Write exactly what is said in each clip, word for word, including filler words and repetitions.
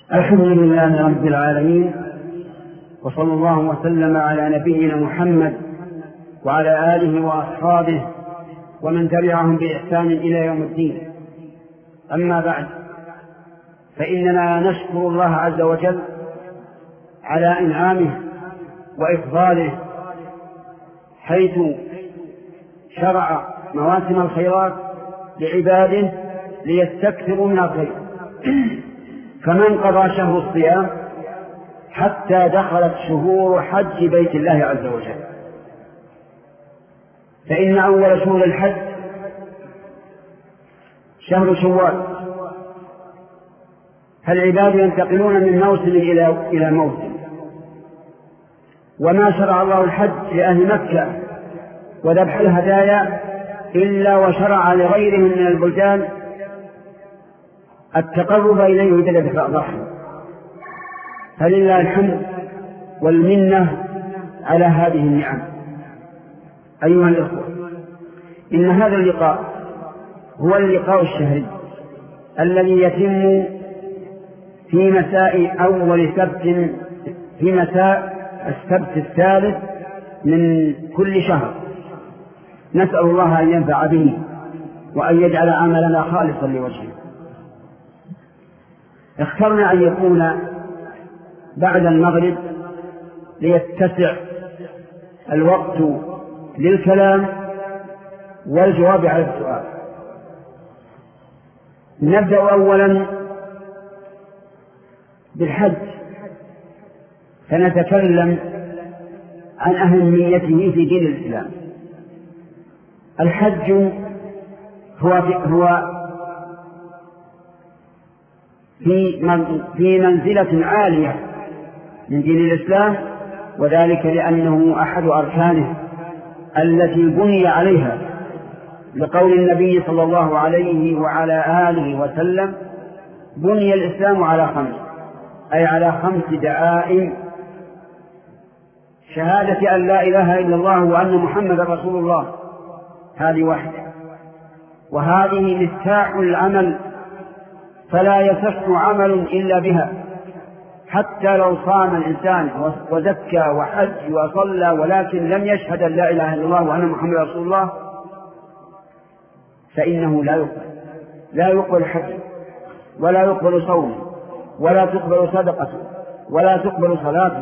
الحمد لله رب العالمين، وصلى الله وسلم على نبينا محمد وعلى آله وأصحابه ومن تبعهم بإحسان إلى يوم الدين. أما بعد، فإننا نشكر الله عز وجل على إنعامه وإفضاله، حيث شرع مواسم الخيرات لعباده ليستكثروا من الخير، فمن قضى شهر الصيام حتى دخلت شهور حج بيت الله عز وجل، فإن أول شهور الحج شهر شوال، فالعباد ينتقلون من موسم إلى إلى موسم، وما شرع الله الحج لأهل مكة وذبح الهدايا إلا وشرع لغيرهم من البلدان التقرب إليه بذبح الأضاحي. فلله الحمد والمنة على هذه النعم. أيها الأخوة، إن هذا اللقاء هو اللقاء الشهري الذي يتم في مساء أول سبت، في مساء السبت الثالث من كل شهر. نسأل الله أن ينفع به وأن يجعل عملنا خالصا لوجهه. اخترنا أن يكون بعد المغرب ليتسع الوقت للكلام والجواب على السؤال. نبدأ أولا بالحج، فنتكلم عن أهميته في دين الإسلام. الحج هو هو في منزلة عالية من دين الإسلام، وذلك لأنه أحد أركانه التي بني عليها، لقول النبي صلى الله عليه وعلى آله وسلم: بني الإسلام على خمس، أي على خمس دعائم: شهادة أن لا إله إلا الله وأن محمد رسول الله، هذه واحدة، وهذه مفتاح العمل، فلا يصح عمل إلا بها، حتى لو صام الإنسان وزكى وحج وصلى ولكن لم يشهد أن لا إله إلا الله وأن محمد رسول الله فإنه لا يقبل لا يقبل حج، ولا يقبل صوم، ولا تقبل صدقة، ولا تقبل صلاة.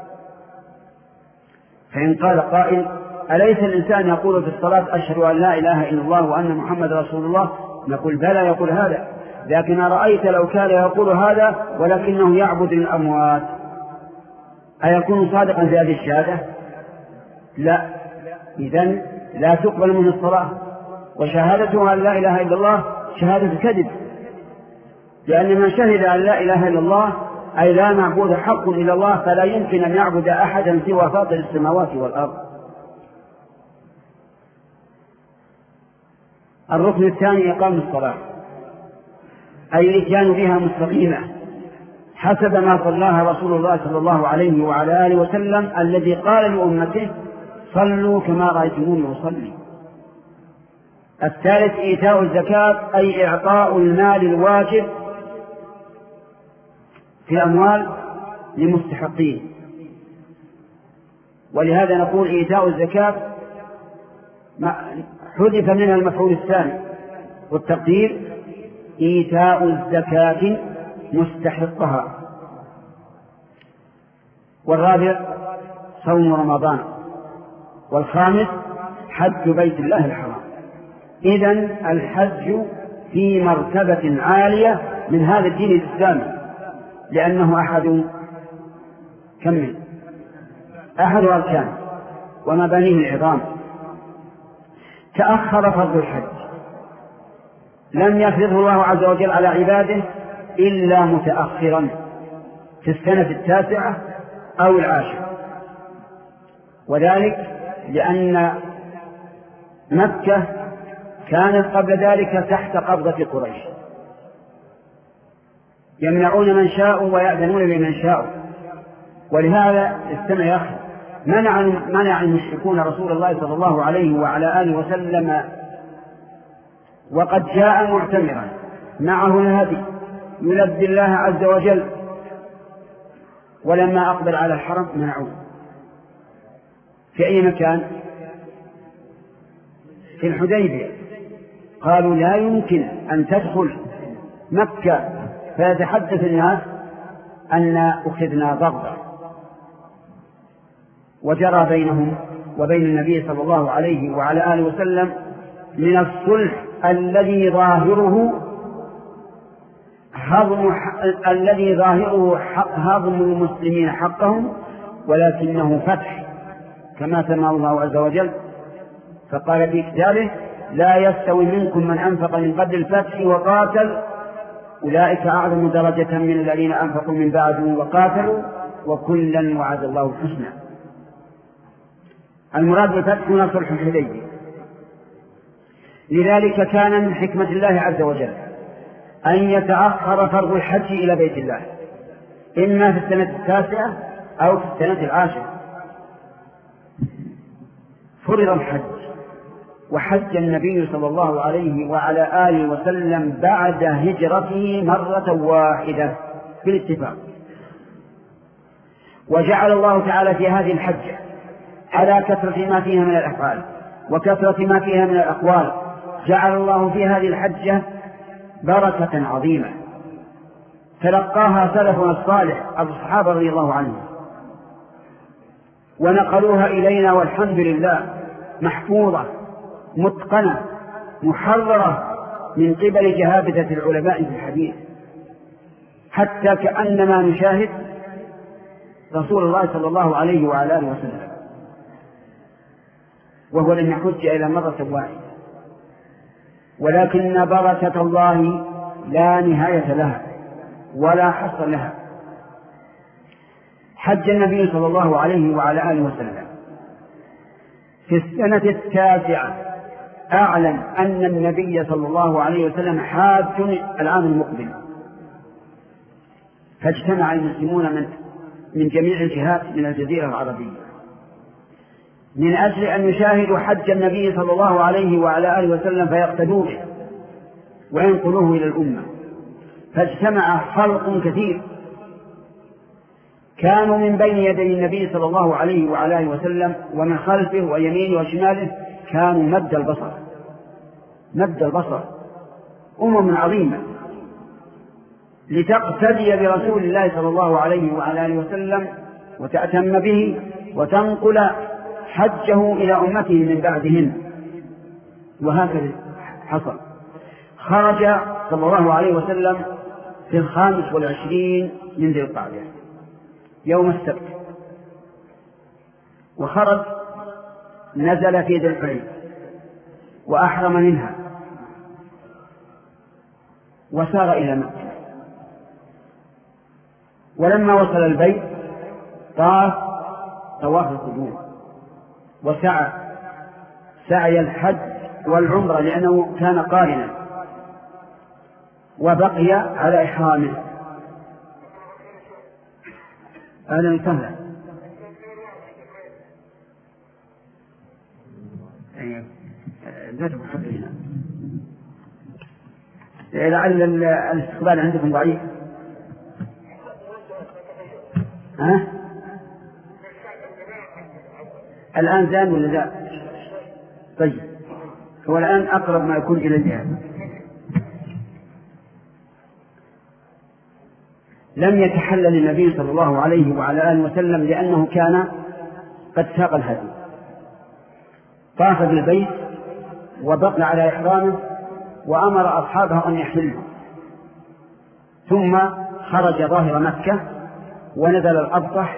فإن قال قائل: أليس الإنسان يقول في الصلاة أشهد أن لا إله إلا الله وأن محمد رسول الله؟ نقول: بلى، يقول هذا، لكن رأيت لو كان يقول هذا ولكنه يعبد الأموات، أيكون صادقا في هذه الشهادة؟ لا. إذن لا تقبل منه الصلاة، وشهادته أن لا إله إلا الله شهادة كذب، لأن من شهد أن لا إله إلا الله أي لا معبود حق إلا الله، فلا يمكن أن يعبد أحدا سوى فاطر السماوات والأرض. الركن الثاني إقام الصلاة، أي الإتيان بها مستقيمة حسب ما صلاها رسول الله صلى الله عليه وعلى آله وسلم، الذي قال لأمته: صلوا كما رأيتموني أصلي. الثالث إيتاء الزكاة، أي إعطاء المال الواجب في الأموال لمستحقيه، ولهذا نقول إيتاء الزكاة حذف منها المفعول الثاني، والتقدير إيتاء الزكاة مستحقها. والرابع صوم رمضان. والخامس حج بيت الله الحرام. إذن الحج في مرتبة عالية من هذا الدين الإسلامي، لأنه أحد كمل أحد أركان ومبانيه العظام. تأخر فرض الحج، لم يفرضه الله عز وجل على عباده إلا متأخرا في السنة التاسعة أو العاشرة، وذلك لأن مكة كانت قبل ذلك تحت قبضة قريش، يمنعون من شاءوا ويأذنون لمن شاءوا. ولهذا استمع يا أخي، منع منع المشركون رسول الله صلى الله عليه وعلى آله وسلم وقد جاء معتمرا معه الهدي يلبي الله عز وجل ولما أقبل على الحرم منعوه. في أي مكان؟ في الحديبية. قالوا لا يمكن أن تدخل مكة فيتحدث الناس أن أخذنا ضغطا. وجرى بينهم وبين النبي صلى الله عليه وعلى آله وسلم من الصلح الذي ظاهره هضم الذي ظاهره هضم المسلمين حقهم، ولكنه فتح كما سمى الله عز وجل، فقال في كتابه: لا يستوي منكم من أنفق من قبل الفتح وقاتل أولئك أعظم درجة من الذين أنفقوا من بعد وقاتلوا وكلا وعد الله الحسنى. المراد بالفتح هنا صلح الحديبية. لذلك كان من حكمة الله عز وجل أن يتأخر فرض الحج إلى بيت الله، إما في السنة التاسعة أو في السنة العاشرة. فرض الحج وحج النبي صلى الله عليه وعلى آله وسلم بعد هجرته مرة واحدة بالاتفاق. وجعل الله تعالى في هذه الحجة على كثرة ما فيها من الأفعال وكثرة ما فيها من الأقوال، جعل الله في هذه الحجة بركة عظيمة تلقاها سلفنا الصالح الصحابة رضي الله عنهم، ونقلوها إلينا والحمد لله محفوظة متقنة محررة من قبل جهابذة العلماء في الحديث، حتى كأنما نشاهد رسول الله صلى الله عليه وعلى آله وسلم، وهو لم يحج إلى مرة واحدة. ولكن بركة الله لا نهاية لها ولا حصر لها. حج النبي صلى الله عليه وعلى آله وسلم في السنة التاسعة، أعلم أن النبي صلى الله عليه وسلم حاج العام المقبل، فاجتمع المسلمون من من جميع الجهات من الجزيرة العربية من أجل أن يشاهدوا حج النبي صلى الله عليه وعلى آله وسلم فيقتدوا به وينقلوه إلى الأمة. فاجتمع خلق كثير كانوا من بين يدي النبي صلى الله عليه وعلى آله وسلم، ومن خلفه ويمينه وشماله كانوا مد البصر مد البصر أمم عظيمة لتقتدي برسول الله صلى الله عليه وعلى آله وسلم وتأتم به وتنقل حجه إلى أمته من بعدهم. وهكذا حصل. خرج صلى الله عليه وسلم في الخامس والعشرين من ذي القعدة يوم السبت، وخرج نزل في ذي القعدة وأحرم منها وسار إلى مكة. ولما وصل البيت طاف طواف القدوم وسعى سعي الحج والعمرة لأنه كان قارنا، وبقي على إحرامه. أهلا وسهلا. ذاتكم حق هنا لعل الاستقبال عندكم ضعيف. ها؟ الآن زان ولا لا؟ طيب، هو الآن أقرب ما يكون إلى الجهة. لم يتحلل النبي صلى الله عليه وعلى آله وسلم لأنه كان قد ساق الهدي، طاف بالبيت وبقى على إحرامه وأمر أصحابه أن يحلوا، ثم خرج ظاهر مكة ونزل الأبطح،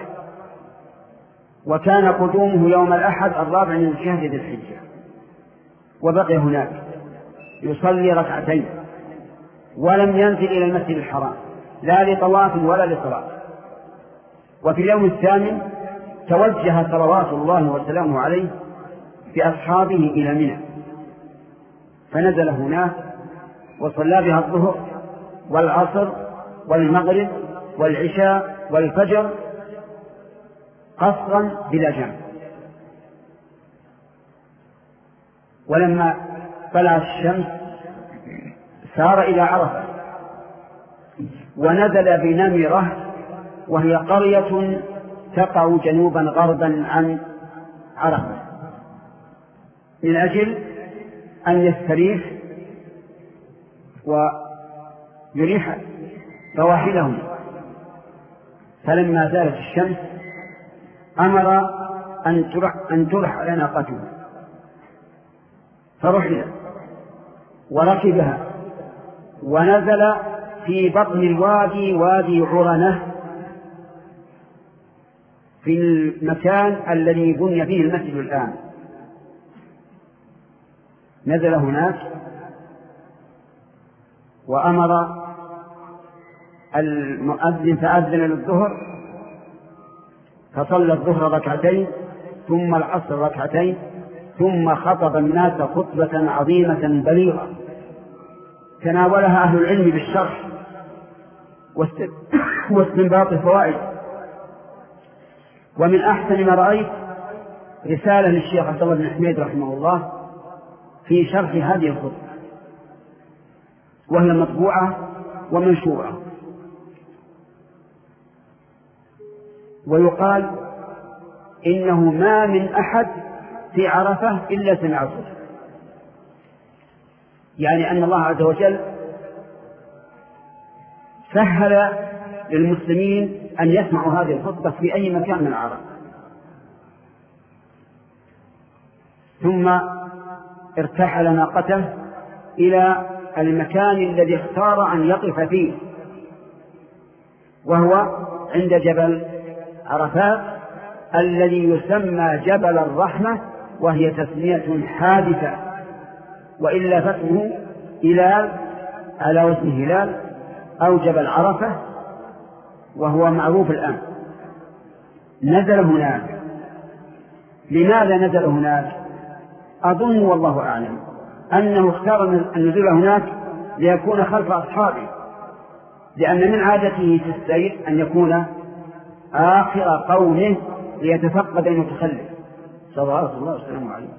وكان قدومه يوم الأحد الرابع من شهر ذي الحجة، وبقي هناك يصلي ركعتين ولم ينزل إلى المسجد الحرام لا لطواف ولا لصلاة. وفي اليوم الثامن توجه صلوات الله وسلامه عليه بأصحابه إلى منى، فنزل هناك وصلى بها الظهر والعصر والمغرب والعشاء والفجر قصرا بلا جمع. ولما طلعت الشمس سار إلى عرفة ونزل بنمرة وهي قرية تقع جنوبا غربا عن عرفة، من أجل أن يستريح ويريح رواحلهم. فلما زالت الشمس أمر أن ترح, أن ترح على ناقته، فرحل وركبها ونزل في بطن الوادي، وادي عرنة، في المكان الذي بني فيه المسجد الآن. نزل هناك وأمر المؤذن فأذن للظهر، فصلى الظهر ركعتين ثم العصر ركعتين، ثم خطب الناس خطبة عظيمة بليغة تناولها أهل العلم بالشرح واستنباط الفوائد. ومن أحسن ما رأيت رسالة للشيخ عبد الله بن حميد رحمه الله في شرح هذه الخطبة، وهي مطبوعة ومنشورة. ويقال إنه ما من أحد في عرفة إلا سمع الخطبة، يعني أن الله عز وجل سهل للمسلمين أن يسمعوا هذه الخطبة في أي مكان من عرفة. ثم ارتحل ناقته إلى المكان الذي اختار أن يقف فيه، وهو عند جبل عرفات الذي يسمى جبل الرحمة، وهي تسمية حادثة، وإلا فاسمه هلال على وزن هلال أو جبل عرفة، وهو معروف الآن. نزل هناك. لماذا نزل هناك؟ أظن والله أعلم أنه اختار النزول هناك ليكون خلف أصحابه، لأن من عادته في السير أن يكون آخر قومه ليتفقد المتخلف صلى الله عليه وسلم عليه.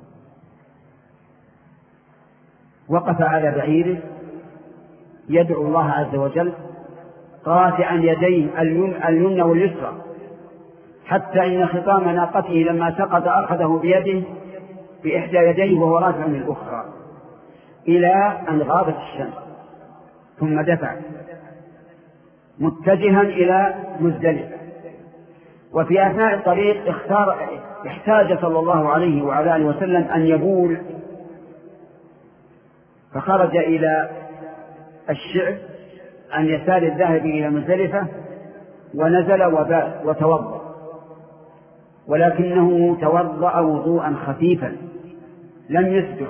وقف على بعيره يدعو الله عز وجل رافعا يديه اليمنى واليسرى، حتى إن خطام ناقته لما سقط أخذه بيده بإحدى يديه وهو رافع من الأخرى إلى أن غابت الشمس، ثم دفع متجها إلى مزدلفة. وفي أثناء الطريق اختار احتاج صلى الله عليه وعلى آله وسلم أن يبول، فخرج إلى الشعب عن يسار الذاهب إلى مزدلفة، ونزل وبال وتوضأ، ولكنه توضأ وضوءا خفيفا لم يسبق.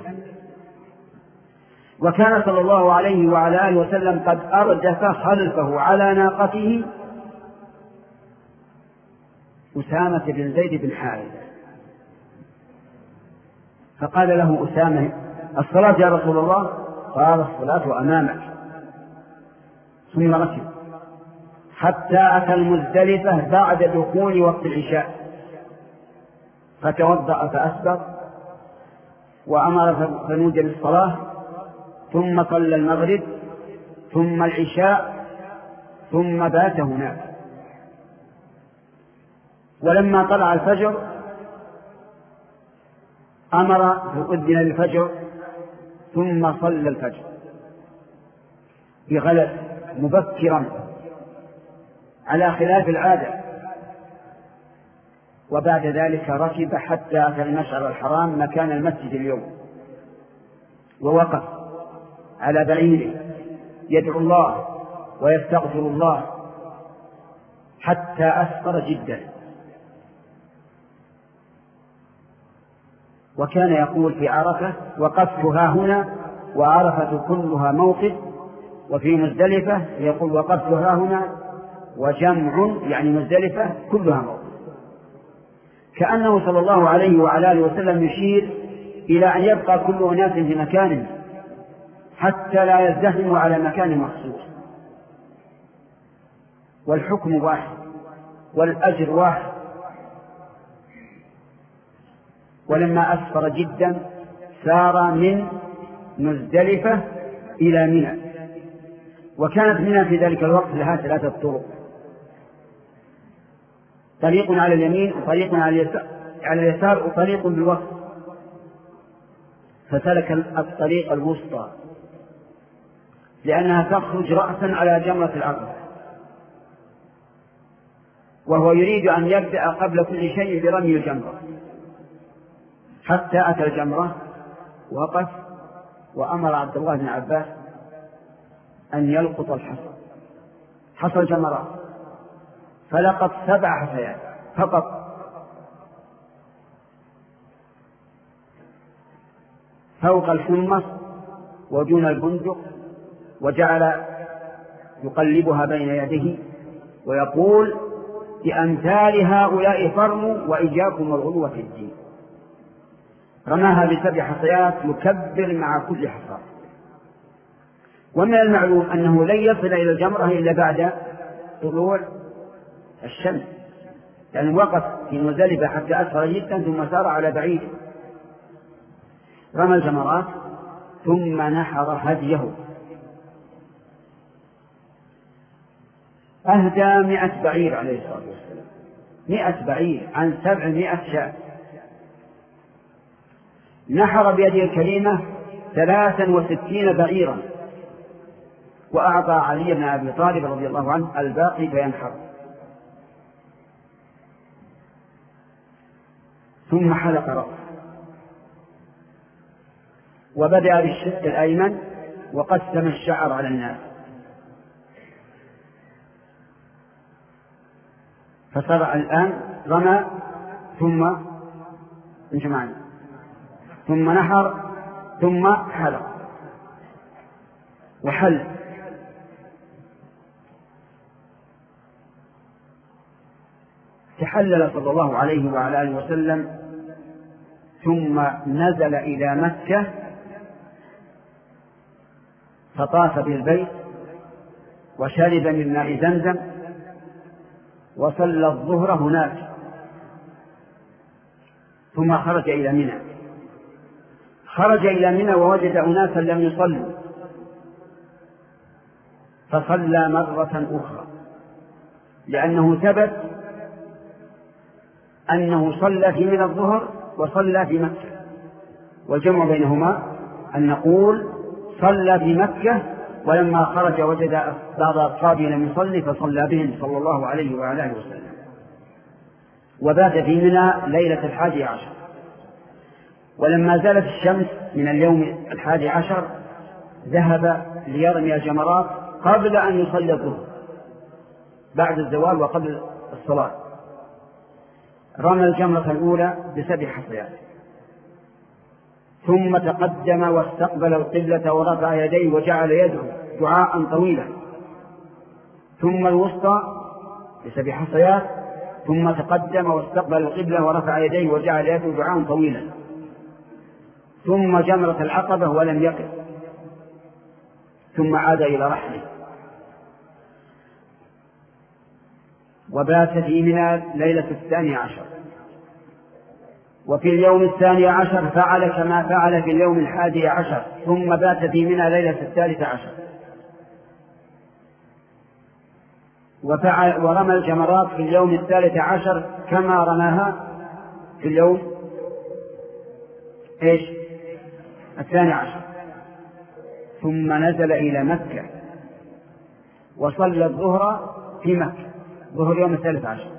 وكان صلى الله عليه وعلى آله وسلم قد أردف خلفه على ناقته أسامة بن زيد بن حارثة، فقال له أسامة: الصلاة يا رسول الله؟ قال: الصلاة أمامك. ثم ركب حتى أتى المزدلفة بعد دخول وقت العشاء، فتوضأ فأسبغ وأمر فنودي للصلاة، ثم صلى المغرب ثم العشاء ثم بات هناك. ولما طلع الفجر أمر فأذن للفجر، ثم صلى الفجر بغلس مبكرا على خلاف العادة. وبعد ذلك ركب حتى أتى المشعر الحرام مكان المسجد اليوم، ووقف على بعيره يدعو الله ويستغفر الله حتى أسفر جدا. وكان يقول في عرفة: وقفتها هنا وعرفة كلها موقف. وفي مزدلفة يقول: وقفتها هنا وجمع، يعني مزدلفة كلها موقف. كأنه صلى الله عليه وعلى آله وسلم يشير إلى أن يبقى كل أناس في مكانه حتى لا يزدحموا على مكان مخصوص، والحكم واحد والأجر واحد. ولما أسفر جدا سار من مزدلفة إلى منى، وكانت منى في ذلك الوقت لها ثلاثة طرق: طريق على اليمين وطريق على اليسار وطريق بالوسط، فسلك الطريق الوسطى لأنها تخرج رأسا على جمرة العقبة، وهو يريد أن يبدأ قبل كل شيء برمي الجمرة، حتى أتى الجمرة وقف وأمر عبد الله بن عباس أن يلقط الحصى، حصى الجمرات، فلقط سبع حصيات فقط، فوق الحمص ودون البندق، وجعل يقلبها بين يديه ويقول: بأمثال هؤلاء فرموا وإياكم والغلو في الدين. رماها بسبع حصيات يكبر مع كل حصى. ومن المعلوم أنه لن يصل إلى الجمرة إلا بعد طلوع الشمس، يعني وقف في مزدلفة حتى أسفر جدا ثم سار على بعيد، رمى الجمرات ثم نحر هديه، أهدى مئة بعير عليه الصلاة والسلام، مئة بعير عن سبعمائة شاة، نحر بيده الكريمة ثلاثا وستين بعيرا، وأعطى علي بن أبي طالب رضي الله عنه الباقي فينحر. ثم حلق رأسه وبدأ بالشق الأيمن وقسم الشعر على الناس، فصار الآن رمى ثم انجمعنا ثم نحر ثم حلق وحل. تحلل صلى الله عليه وعلى آله وسلم ثم نزل إلى مكة فطاف بالبيت وشرب من ماء زمزم وصلى الظهر هناك، ثم خرج إلى منى. خرج إلى منى ووجد أناسا لم يصلوا فصلى مرة أخرى، لأنه ثبت أنه صلى في منى الظهر وصلى في مكة، والجمع بينهما أن نقول صلى في مكة ولما خرج وجد بعض أصحابه لم يصلي فصلى بهم صلى الله عليه وعلى آله وسلم. وبات في منى ليلة الحادي عشر، ولما زالت الشمس من اليوم الحادي عشر ذهب ليرمي الجمرات قبل أن يصلي الظهر، بعد الزوال وقبل الصلاة. رمى الجمرة الأولى بسبع حصيات، ثم تقدم واستقبل القبلة ورفع يديه وجعل يدعو دعاء طويلا، ثم الوسطى بسبع حصيات، ثم تقدم واستقبل القبلة ورفع يديه وجعل يدعو دعاء طويلا، ثم جمرة العقبة ولم يقف، ثم عاد إلى رحله وبات في منى ليلة الثاني عشر. وفي اليوم الثاني عشر فعل كما فعل في اليوم الحادي عشر، ثم بات في منى ليلة الثالث عشر، وفعل ورمى الجمرات في اليوم الثالث عشر كما رماها في اليوم إيش الثاني عشر، ثم نزل إلى مكة وصلى الظهر في مكة، ظهر يوم الثالث عشر،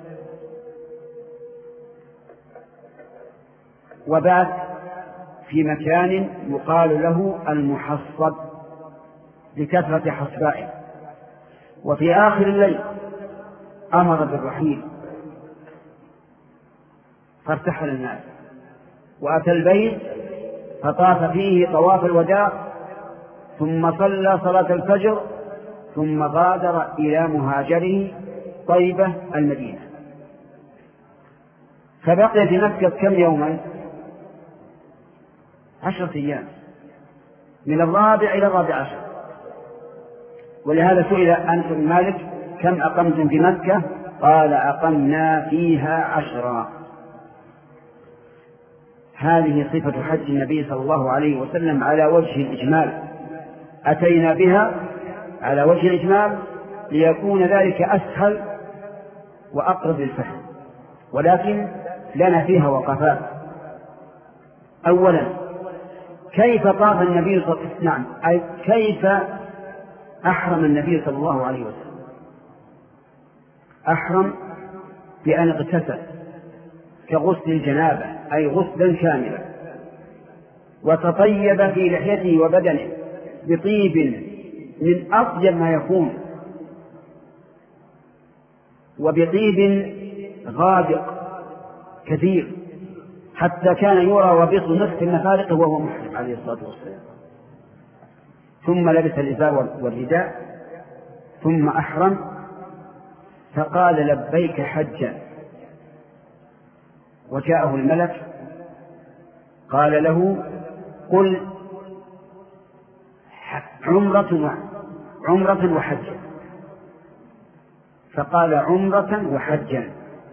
وبات في مكان يقال له المحصب لكثرة حصبائه. وفي آخر الليل أمر بالرحيل فارتحل الناس وأتى البيت فطاف فيه طواف الوداع، ثم صلى صلاة الفجر، ثم غادر إلى مهاجره طيبة المدينة، فبقي في مكة كم يوما؟ عشرة أيام، من الرابع إلى الرابع عشر. ولهذا سئل أنس بن مالك كم أقمتم في مكة؟ قال أقمنا فيها عشرا. هذه صفة حج النبي صلى الله عليه وسلم على وجه الإجمال، أتينا بها على وجه الإجمال ليكون ذلك أسهل وأقرب للفهم. ولكن لنا فيها وقفات. أولا، كيف طاف النبي صلى الله عليه وسلم؟ نعم، أي كيف أحرم النبي صلى الله عليه وسلم؟ أحرم بأن اغتسل كغسل الجنابة، أي غسلا كاملا، وتطيب في لحيته وبدنه بطيب من أطيب ما يكون، وبطيب غادق كثير حتى كان يرى وبيص نصف مفارقه وهو محرم عليه الصلاة والسلام. ثم لبس الإزار والرداء ثم أحرم فقال لبيك حجا، وجاءه الملك قال له قل عمرة عمرة وحجا، فقال عمرة وحجا،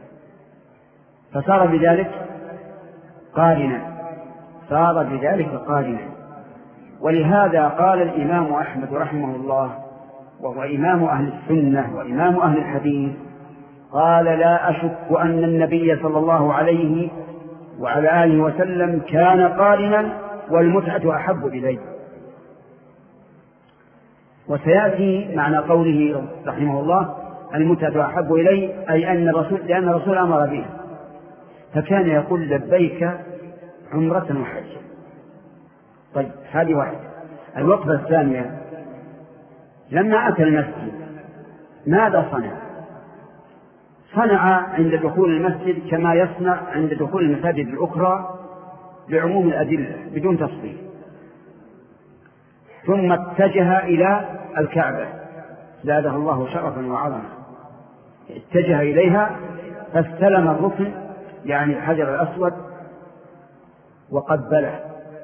فصار بذلك قارنا، صار بذلك قارنا. ولهذا قال الإمام أحمد رحمه الله، وهو إمام أهل السنة وإمام أهل الحديث، قال لا أشك أن النبي صلى الله عليه وعلى آله وسلم كان قارنا والمتعة أحب إليه. وسيأتي معنى قوله رحمه الله المتعة أحب إليه، أي أن الرسول لأن الرسول أمر به، فكان يقول لبيك عمرة وحجة. طيب، هذه واحدة. الوقفة الثانية، لما أتى المسجد ماذا صنع؟ صنع عند دخول المسجد كما يصنع عند دخول المساجد الأخرى لعموم الأدلة بدون تفصيل، ثم اتجه إلى الكعبة زاده الله شرفا وعظما، اتجه إليها فاستلم الركن يعني الحجر الأسود وقبله.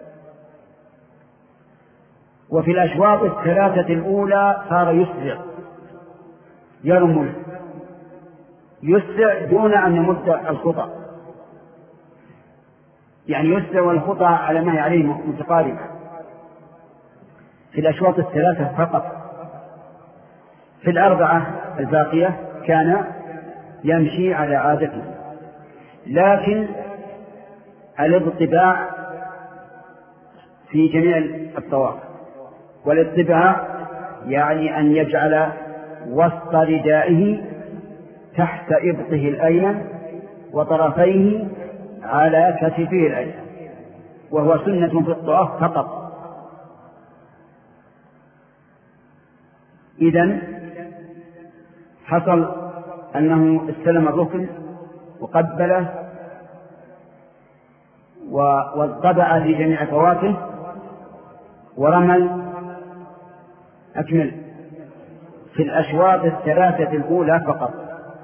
وفي الأشواط الثلاثة الأولى صار يسرع يرمل يسرع دون أن يمد الخطى، يعني يسرع والخطى على ما هي عليه متقاربة في الأشواط الثلاثة فقط. في الأربعة الباقية كان يمشي على عادته، لكن الاضطباع في جميع الطواف، والاضطباع يعني أن يجعل وسط ردائه تحت إبطه الأيمن وطرفيه على كتفه الأيمن، وهو سنة في الطواف فقط. إذن حصل أنه استلم الركن وقبله واضطبع في جميع طوافه ورمل أكمل في الأشواط الثلاثة الأولى فقط.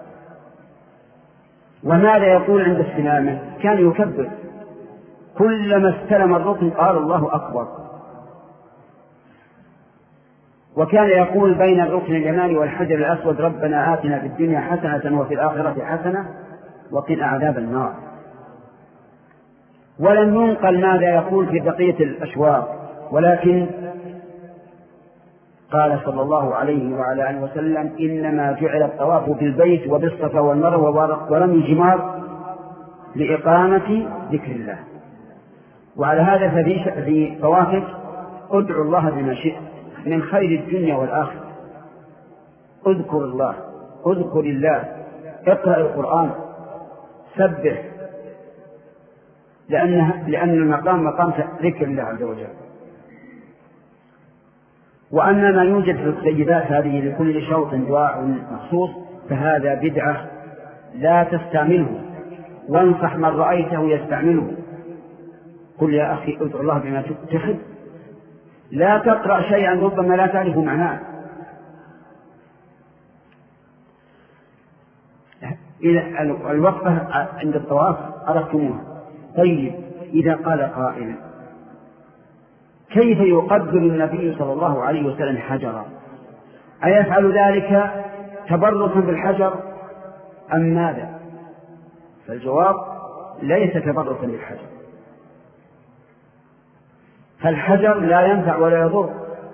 وماذا يقول عند استلامه؟ كان يكبر كلما استلم الركن قال الله أكبر، وكان يقول بين الركن اليماني والحجر الأسود ربنا آتنا في الدنيا حسنة وفي الآخرة حسنة وقنا عذاب النار. ولم ينقل ماذا يقول في بقية الأشواط، ولكن قال صلى الله عليه وعلى آله وسلم إنما جعل الطواف بالبيت وبالصفا والمروة ورمي الجمار لإقامة ذكر الله. وعلى هذا ففي طوافك ادعو الله بما شئت من خير الدنيا والآخرة، اذكر الله، اذكر الله، اقرأ القرآن، سبح، لأنه لأن المقام مقام ذكر الله عز وجل. وأما ما يوجد في السيدات هذه لكل شوط دعاء مخصوص فهذا بدعة لا تستعمله، وانصح من رأيته يستعمله. قل يا أخي ادعو الله بما تحب، لا تقرأ شيئا ربما لا تعرف معناه. إذا الوقفة عند الطواف أردتموها. طيب، إذا قال قائل كيف يقبل النبي صلى الله عليه وسلم حجرا؟ أيفعل ذلك تبركا بالحجر أم ماذا؟ فالجواب ليس تبركا بالحجر، فالحجر لا ينفع ولا يضر.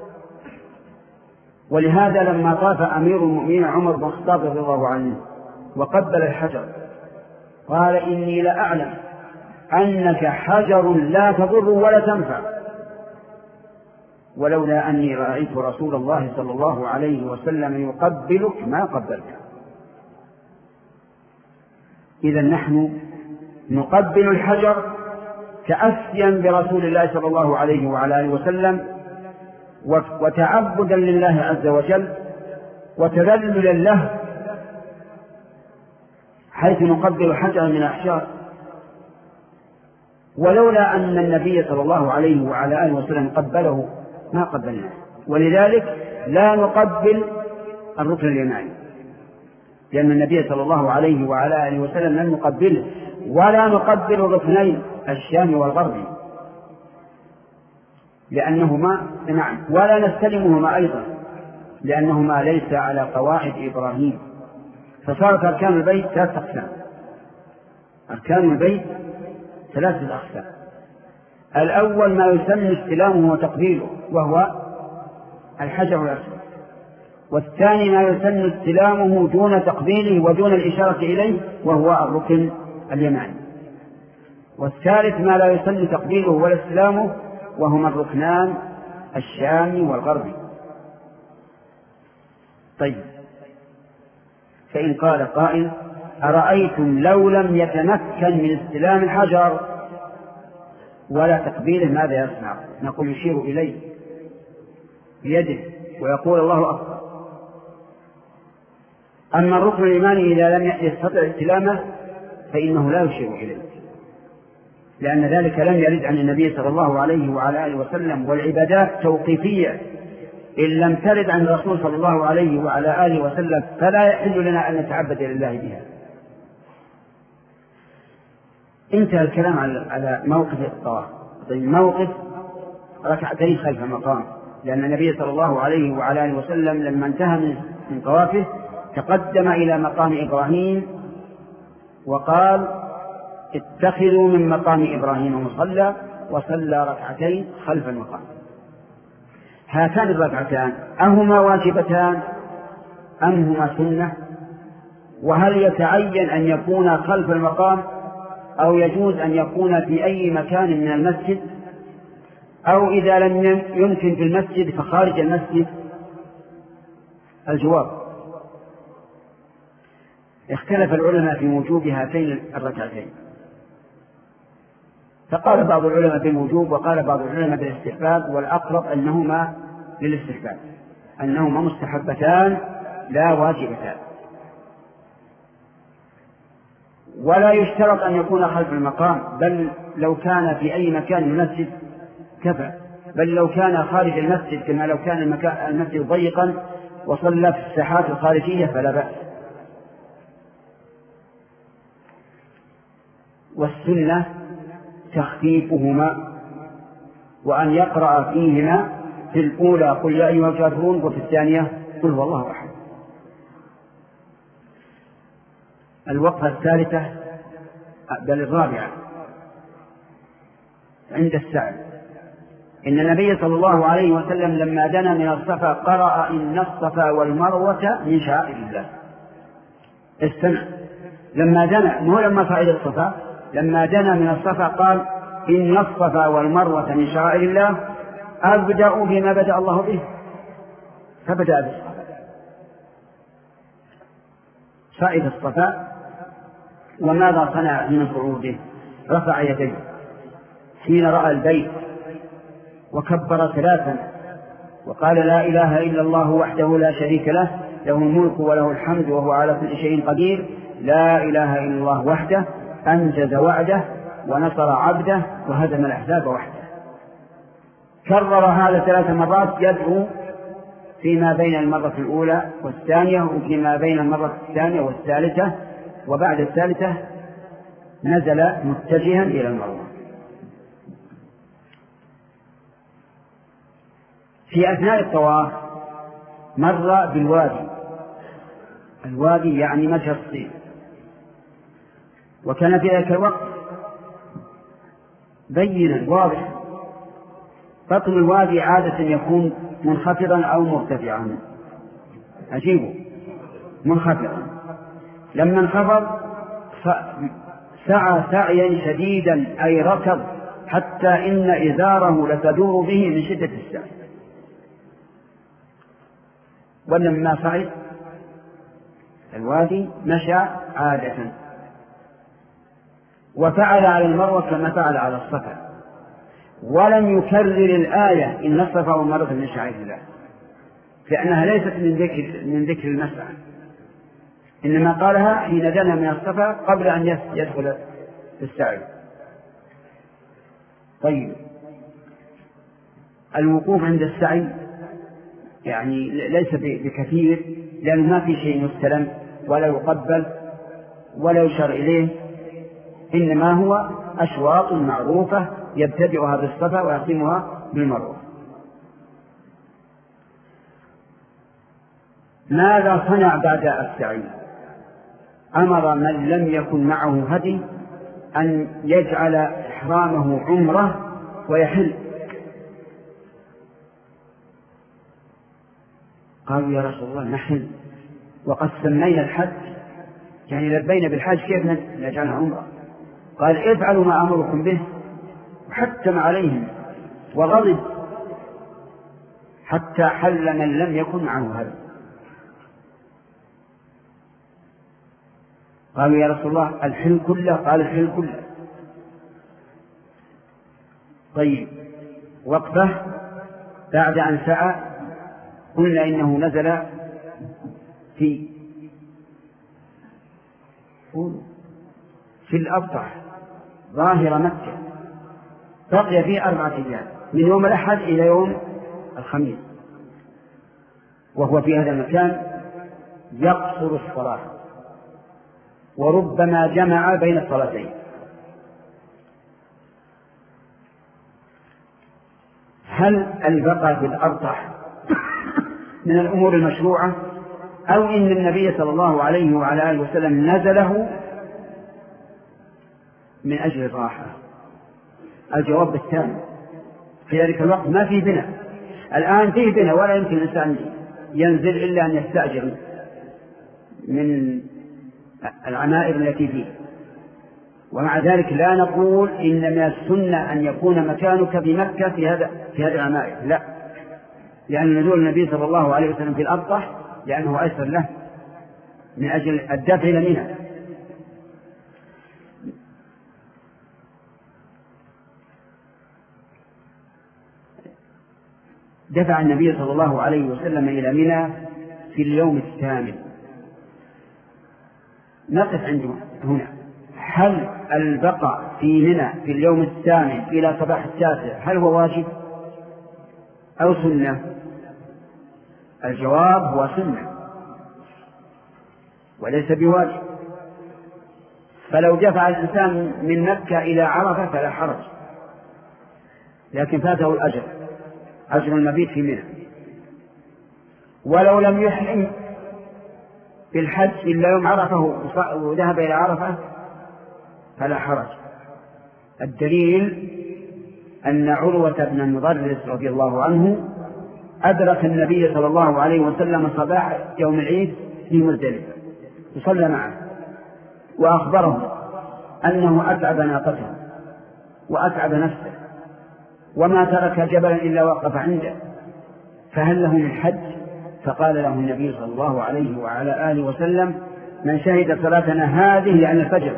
ولهذا لما طاف أمير المؤمنين عمر بن الخطاب رضي الله عنه وقبل الحجر قال إني لأعلم أنك حجر لا تضر ولا تنفع، ولولا أني رأيت رسول الله صلى الله عليه وسلم يقبلك ما قبلك. إذا نحن نقبل الحجر تأسيا برسول الله صلى الله عليه وعلى آله وسلم، وتعبدا لله عز وجل، وتذللا له، حيث نقبل حجرا من الأحجار. ولولا أن النبي صلى الله عليه وعلى آله وسلم قبله ما قبلناه. ولذلك لا نقبل الركن اليماني، لأن النبي صلى الله عليه وعلى آله وسلم لم يقبله، ولا نقبل الركنين الشام والغربي لأنهما نعم، ولا نستلمهما أيضا لأنهما ليس على قواعد إبراهيم. فصارت أركان البيت ثلاثة أقسام، أركان البيت ثلاثة أقسام. الأول ما يسمى استلامه وتقبيله وهو الحجر الأسود، والثاني ما يسمى استلامه دون تقبيله ودون الإشارة إليه وهو الركن اليماني، والثالث ما لا يسمى تقبيله ولا استلامه وهما الركنان الشامي والغربي. طيب، فإن قال قائل أرأيتم لو لم يتمكن من استلام الحجر ولا تقبيله ماذا يصنع؟ نقول يشير إليه بيده ويقول الله أكبر. أما الركن الإيماني إذا لم يستطع استلامه فإنه لا يشير إليه، لأن ذلك لم يرد عن النبي صلى الله عليه وعلى آله وسلم، والعبادات توقيفية إن لم ترد عن الرسول صلى الله عليه وعلى آله وسلم فلا يحل لنا أن نتعبد لله بها. انتهى الكلام على موقف الطواف. طيب، موقف ركعتين خلف المقام، لأن النبي صلى الله عليه وعلى آله وسلم لما انتهى من طوافه تقدم إلى مقام إبراهيم وقال اتخذوا من مقام إبراهيم مصلى، وصلى ركعتين خلف المقام. هاتان الركعتان أهما واجبتان أم هما سنة؟ وهل يتعين أن يكون خلف المقام أو يجوز أن يكون في أي مكان من المسجد، أو إذا لم يمكن في المسجد فخارج المسجد؟ الجواب: اختلف العلماء في وجوب هاتين الركعتين، فقال بعض العلماء بالوجوب وقال بعض العلماء بالاستحباب، والأقرب أنهما للاستحباب، أنهما مستحبتان لا واجبتان. ولا يشترط أن يكون خلف المقام، بل لو كان في أي مكان من المسجد كفى، بل لو كان خارج المسجد كما لو كان المسجد ضيقا وصلى في الساحات الخارجية فلا بأس. والسنة تخفيفهما، وأن يقرأ فيهما في الأولى قل يا أيها الكافرون، وفي الثانية قل هو الله أحد. الوقفة الثالثة بل الرابعة عند السعي. إن النبي صلى الله عليه وسلم لما دنا من الصفا قرأ إن الصفا والمروة من شعائر الله. استمع، لما دنا، مو لما صعد الصفا، لما دنا من الصفا قال إن الصفا والمروة من شعائر الله، أبدأ بما بدأ الله به، فبدأ بالصفا. صعد الصفا، وماذا صنع من صعوده؟ رفع يديه حين رأى البيت وكبر ثلاثا وقال لا إله إلا الله وحده لا شريك له، له الملك وله الحمد وهو على كل شيء قدير، لا إله إلا الله وحده أنجز وعده ونصر عبده وهزم الأحزاب وحده. كرر هذا ثلاث مرات، يدعو فيما بين المرة الأولى والثانية وفيما بين المرة الثانية والثالثة، وبعد الثالثة نزل متجها إلى المروة. في أثناء الطواف مر بالوادي، الوادي يعني مجهى الصين، وكان في ذلك الوقت بينا واضح. بطن الوادي عادة يكون منخفضا أو مرتفعا، عجيب، منخفضا. لما انخفض سعى سعيا شديدا أي ركض حتى إن إزاره لتدور به من شدة السعي. ولما صعد الوادي مشى عادة، وفعل على المروة كما فعل على الصفا، ولم يكرر الآية إن الصفا والمروة من شعائر الله، لأنها ليست من ذكر من ذكر المسعى، إنما قالها حين دنا من الصفا قبل أن يدخل في السعي. طيب، الوقوف عند السعي يعني ليس بكثير، لأن ما في شيء يستلم ولا يقبل ولا يشار إليه، إنما هو أشواط معروفة يبتدئها بالصفا ويختمها بالمروة. ماذا صنع بعد السعي؟ أمر من لم يكن معه هدي أن يجعل إحرامه عمرة ويحل. قالوا يا رسول الله نحل وقد سمينا الحج، يعني لبينا بالحج كيف نجعلها عمرة؟ قال افعلوا ما أمركم به، وحتم عليهم وغضب حتى حل من لم يكن معه هدي. قالوا يا رسول الله الحل كله؟ قال الحل كله. طيب، وقفه بعد أن سعى قلنا إنه نزل في في الأبطح ظاهر مكة، بقي فيه أربعة أيام من يوم الأحد إلى يوم الخميس، وهو في هذا المكان يقصر الصلاة وربما جمع بين الصلاتين. هل البقاء في الأبطح من الأمور المشروعة، أو إن النبي صلى الله عليه وعلى آله وسلم نزله من أجل الراحة؟ الجواب بالتالي، في ذلك الوقت ما في بناء، الآن فيه بناء ولا يمكن الإنسان ينزل إلا أن يستأجر من العمائر التي فيه. ومع ذلك لا نقول إن من السنة أن يكون مكانك بمكة في هذا في هذه العمائر، لا، لأن نزول النبي صلى الله عليه وسلم في الأبطح لأنه أيسر له من أجل الدفع إلى منى. دفع النبي صلى الله عليه وسلم إلى منى في اليوم الثامن. نقف عندنا هنا، هل البقاء في منى في اليوم الثامن إلى صباح التاسع هل هو واجب أو سنة؟ الجواب هو سنة وليس بواجب. فلو دفع الإنسان من مكة إلى عرفة فلا حرج، لكن فاته الأجر، أجر المبيت في منى. ولو لم يحرم بالحج إلا يوم عرفة وذهب إلى عرفة فلا حرج. الدليل أن عروة بن المضرس رضي الله عنه أدرك النبي صلى الله عليه وسلم صباح يوم العيد في مزدلفة وصلى معه، وأخبره أنه أتعب ناقته وأتعب نفسه وما ترك جبلا إلا وقف عنده، فهل له من حج؟ فقال له النبي صلى الله عليه وعلى آله وسلم من شهد صلاتنا هذه لأن الفجر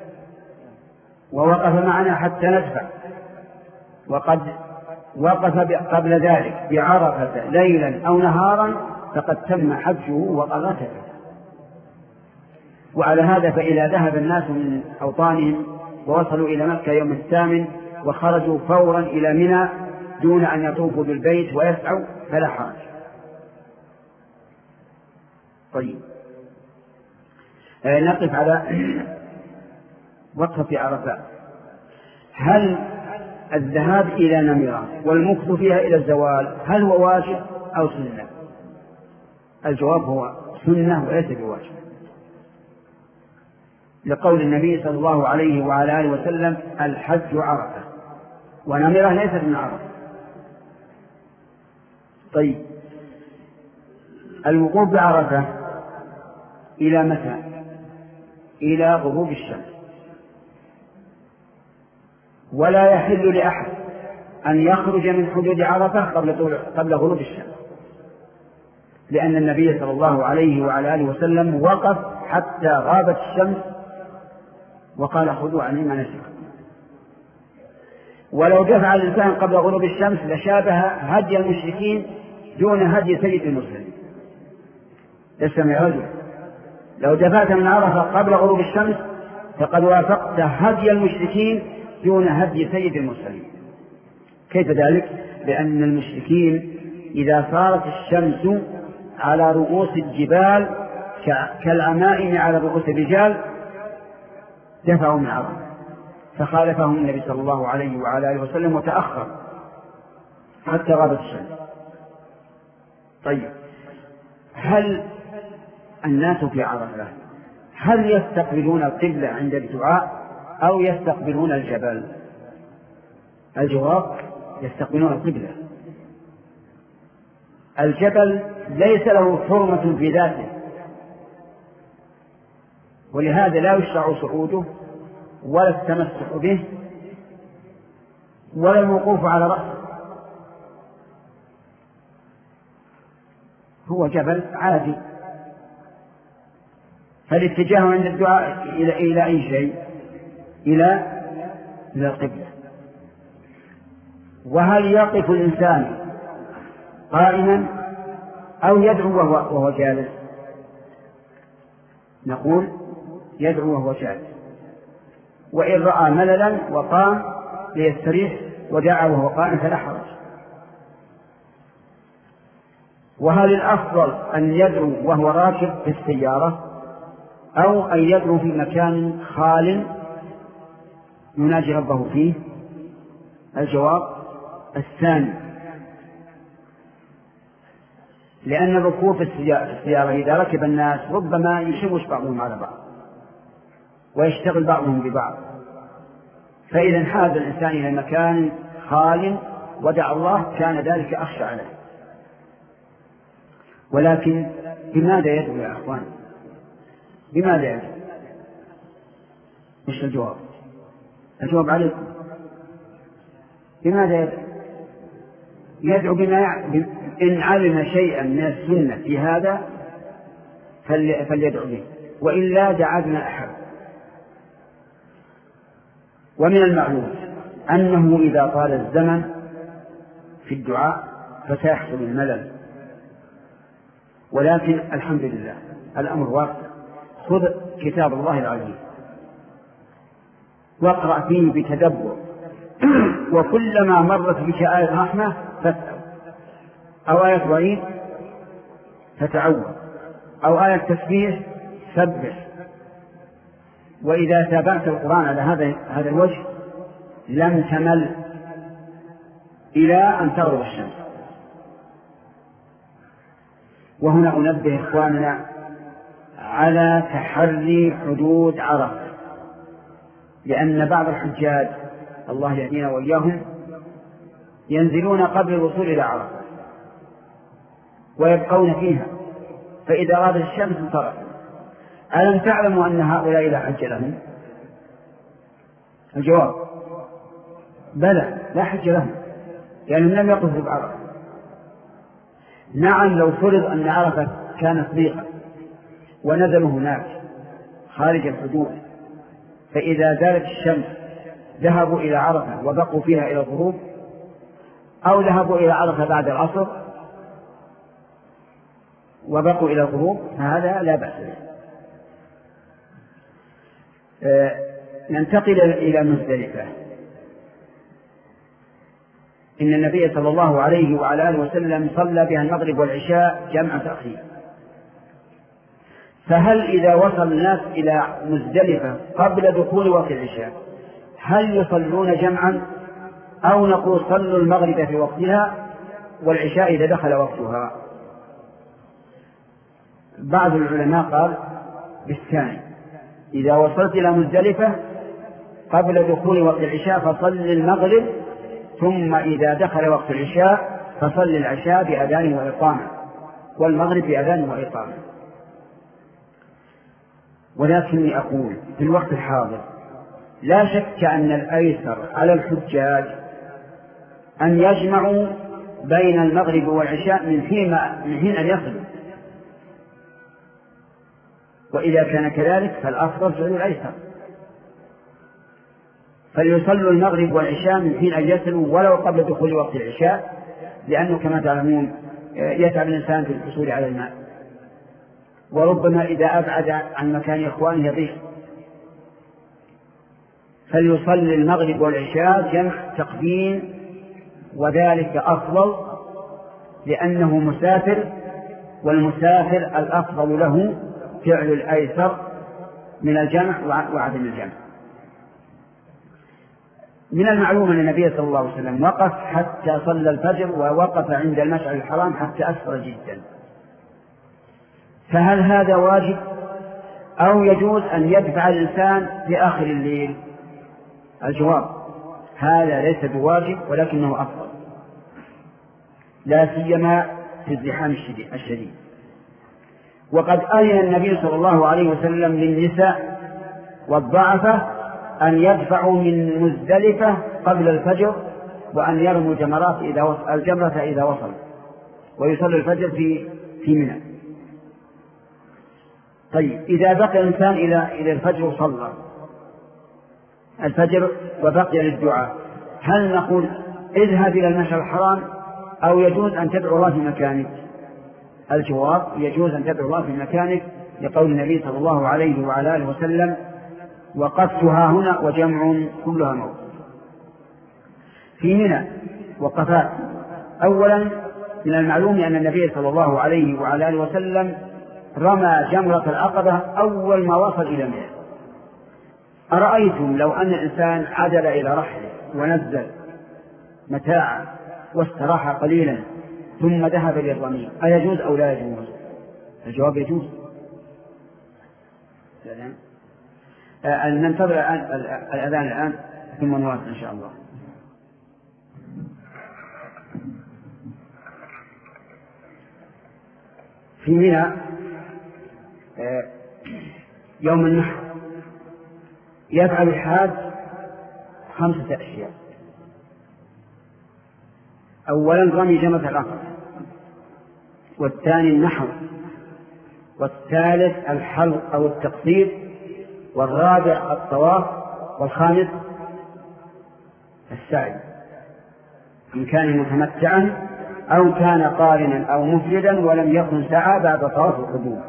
ووقف معنا حتى ندفع، وقد وقف قبل ذلك بعرفة ليلا أو نهارا فقد تم حجه وقضى تفته. وعلى هذا فإذا ذهب الناس من أوطانهم ووصلوا إلى مكة يوم الثامن وخرجوا فورا إلى منى دون أن يطوفوا بالبيت ويسعوا فلا حرج. طيب، آه نقف على وقفة عرفات. هل الذهاب إلى نمرة والمكث فيها إلى الزوال هل هو واجب أو سنة؟ الجواب هو سنة وليس بواجب، لقول النبي صلى الله عليه وعلى آله وسلم الحج عرفة ونمرة ليست من عرفة. طيب، الوقوف بعرفة إلى متى؟ إلى غروب الشمس، ولا يحل لأحد أن يخرج من حدود عرفة قبل قبل غروب الشمس، لأن النبي صلى الله عليه وعلى آله وسلم وقف حتى غابت الشمس وقال خذوا عني مناسككم. ولو دفع الإنسان قبل غروب الشمس لشابه هدي المشركين دون هدي سيد المرسلين. اسمع رجل، لو دفعت من عرفة قبل غروب الشمس فقد وافقت هدي المشركين دون هدي سيد المرسلين. كيف ذلك؟ لأن المشركين إذا صارت الشمس على رؤوس الجبال كالعمائم على رؤوس الرجال دفعوا من عرفة، فخالفهم النبي صلى الله عليه وعلى آله وسلم وتأخر حتى غابت الشمس. طيب، هل الناس في عرفة هل يستقبلون القبلة عند الدعاء أو يستقبلون الجبل؟ الجواب يستقبلون القبلة. الجبل ليس له حرمة في ذاته، ولهذا لا يشرع صعوده ولا التمسح به ولا الوقوف على رأسه، هو جبل عادي. فالاتجاه عند الدعاء إلى إلى أي شيء؟ إلى إلى القبلة. وهل يقف الإنسان قائما أو يدعو وهو, وهو جالس؟ نقول يدعو وهو جالس، وإن رأى مللا وقام ليستريح ودعا وهو قائم فلا حرج. وهل الأفضل أن يدعو وهو راكب في السيارة أو أن يدعو في مكان خال يناجي ربه فيه؟ الجواب الثاني، لأن الركوب في السيارة إذا ركب الناس ربما يشوش بعضهم على بعض ويشتغل بعضهم ببعض، فإذا انحاز الإنسان إلى مكان خال ودع الله كان ذلك أخشى عليه. ولكن بماذا يدعو يا أخوان؟ بماذا يدعو؟ مش الجواب؟ الجواب عليكم. بماذا يدعو؟ يدعو بما يعلم. إن علم شيئا من السنة في هذا فليدعو به، وإلا دعا بما أحب. ومن المعلوم أنه إذا طال الزمن في الدعاء فسيحصل الملل، ولكن الحمد لله الأمر واسع. خذ كتاب الله العزيز واقرأ فيه بتدبر، وكلما مرت بك آية رحمة فاسأل، أو آية وعيد فتعوذ، أو آية تسبيح سبح. وإذا تابعت القرآن على هذا هذا الوجه لم تمل إلى أن تغرب الشمس. وهنا أنبه إخواننا على تحري حدود عرفة، لأن بعض الحجاج الله يهدينا وإياهم ينزلون قبل الوصول إلى عرفة ويبقون فيها، فإذا غابت الشمس انصرفوا. ألم تعلموا أن هؤلاء لا حج لهم؟ الجواب بلى، لا حج لهم، لأنهم لم يقفوا بعرفة. نعم، لو فرض أن عرفة كانت ضيقة ونزلوا هناك خارج الحدود، فإذا زالت الشمس ذهبوا إلى عرفة وبقوا فيها إلى الغروب، أو ذهبوا إلى عرفة بعد العصر وبقوا إلى الغروب، فهذا لا بأس به. آه ننتقل إلى مزدلفة. إن النبي صلى الله عليه وعلى آله وسلم صلى بها المغرب والعشاء جمع تأخير، فهل إذا وصل الناس إلى مزدلفة قبل دخول وقت العشاء هل يصلون جمعا، أو نقول صلوا المغرب في وقتها والعشاء إذا دخل وقتها؟ بعض العلماء قال بالثاني، إذا وصلت إلى مزدلفة قبل دخول وقت العشاء فصل المغرب، ثم إذا دخل وقت العشاء فصل العشاء بأذان وإقامة، والمغرب بأذان وإقامة. ولكني أقول في الوقت الحاضر لا شك أن الأيسر على الحجاج أن يجمعوا بين المغرب والعشاء من حين, من حين أن يصلوا، وإذا كان كذلك فالأفضل فعل الأيسر، فليصلوا المغرب والعشاء من حين أن يصلوا ولو قبل دخول وقت العشاء، لأنه كما تعلمون يتعب الإنسان في الحصول على الماء، وربما إذا أبعد عن مكان إخوانه يضيق، فليصلي المغرب والعشاء جمع تقديم، وذلك أفضل لأنه مسافر، والمسافر الأفضل له فعل الأيسر من الجمع وعدم الجمع. من المعلوم أن النبي صلى الله عليه وسلم وقف حتى صلى الفجر، ووقف عند المشعر الحرام حتى أسفر جدا، فهل هذا واجب أو يجوز أن يدفع الإنسان في آخر الليل؟ الجواب هذا ليس بواجب ولكنه أفضل، لا سيما في الزحام الشديد. وقد أذن النبي صلى الله عليه وسلم للنساء والضعفة أن يدفعوا من مزدلفة قبل الفجر، وأن يرموا الجمرات إذا وصل الجمرة إذا وصل، ويصلي الفجر في في منى. طيب إذا بقي الإنسان إلى إلى الفجر وصلى الفجر وبقي للدعاء، هل نقول اذهب إلى المشعر الحرام أو يجوز أن تدعو الله في مكانك؟ الجواب يجوز أن تدعو الله في مكانك، لقول النبي صلى الله عليه وعلى آله وسلم: وقفتها هنا وجمع كلها موت. في منى وقفات. أولا من المعلوم أن النبي صلى الله عليه وعلى آله وسلم رمى جمرة العقبة أول ما وصل إلى منى. أرأيتم لو أن الإنسان عدل إلى رحله ونزل متاعا واستراح قليلا ثم ذهب للرمي، أيجوز أو لا يجوز؟ الجواب يجوز. آه ننتظر الآن الأذان الآن ثم نواصل إن شاء الله. في منى آه يوم النحر يفعل الحاج خمسة أشياء. أولا رمي جمرة العقبة، والثاني النحر، والثالث الحلق أو التقصير، والرابع الطواف، والخامس السعي إن كان متمتعا أو كان قارنا أو مفردا ولم يكن سعى بعد طواف القدوم.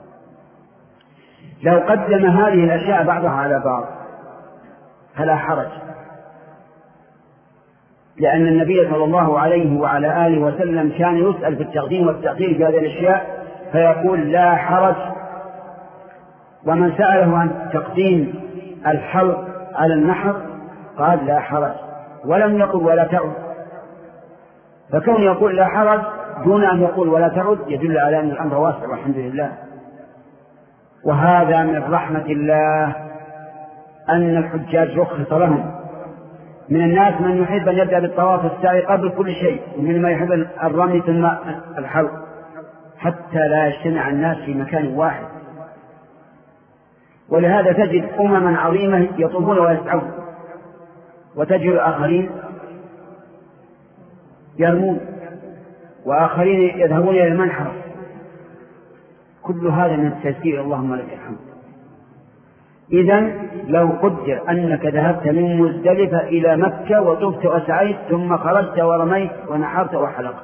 لو قدم هذه الأشياء بعضها على بعض فلا حرج، لأن النبي صلى الله عليه وعلى آله وسلم كان يسأل في التقديم والتأخير في هذه الأشياء فيقول لا حرج. ومن سأله عن تقديم الحلق على النحر قال لا حرج، ولم يقل ولا تعد. فكون يقول لا حرج دون أن يقول ولا تعد يدل على أن الأمر واسع والحمد لله. وهذا من رحمة الله أن الحجاج رخص لهم. من الناس من يحب أن يبدأ بالطواف السعي قبل كل شيء، ومن ما يحب الرمي ثم الحلق، حتى لا يجتمع الناس في مكان واحد. ولهذا تجد أمما عظيمة يطوفون ويسعون، وتجد آخرين يرمون، وآخرين يذهبون إلى المنحر. كل هذا من التيسير، اللهم لك الحمد. إذن لو قدر أنك ذهبت من مزدلفة إلى مكة وطفت وسعيت ثم خرجت ورميت ونحرت وحلقت،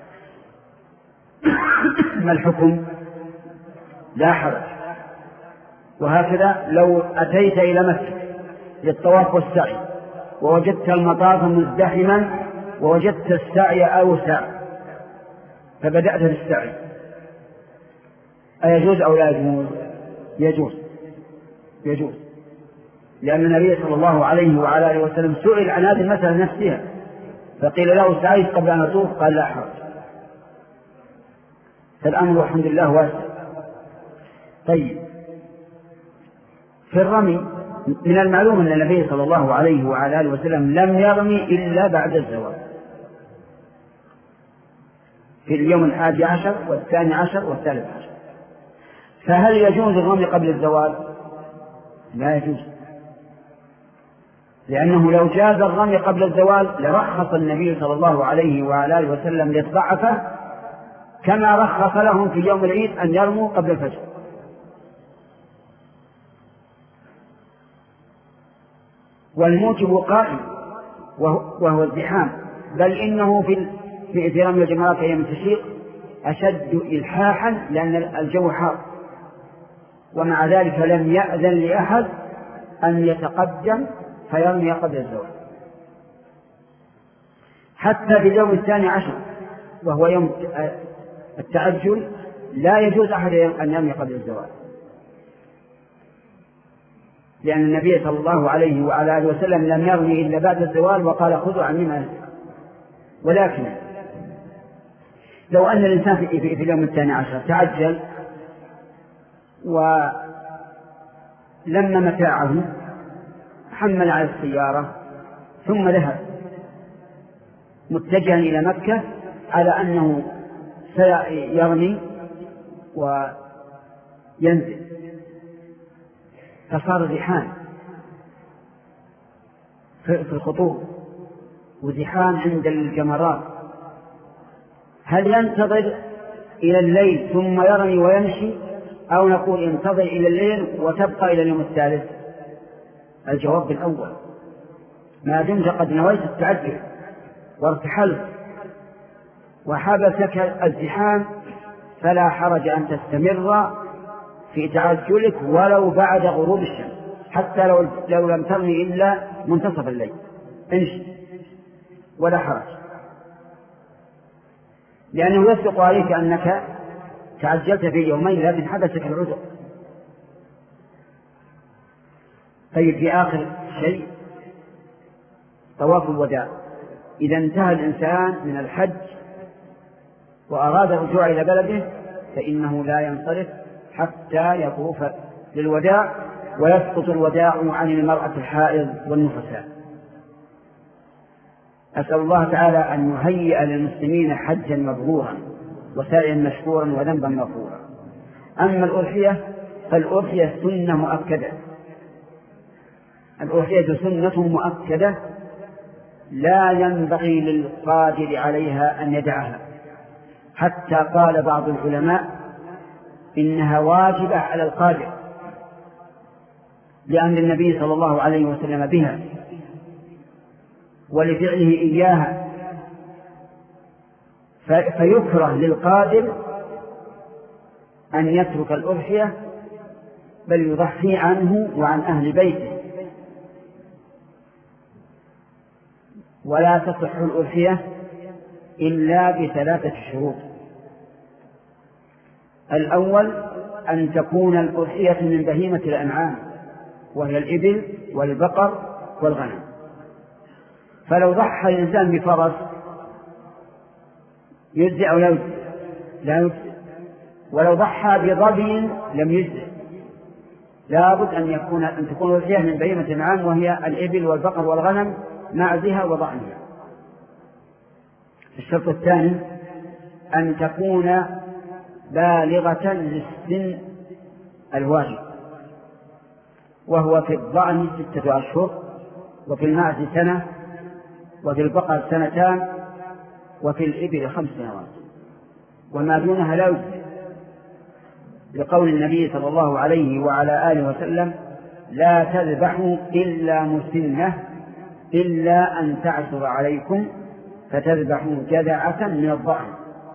ما الحكم؟ لا حرج. وهكذا لو أتيت إلى مكة للطواف والسعي ووجدت المطاف مزدحما ووجدت السعي أوسع فبدأت بالسعي، أيجوز أو لا يجوز؟ يجوز يجوز لأن النبي صلى الله عليه وعلى آله وسلم سئل عن هذه المسألة نفسها فقيل له سعيت قبل أن أطوف؟ قال لا حرج. فالأمر الحمد لله واسع. طيب في الرمي من المعلوم أن النبي صلى الله عليه وعلى آله وسلم لم يرمي إلا بعد الزوال، في اليوم الحادي عشر والثاني عشر والثالث عشر. فهل يجوز الرمي قبل الزوال؟ لا يجوز. لأنه لو جاز الرمي قبل الزوال لرخص النبي صلى الله عليه وعلى آله وسلم للضعفة كما رخص لهم في يوم العيد أن يرموا قبل الفجر. والموجب قائم وهو الزحام، بل إنه في في رمي الجمرات أيام التشريق أشد إلحاحا لأن الجو حار، ومع ذلك لم يأذن لأحد أن يتقدم فيرمي قبل الزوال. حتى في اليوم الثاني عشر وهو يوم التعجل لا يجوز أحد أن يرمي قبل الزوال، لأن النبي صلى الله عليه وعلى آله وسلم لم يرمي إلا بعد الزوال وقال خذوا عني ما. ولكن لو أن الإنسان في, في, في اليوم الثاني عشر تعجل ولم متاعه حمل على السيارة ثم ذهب متجها إلى مكة على أنه سيرمي وينزل، فصار زحام في الخطوط وزحام عند الجمرات. هل ينتظر إلى الليل ثم يرمي ويمشي، أو نقول انتظر إلى الليل وتبقى إلى اليوم الثالث؟ الجواب بالأول، ما دمت قد نويت التعجل وارتحلت وحبسك الزحام فلا حرج أن تستمر في تعجلك ولو بعد غروب الشمس، حتى لو, لو لم ترمي إلا منتصف الليل امشي ولا حرج، لأنه يصدق عليك أنك تعجلت في يومين لكن حدثك العذر. طيب، في آخر شيء طواف الوداع. إذا انتهى الإنسان من الحج وأراد الرجوع إلى بلده فإنه لا ينصرف حتى يطوف للوداع، ويسقط الوداع عن المرأة الحائض والنفساء. أسأل الله تعالى أن يهيئ للمسلمين حجا مبرورا وسعيا مشكورا وذنبا مغفورا. أما الأضحية فالأضحية سنة مؤكدة، الأضحية سنة مؤكدة لا ينبغي للقادر عليها أن يدعها، حتى قال بعض العلماء إنها واجبة على القادر لأمر النبي صلى الله عليه وسلم بها ولفعله إياها، فيكره للقادر أن يترك الأضحية بل يضحي عنه وعن أهل بيته. ولا تصح الأضحية إلا بثلاثة شروط. الأول أن تكون الأضحية من بهيمة الأنعام وهي الإبل والبقر والغنم، فلو ضحى الإنسان بفرس يجزئ أو لا يجزئ؟ لا يجزئ. ولو ضحى بظبي لم يجزئ، لا بد أن يكون أن تكون الأضحية من بهيمة الأنعام وهي الإبل والبقر والغنم معزها وضعنها. الشرط الثاني أن تكون بالغة للسن الواجب، وهو في الضأن ستة أشهر، وفي المعز سنة، وفي البقر سنتان، وفي الإبل خمس سنوات، وما دونها لا يجزئ، لقول النبي صلى الله عليه وعلى آله وسلم: لا تذبحوا إلا مسنة إلا أن تعثر عليكم فتذبحوا جذعة من الضأن.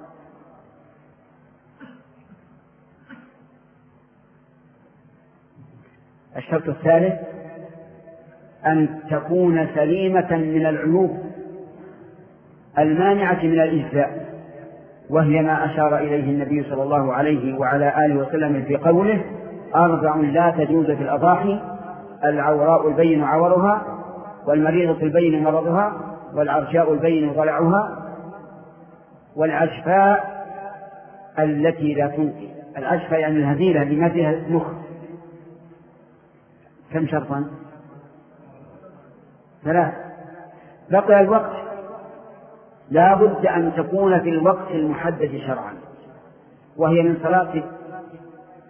الشرط الثالث أن تكون سليمة من العيوب المانعة من الإجزاء، وهي ما أشار إليه النبي صلى الله عليه وعلى آله وسلم في قوله: أربع لا تجوز في الأضاحي: العوراء البين عورها، والمريضة البين مرضها، والعرجاء البين ضلعها، والعجفاء التي لا تنقي. العجفاء يعني الهزيلة اللي ما فيها مخ. كم شرطا؟ ثلاث. بقي الوقت، لا بد أن تكون في الوقت المحدد شرعا، وهي من صلاة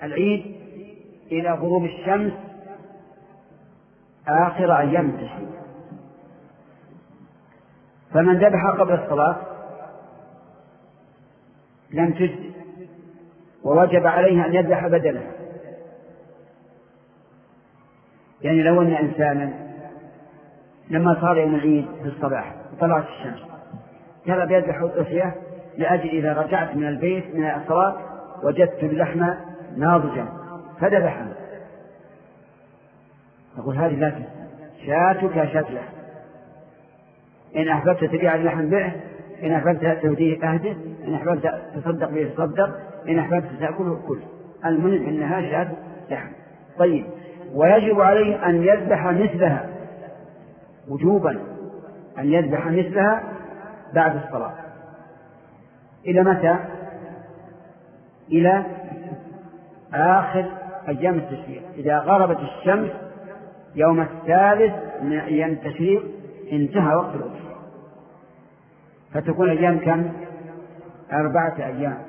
العيد إلى غروب الشمس آخر أيام التشريق. فمن ذبح قبل الصلاة لم تجزي، ووجب عليه أن يذبح بدله. يعني لو أن إنسانا لما صار يوم العيد في الصباح طلعت الشمس كان يذبح الأضحية لأجل إذا رجعت من البيت من الصلاة وجدت اللحم ناضجا فذبحه، أقول هذه لا تجزي، شاتك شات لحم، إن أحببت تبيع اللحم بيعه، إن أحببت تهديه أهده، إن أحببت تصدق به تصدق، إن أحببت تأكله كل، المهم إنها شات لحم. طيب، ويجب عليه أن يذبح مثلها وجوبا، أن يذبح مثلها بعد الصلاة. إلى متى؟ إلى آخر أيام التشريق. إذا غربت الشمس يوم الثالث من أيام التشريق انتهى وقت الأضحية، فتكون أيام كم؟ أربعة أيام.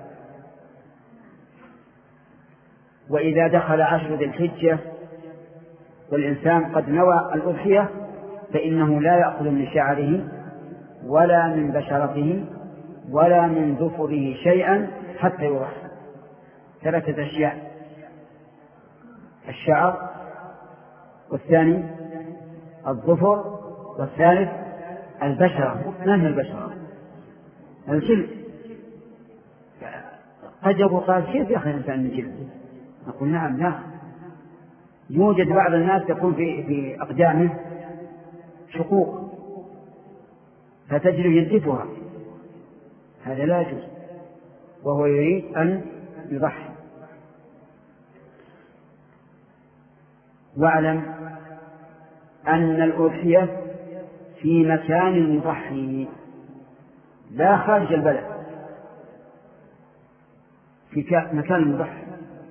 وإذا دخل عشر ذي الحجة والإنسان قد نوى الأضحية فإنه لا يأخذ من شعره ولا من بشرته ولا من ظفره شيئا حتى يضحي. ثلاثة أشياء: الشعر، والثاني الظفر، والثالث البشرة. ما هي البشرة؟ الجلد. قد يقول قال كيف يأخذ الإنسان من جلد؟ نقول نعم، لا، يوجد بعض الناس يكون في في أقدامه شقوق فتجري ينتفها، هذا لا يجوز، وهو يريد أن يضحي. واعلم أن الأضحية في مكان المضحي لا خارج البلد، في مكان المضحي.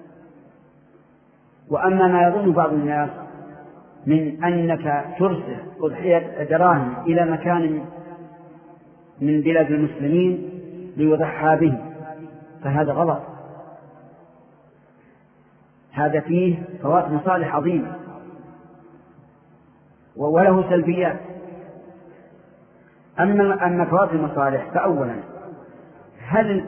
وأما ما يظن بعض الناس من أنك ترسل أضحية دراهم إلى مكان من بلاد المسلمين ليضحى به فهذا غلط، هذا فيه فوات مصالح عظيمة وله سلبيات. أما أما فوات المصالح فأولا، هل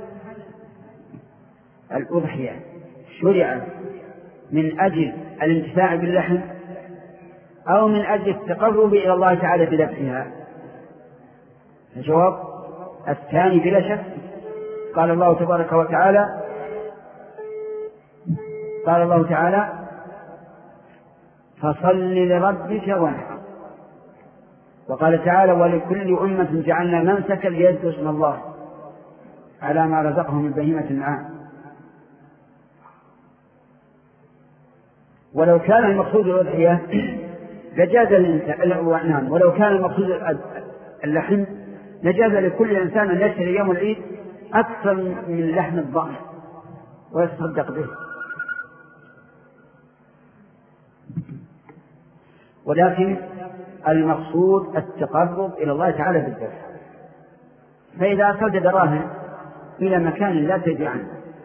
الأضحية شرعت من أجل الانتفاع باللحم أو من أجل التقرب إلى الله تعالى بذبحها؟ الجواب الثاني بلا شك. قال الله تبارك وتعالى قال الله تعالى فصل لربك وانحر. وقال تعالى ولكل أمة جعلنا منسكا ليذكروا اسم الله على ما رزقهم من بهيمة الأنعام. ولو كان المقصود الأضحية لجاز الإنسان، ولو كان المقصود اللحم لجاز لكل إنسان أن يشتري يوم العيد أكثر من لحم الضأن ويتصدق به. ولكن المقصود التقرب إلى الله تعالى بالذبح. فإذا أرسلت دراهم إلى مكان لا تدري عنه،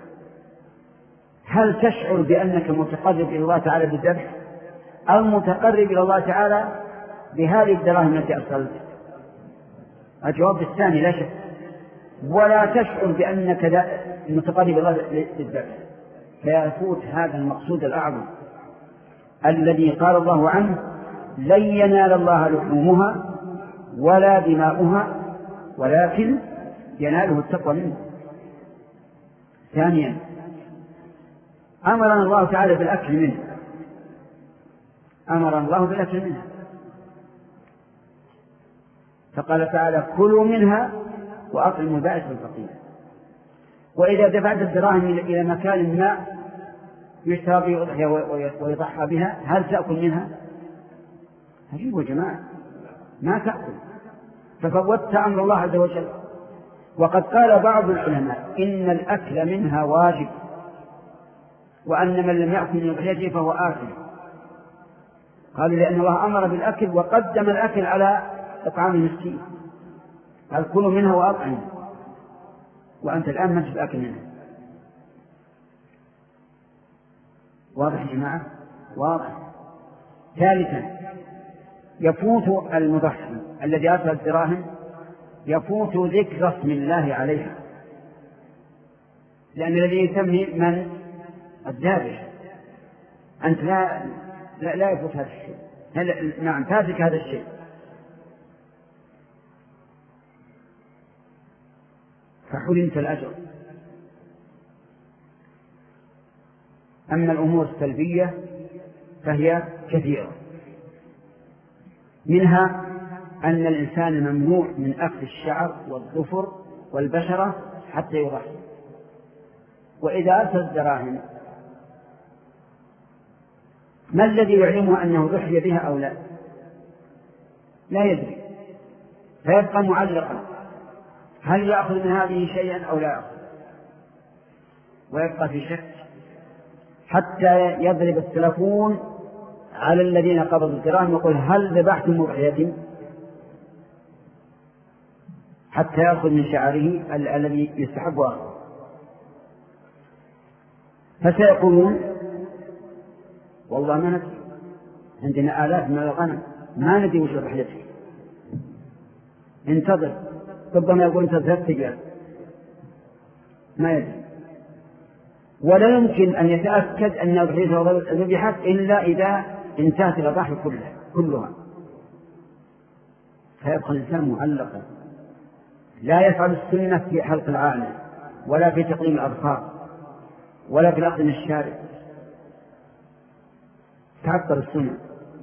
هل تشعر بأنك متقرب إلى الله تعالى بالذبح أو متقرب إلى الله تعالى بهذه الدراهم التي أرسلت؟ الجواب الثاني لا شك. ولا تشعر بأنك متقرب إلى الله بالذبح، فيفوت هذا المقصود الأعظم الذي قال الله عنه لن ينال الله لحومها ولا دماؤها ولكن يناله التقوى منه. ثانيا، أمرنا الله تعالى بالأكل منه، أمرنا الله بالأكل منها، فقال تعالى كلوا منها وأطعموا البائس والفقير. وإذا دفعت الدراهم إلى مكان ما يشترى به أضحية ويضحى بها هل تأكل منها؟ عجيب يا جماعة، ما تأكل، ففوتت أمر الله عز وجل. وقد قال بعض العلماء إن الأكل منها واجب، وأن من لم يأكل من أضحيته فهو آثم. قالوا لأن الله أمر بالأكل وقدم الأكل على إطعام المسكين، قال كلوا منها وأطعموا، وأنت الآن ما تأكل منها. واضح يا جماعة؟ واضح. ثالثا، يفوت المضحي الذي أرسل الدراهم يفوت ذكر اسم الله عليها، لأن الذي يسمي من الذابح، أنت لا, لا, لا يفوت هذا الشيء. هل... نعم فاتك هذا الشيء. فحرمت الأجر. أما الأمور السلبية فهي كثيرة، منها أن الإنسان ممنوع من أخذ الشعر والظفر والبشرة حتى يضحي. وإذا أتى الدراهم ما الذي يعلمه أنه ضحي بها أو لا؟ لا يدري، فيبقى معلقا، هل يأخذ من هذه شيئا أو لا يأخذ، ويبقى في شك حتى يضرب التلفون على الذين قبضوا الدراهم يقول هل ذبحتم أضحية، حتى يأخذ من شعره الذي يستحب أخذه. فسيقولون والله ما ندري، عندنا آلاف من الغنم ما ندري وش ضحيته، انتظر، ربما يقول انت ثلاث أيام ما يدري. ولا يمكن أن يتأكد أن أضحيته ذبحت إلا إذا انتهت الأضاحي كلها كلها. فيبقى الإنسان معلقا، لا يفعل السنة في حلق العانة ولا في تقليم الأظفار ولا في الأخذ من الشارع، تعطل السنة.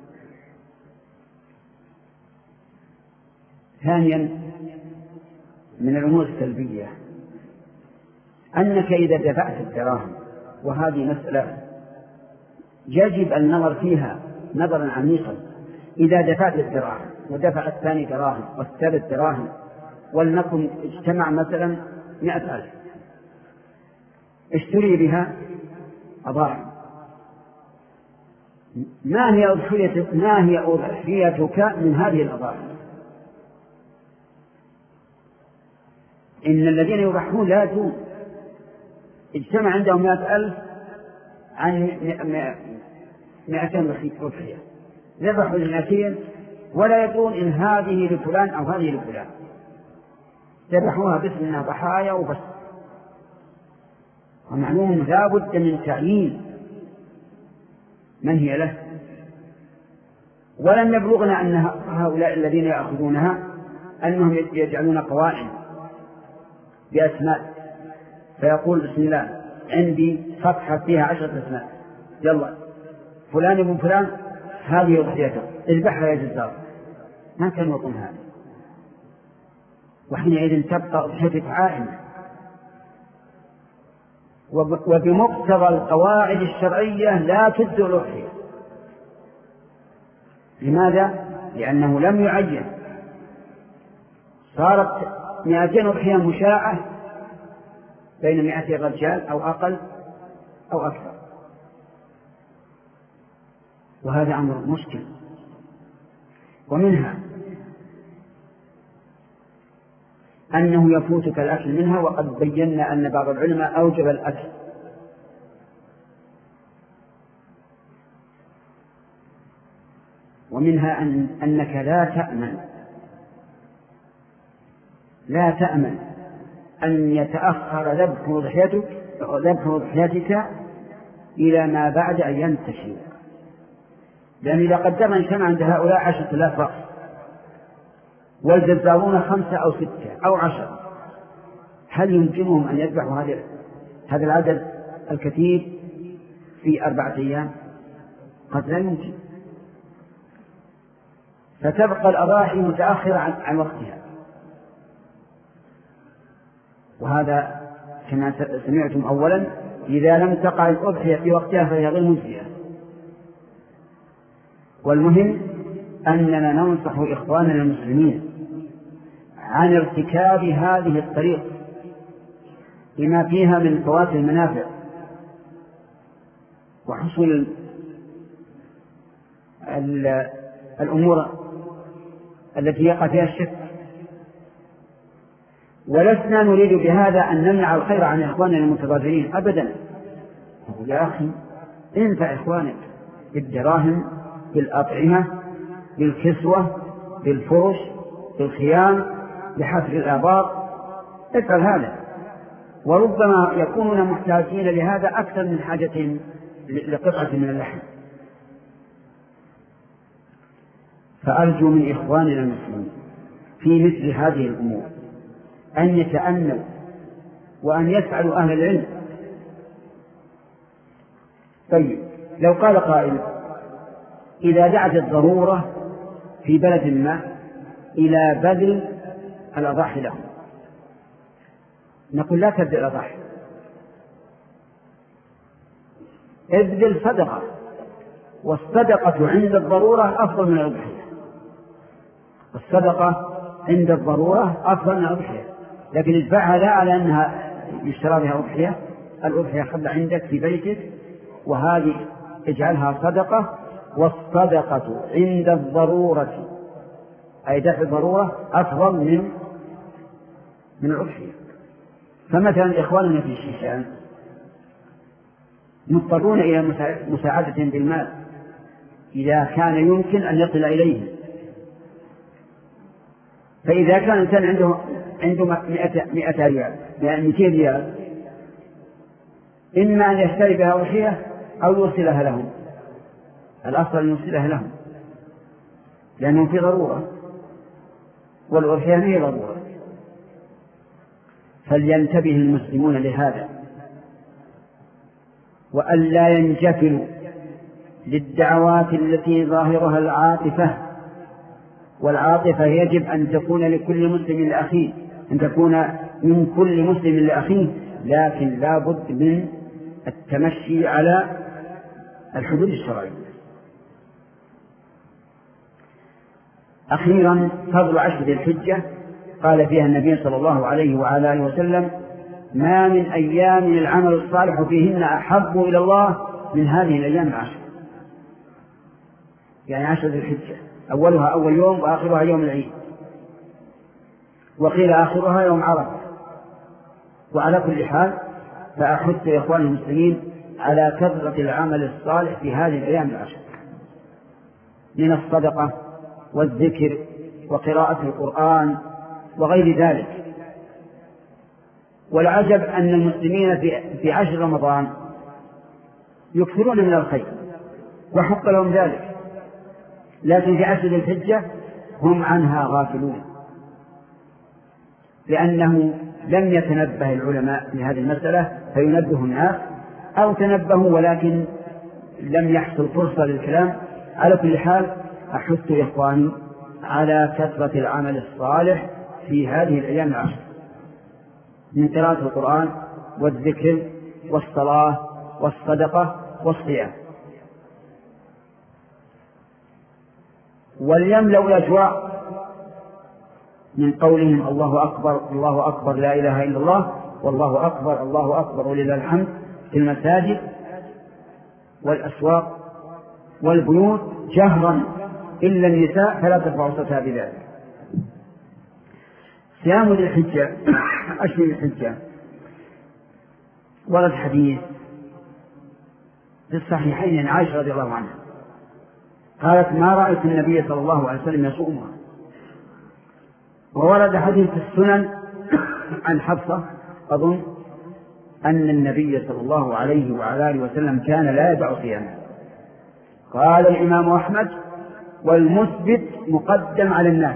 ثانيا من الأمور السلبية أنك إذا دفعت الدراهم، وهذه مسألة يجب النظر فيها نظرا عميقا، إذا دفعت الدراهم ودفع الثاني دراهم والثالث دراهم ولنكن اجتمع مثلا مئة ألف، اشتري بها أضاحي، ما هي أضحيتك ما هي أضحيتك من هذه الأضاحي؟ إن الذين يضحون لا يدون، اجتمع عندهم مئة ألف عن مئتين أضحية، ذبحوا المئتين ولا يدون إن هذه لفلان أو هذه لفلان، ذبحوها باسم أنها ضحايا وبس. ومعلوم لا بد من تعيين من هي له. ولم يبلغنا أن هؤلاء الذين يأخذونها أنهم يجعلون قوائم بأسماء، فيقول بسم الله عندي صفحة فيها عشرة أسماء، يلا فلان ابن فلان هذه أضحيته اذبحها يا جزار. ما كان يقول هذا، وحينئذ تبقى أضحيتك عائمة. وبمقتضى القواعد الشرعية لا تجزئ الأضحية. لماذا؟ لأنه لم يعين، صارت مئتين أضحية مشاعة بين مئتي رجال أو أقل أو أكثر، وهذا أمر مشكل. ومنها أنه يفوتك الأكل منها، وقد بينا أن بعض العلماء أوجب الأكل. ومنها أن أنك لا تأمن لا تأمن أن يتأخر ذبح ضحيتك ذبح ضحيتك إلى ما بعد أن ينتشر، لأن إذا قدرنا إن كان عند هؤلاء عشرة آلاف رأس والجزارون خمسة أو ستة أو عشر، هل يمكنهم أن يذبحوا هذا هذا العدد الكثير في أربعة أيام؟ قد لا يمكن، فتبقى الأضاحي متأخرة عن, عن وقتها. وهذا كما سمعتم أولا إذا لم تقع الأضحية في وقتها فهي غير مجزية. والمهم أننا ننصح إخواننا المسلمين عن ارتكاب هذه الطريق لما فيها من فوات المنافع وحصول الأمور التي يقع فيها الشك. ولسنا نريد بهذا أن نمنع الخير عن إخواننا المتضررين أبدا. يا أخي انفع إخوانك بالدراهم، بالأطعمة، بالكسوة، بالفرش، بالخيام، لحفر الآبار افعل هذا. وربما يكونون محتاجين لهذا أكثر من حاجتهم لقطعة من اللحم. فأرجو من إخواننا المسلمين في مثل هذه الأمور أن يتأنوا وأن يسألوا أهل العلم. طيب لو قال قائل إذا دعت الضرورة في بلد ما إلى بذل الأضاحي لهم، نقول لا تبذل الأضاحي، ابذل صدقة، والصدقة عند الضرورة أفضل من الأضحية. الصدقة عند الضرورة أفضل من الأضحية، لكن ادفعها لا على أنها يشترى بها أضحية. الأضحية خلها عندك في بيتك، وهذه اجعلها صدقة. والصدقة عند الضرورة أي دفع الضرورة أفضل من من الأضحية. فمثلا إخواننا في الشيشان مضطرون إلى مساعدتهم بالمال إذا كان يمكن أن يصل إليهم. فإذا كان الإنسان عنده عنده مئة ريال يعني مئتين ريال، إما أن يشتري بها أضحية أو يوصلها لهم. الأفضل أن يوصلها لهم لأنهم في ضرورة، والأضحية هي ضرورة. فلينتبه المسلمون لهذا، وأن لا ينجفلوا للدعوات التي ظاهرها العاطفة. والعاطفة يجب أن تكون لكل مسلم لأخيه، أن تكون من كل مسلم لأخيه، لكن لا بد من التمشي على الحدود الشرعية. أخيرا فضل عشر ذي الحجة قال فيها النبي صلى الله عليه وعلى آله وسلم: ما من أيام العمل الصالح فيهن أحب إلى الله من هذه الأيام العشر. يعني عشر ذي الحجة أولها أول يوم وآخرها يوم العيد، وقيل آخرها يوم عرفة. وعلى كل حال فأحث يا إخواني المسلمين على كثرة العمل الصالح في هذه الأيام العشر من الصدقة والذكر وقراءة القرآن وغير ذلك. والعجب أن المسلمين في عشر رمضان يكثرون من الخير وحق لهم ذلك، لكن في عشر ذي الحجة هم عنها غافلون، لأنه لم يتنبه العلماء لهذه المسألة فينبه الناس، أو تنبهوا ولكن لم يحصل فرصة للكلام. على كل حال أحث إخواني على كثرة العمل الصالح في هذه الأيام العشر من قراءة القرآن والذكر والصلاة والصدقة والصيام. وليملأوا الأجواء من قولهم: الله أكبر الله أكبر لا إله إلا الله، والله أكبر الله أكبر ولله الحمد، في المساجد والأسواق والبيوت جهرا إلا النساء فلا ترفعوا صوتها بذلك. صيام ذي الحجة أشهر الحجة ورد حديث في الصحيحين عن عائشة رضي الله عنها قالت: ما رأيت النبي صلى الله عليه وسلم يصومها. وورد حديث في السنن عن حفصة أظن أن النبي صلى الله عليه وعلى آله وسلم كان لا يدع صيامه. قال الإمام أحمد: والمثبت مقدم على الناس.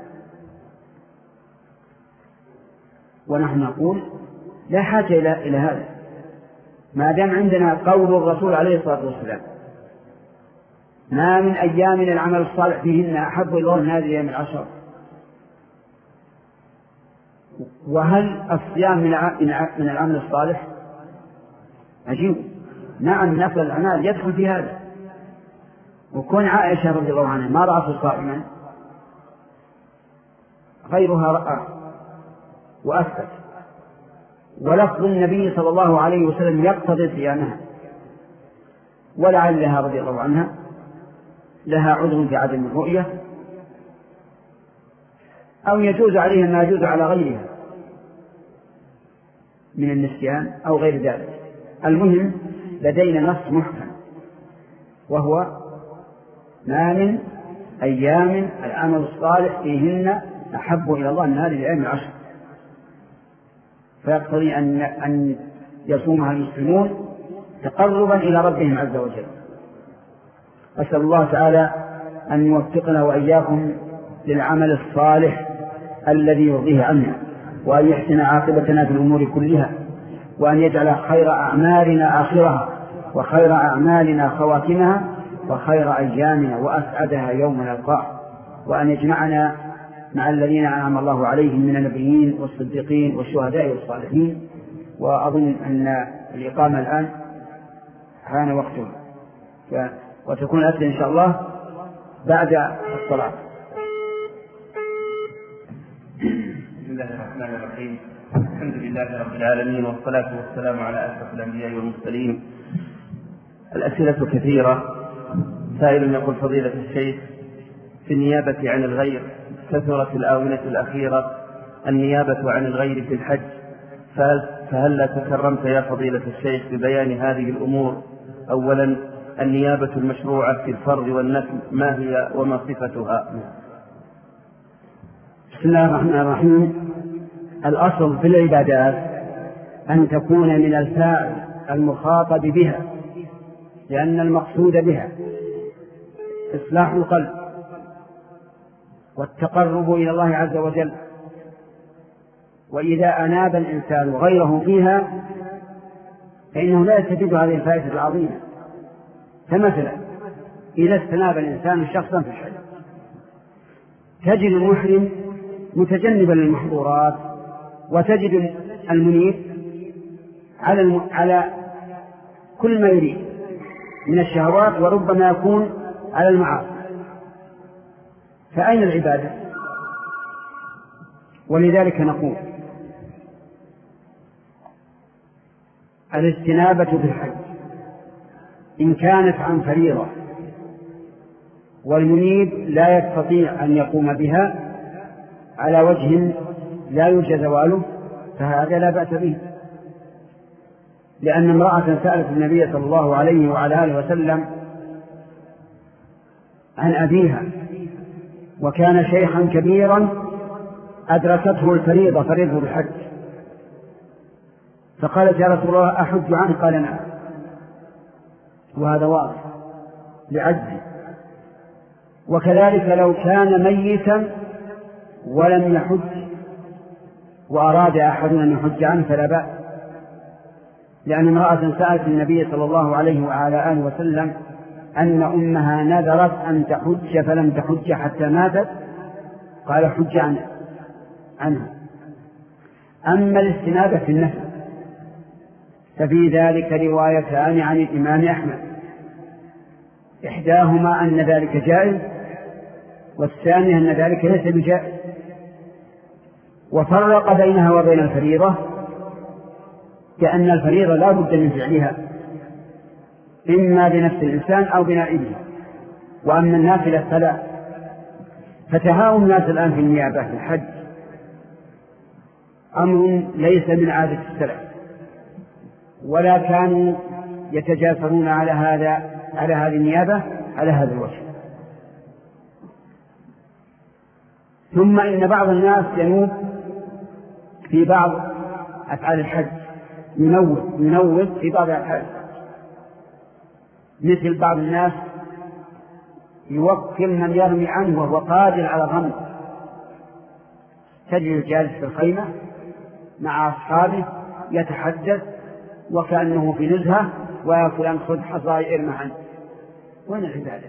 ونحن نقول لا حاجة إلى هذا ما دام عندنا قول الرسول عليه الصلاة والسلام: ما من أيام العمل الصالح فيهن أحب إلى الله من هذه الأيام العشر. وهل الصيام من العمل الصالح؟ عجيب. نعم، نفل الأعمال يدخل في هذا. وكون عائشة رضي الله عنها ما رأته صائما غيرها رأى وأثبت، ولفظ النبي صلى الله عليه وسلم يقتضي صيامها. ولعلها رضي الله عنها لها عذر في عدم الرؤية، أو يجوز عليها ما يجوز على غيرها من النسيان أو غير ذلك. المهم لدينا نص محكم، وهو: ما من أيام العمل الصالح فيهن أحب إلى الله من هذه الأيام العشر، فيقتضي أن أن يصومها المسلمون تقربا إلى ربهم عز وجل. أسأل الله تعالى أن يوفقنا وإياكم للعمل الصالح الذي يرضيه عنا، وأن يحسن عاقبتنا في الأمور كلها، وأن يجعل خير أعمالنا آخرها، وخير أعمالنا خواتمها، وخير أيامنا وأسعدها يوم نلقاه، وأن يجمعنا مع الذين أنعم الله عليهم من النبيين والصديقين والشهداء والصالحين. وأظن أن الإقامة الآن حان وقتها، وتكون الأسئلة إن شاء الله بعد الصلاة. بسم الله الرحمن الرحيم. الحمد لله رب العالمين، والصلاة والسلام على أشرف الأنبياء والمرسلين. الأسئلة كثيرة. سائل يقول: فضيلة الشيخ، في النيابة عن الغير كثرت الآونة الأخيرة النيابة عن الغير في الحج، فهل لا تكرمت يا فضيلة الشيخ ببيان هذه الأمور؟ أولا، النيابة المشروعة في الفرض والنفل ما هي وما صفتها؟ بسم الله الرحمن الرحيم. الأصل في العبادات أن تكون من الفاعل المخاطب بها، لأن المقصود بها إصلاح القلب والتقرب إلى الله عز وجل. وإذا أناب الإنسان غيره فيها فإنه لا يستفيد هذه الفائدة العظيمة. فمثلا إذا استناب الإنسان شخصا في الحج، تجد المحرم متجنبا للمحظورات، وتجد المنيب على الم... على كل ما يريد من الشهوات، وربما يكون على المعاصي. فأين العبادة؟ ولذلك نقول: الاستنابة في الحج إن كانت عن فريضة والمنيب لا يستطيع أن يقوم بها على وجه لا يرجى زواله، فهذا لا بأس به. لأن امرأة سألت النبي صلى الله عليه وعلى آله وسلم عن أبيها، وكان شيخا كبيرا أدركته الفريضة فريضة الحج، فقالت: يا رسول الله أحج عنه؟ قال: نعم. وهذا واضح لعجزه. وكذلك لو كان ميتا ولم يحج وأراد أحد أن يحج عنه فلا بأس، لأن امرأة سألت النبي صلى الله عليه وعلى آله وسلم أن أمها نذرت أن تحج فلم تحج حتى ماتت، قال: حج عنها عنها. أما الاستنابة في النفل ففي ذلك روايتان عن الإمام أحمد، إحداهما أن ذلك جائز، والثانية أن ذلك ليس بجائز، وفرق بينها وبين الفريضة، كأن الفريضة لا بد من فعلها إما بنفس الإنسان أو بنائبه، وأما النافلة فلا. فتهاون الناس الآن في النيابة في الحج أمر ليس من عادة السلف، ولا كانوا يتجاسرون على هذا على هذه النيابة على هذا الوجه. ثم إن بعض الناس ينوب في بعض أفعال الحج، ينوب ينوب في بعض أفعال، مثل بعض الناس يوكل من يرمي عنه وهو قادر على الرمي، تجد جالس في الخيمة مع أصحابه يتحدث وكأنه في نزهة، ويقول: أن خذ حصاي ارمى عنه. وين العبادة؟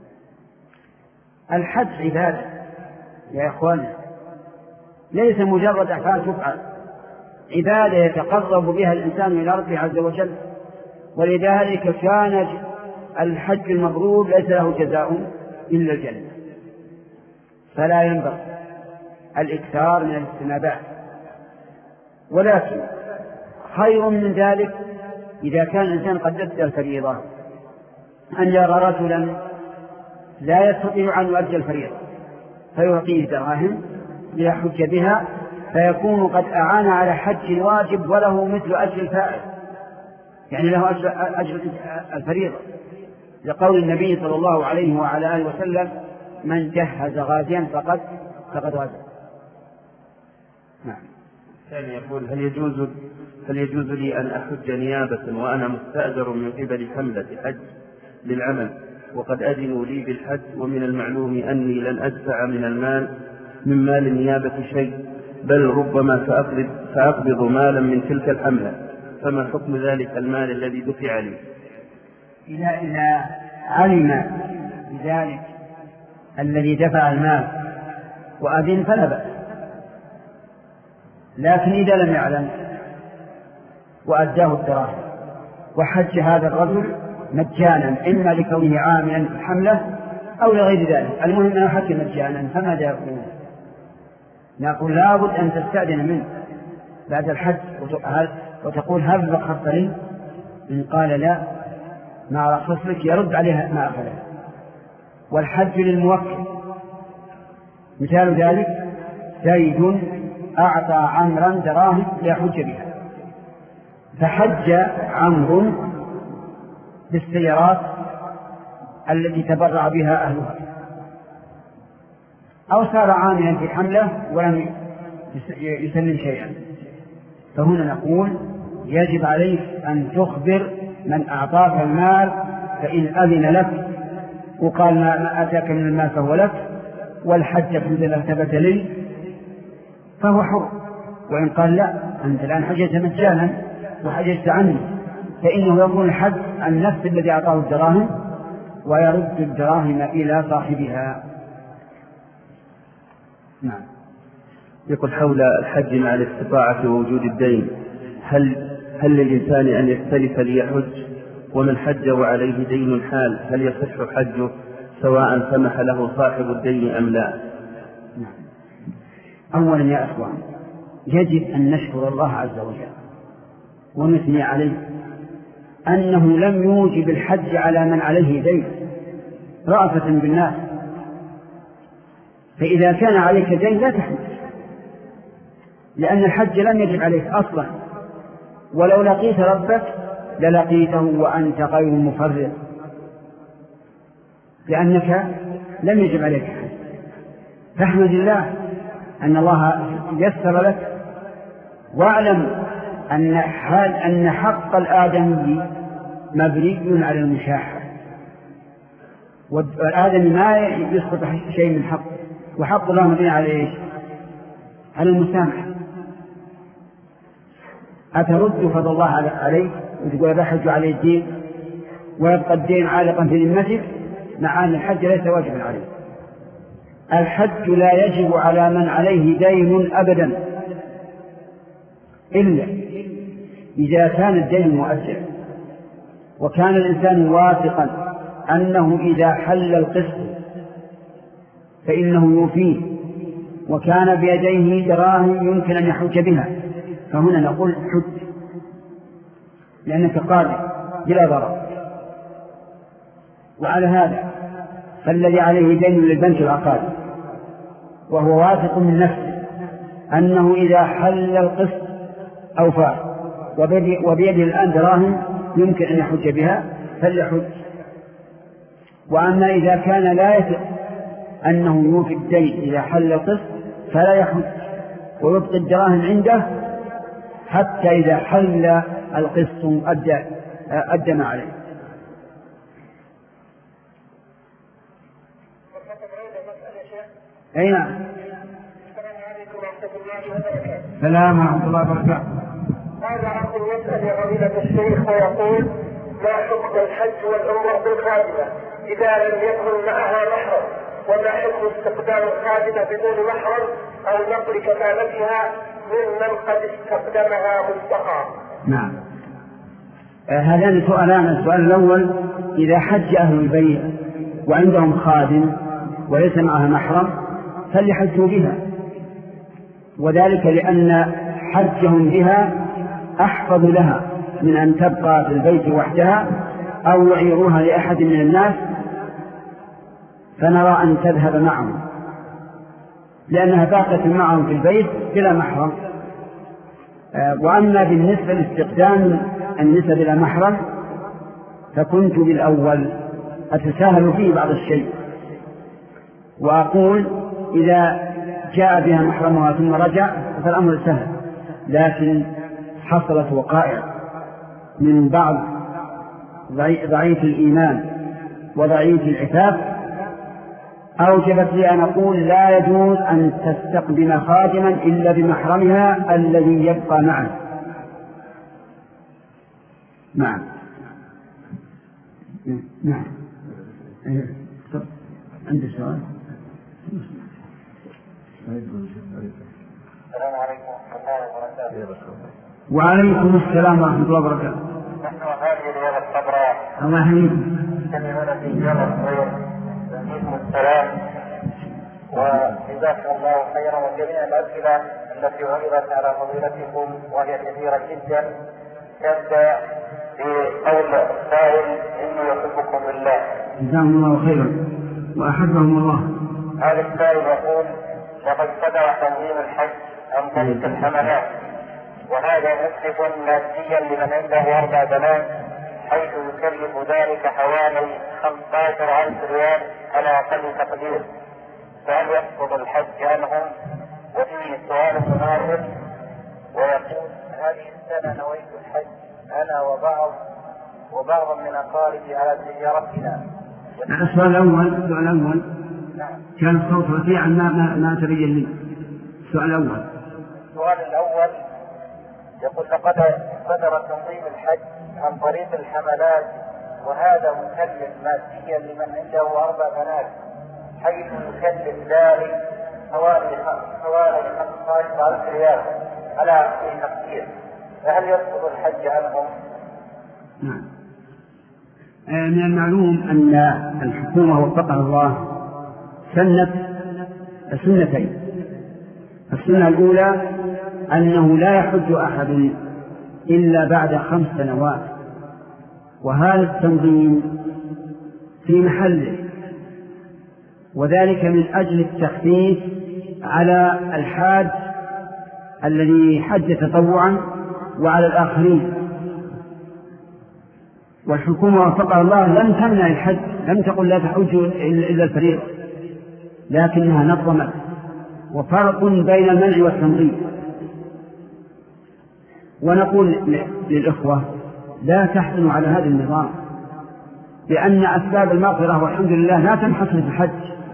الحج عبادة يا إخواني، ليس مجرد أفعال تفعل، عبادة يتقرب بها الإنسان إلى ربه عز وجل. ولذلك كان الحج المبرور ليس له جزاء إلا الجنة. فلا ينبغي الإكثار من الاستنابات، ولكن خير من ذلك إذا كان الإنسان قد أدى الفريضة، أن يرى رجلا لا يستطيع أن يؤدي الفريضة فيعطيه دراهم ليحج بها، فيكون قد أعان على حج الواجب وله مثل أجر الفاعل، يعني له أجر الفريضة، لقول النبي صلى الله عليه وعلى آله وسلم: من جهز غازيا فقد فقد غزا. نعم. الثاني يقول هل يجوز هل يجوز لي أن أحج نيابة وأنا مستأجر من قبل حملة حج للعمل وقد أذنوا لي بالحج ومن المعلوم أني لن أدفع من المال من مال النيابة شيء بل ربما سأقبض, سأقبض مالا من تلك الحملة فما حكم ذلك المال الذي دفع لي؟ إذا إذا علم بذلك الذي دفع المال وأذن فلا بأس، لكن إذا لم يعلم وأداه الدراهم وحج هذا الرجل مجانا إما لكونه عاملا في الحملة أو لغير ذلك، المهم أنه حج مجانا، فماذا يقول؟ نقول لابد أن تستأذن منه بعد الحج وتقول هل رخصت لي؟ إن قال لا ما رخص لك يرد عليها ما أخذه. والحج للموكل، مثال ذلك زيد أعطى عمرا دراهم ليحج بها، فحج عمرو بالسيارات التي تبرع بها أهلها، أو صار عاملا في حملة ولم يسلم شيئا، فهنا نقول يجب عليك أن تخبر من أعطاك المال، فإن أذن لك وقال ما أتاك من المال فهو لك والحج الحمد لله ثبت لي فهو حر، وإن قال لا أنت الآن حججت مجانا وحججت عني فإنه يكون الحج عن نفس الذي أعطاه الدراهم ويرد الدراهم إلى صاحبها. نعم. يقول حول الحج مع الاستطاعة ووجود الدين، هل هل للإنسان أن يستلف ليحج؟ ومن حج وعليه دين حال هل يصح حجه سواء سمح له صاحب الدين أم لا؟ نعم. أولا يا أخوان يجب أن نشكر الله عز وجل ونثني عليه أنه لم يوجب الحج على من عليه دين رأفة بالناس، فإذا كان عليك دين لا تحج، لأن الحج لم يجب عليك أصلا، ولو لقيت ربك للقيته وأنت غير مفرط، لأنك لم يجب عليك الحج. فاحمد الله أن الله يسر لك، واعلم أن حال أن حق الآدمي مبني على المشاحة، والآدمي ما يسقط شيء من حقه، وحق الله مبني على إيش؟ على المسامحة. أترد فضل الله عليك وتقول هذا حج عليه الدين ويبقى الدين عالقا في ذمتك، مع أن الحج ليس واجبا عليه. الحج لا يجب على من عليه دين أبدا إلا إذا كان الدين مؤجل وكان الإنسان واثقا أنه إذا حل القسط فإنه يوفيه وكان بيديه دراهم يمكن أن يحج بها، فهنا نقول حج لأنك قادر بلا ضرر. وعلى هذا فالذي عليه دين للبنك العقاري وهو واثق من نفسه أنه إذا حل القسط أوفاه وبيده الآن دراهم يمكن أن يحج بها فليحج. وأما إذا كان لا يثق أنه يوفي الدين إذا حل القسط فلا يحج ويبقي الدراهم عنده حتى إذا حل القسط أدى, أدى ما عليه. أي نعم. السلام ورحمة الله وبركاته. هذا أخ يسأل يا فضيلة الشيخ ويقول ما حكم الحج والعمرة بالخادمة إذا لم يكن معها محرم، وما حكم استخدام الخادمة بدون محرم أو نقل كفالتها ممن قد استخدمها مسبقا؟ نعم. آه هذان سؤالان. السؤال الأول إذا حج أهل البيت وعندهم خادم وليس معها محرم فليحجوا بها، وذلك لأن حجهم بها أحفظ لها من أن تبقى في البيت وحدها أو يعيروها لأحد من الناس فنرى أن تذهب معهم لأنها باقة معهم في البيت بلا محرم. وأما بالنسبة لاستخدام النساء بلا محرم فكنت بالأول أتساهل فيه بعض الشيء وأقول إذا جاء بها محرمها ثم رجع فالأمر سهل، لكن حصلت وقائع من بعض ضعيف الإيمان وضعيف العفاف أوجبت لي أن أقول لا يجوز أن تستقدم خادما إلا بمحرمها الذي يبقى معه. نعم نعم عندي سؤال. السلام عليكم ورحمة الله وبركاته. وعليكم السلام ورحمة الله وبركاته. نحن هذه رياض الصبراء. الله يحييكم. سمعونا في جامع الخير منكم السلام وجزاكم الله خيرا، وجميع الأسئلة التي عرضت على فضيلتكم وهي كثيرة جدا تبدأ بقول السائل إني أحبكم بالله. جزاهم الله خيرا وأحبهم الله. هذا السائل يقول لقد بدأ تنظيم الحج عن طريق الحملات، وهذا مكلف ماديا لمن عنده أربع بنات، حيث يكلف ذلك حوالي خمسة عشر ألف ريال على أقل تقدير، فهل يسقط الحج عنهم؟ وفيه سؤال مناسب ويقول هذه السنة نويت الحج أنا وبعض وبعض من أقاربي على زيارتنا. السؤال الأول السؤال الأول كان الصوت رفيعا ما ما ما تبين لي. السؤال الأول السؤال الأول يقول لقد بدر تنظيم الحج عن طريق الحملات، وهذا مكلف ماديا لمن عنده أربع بنات، حيث يكلف ذلك حوالي حوالي خمسة عشر ألف ريال على أقل تقدير، فهل يسقط الحج عنهم؟ نعم. من المعلوم أن الحكومة وفقها الله سنت سنتين. السنة الأولى أنه لا يحج أحد إلا بعد خمس سنوات، وهذا التنظيم في محله، وذلك من أجل التخفيف على الحاج الذي حج تطوعا وعلى الآخرين. والحكومة وفقها الله لم تمنع الحج، لم تقل لا تحجوا إلا الفريضة، لكنها نظمت، وفرق بين المنع والتنظيم. ونقول للإخوة لا تحزنوا على هذا النظام، لأن أسباب المغفرة والحمد لله لا تنحصر في الحج.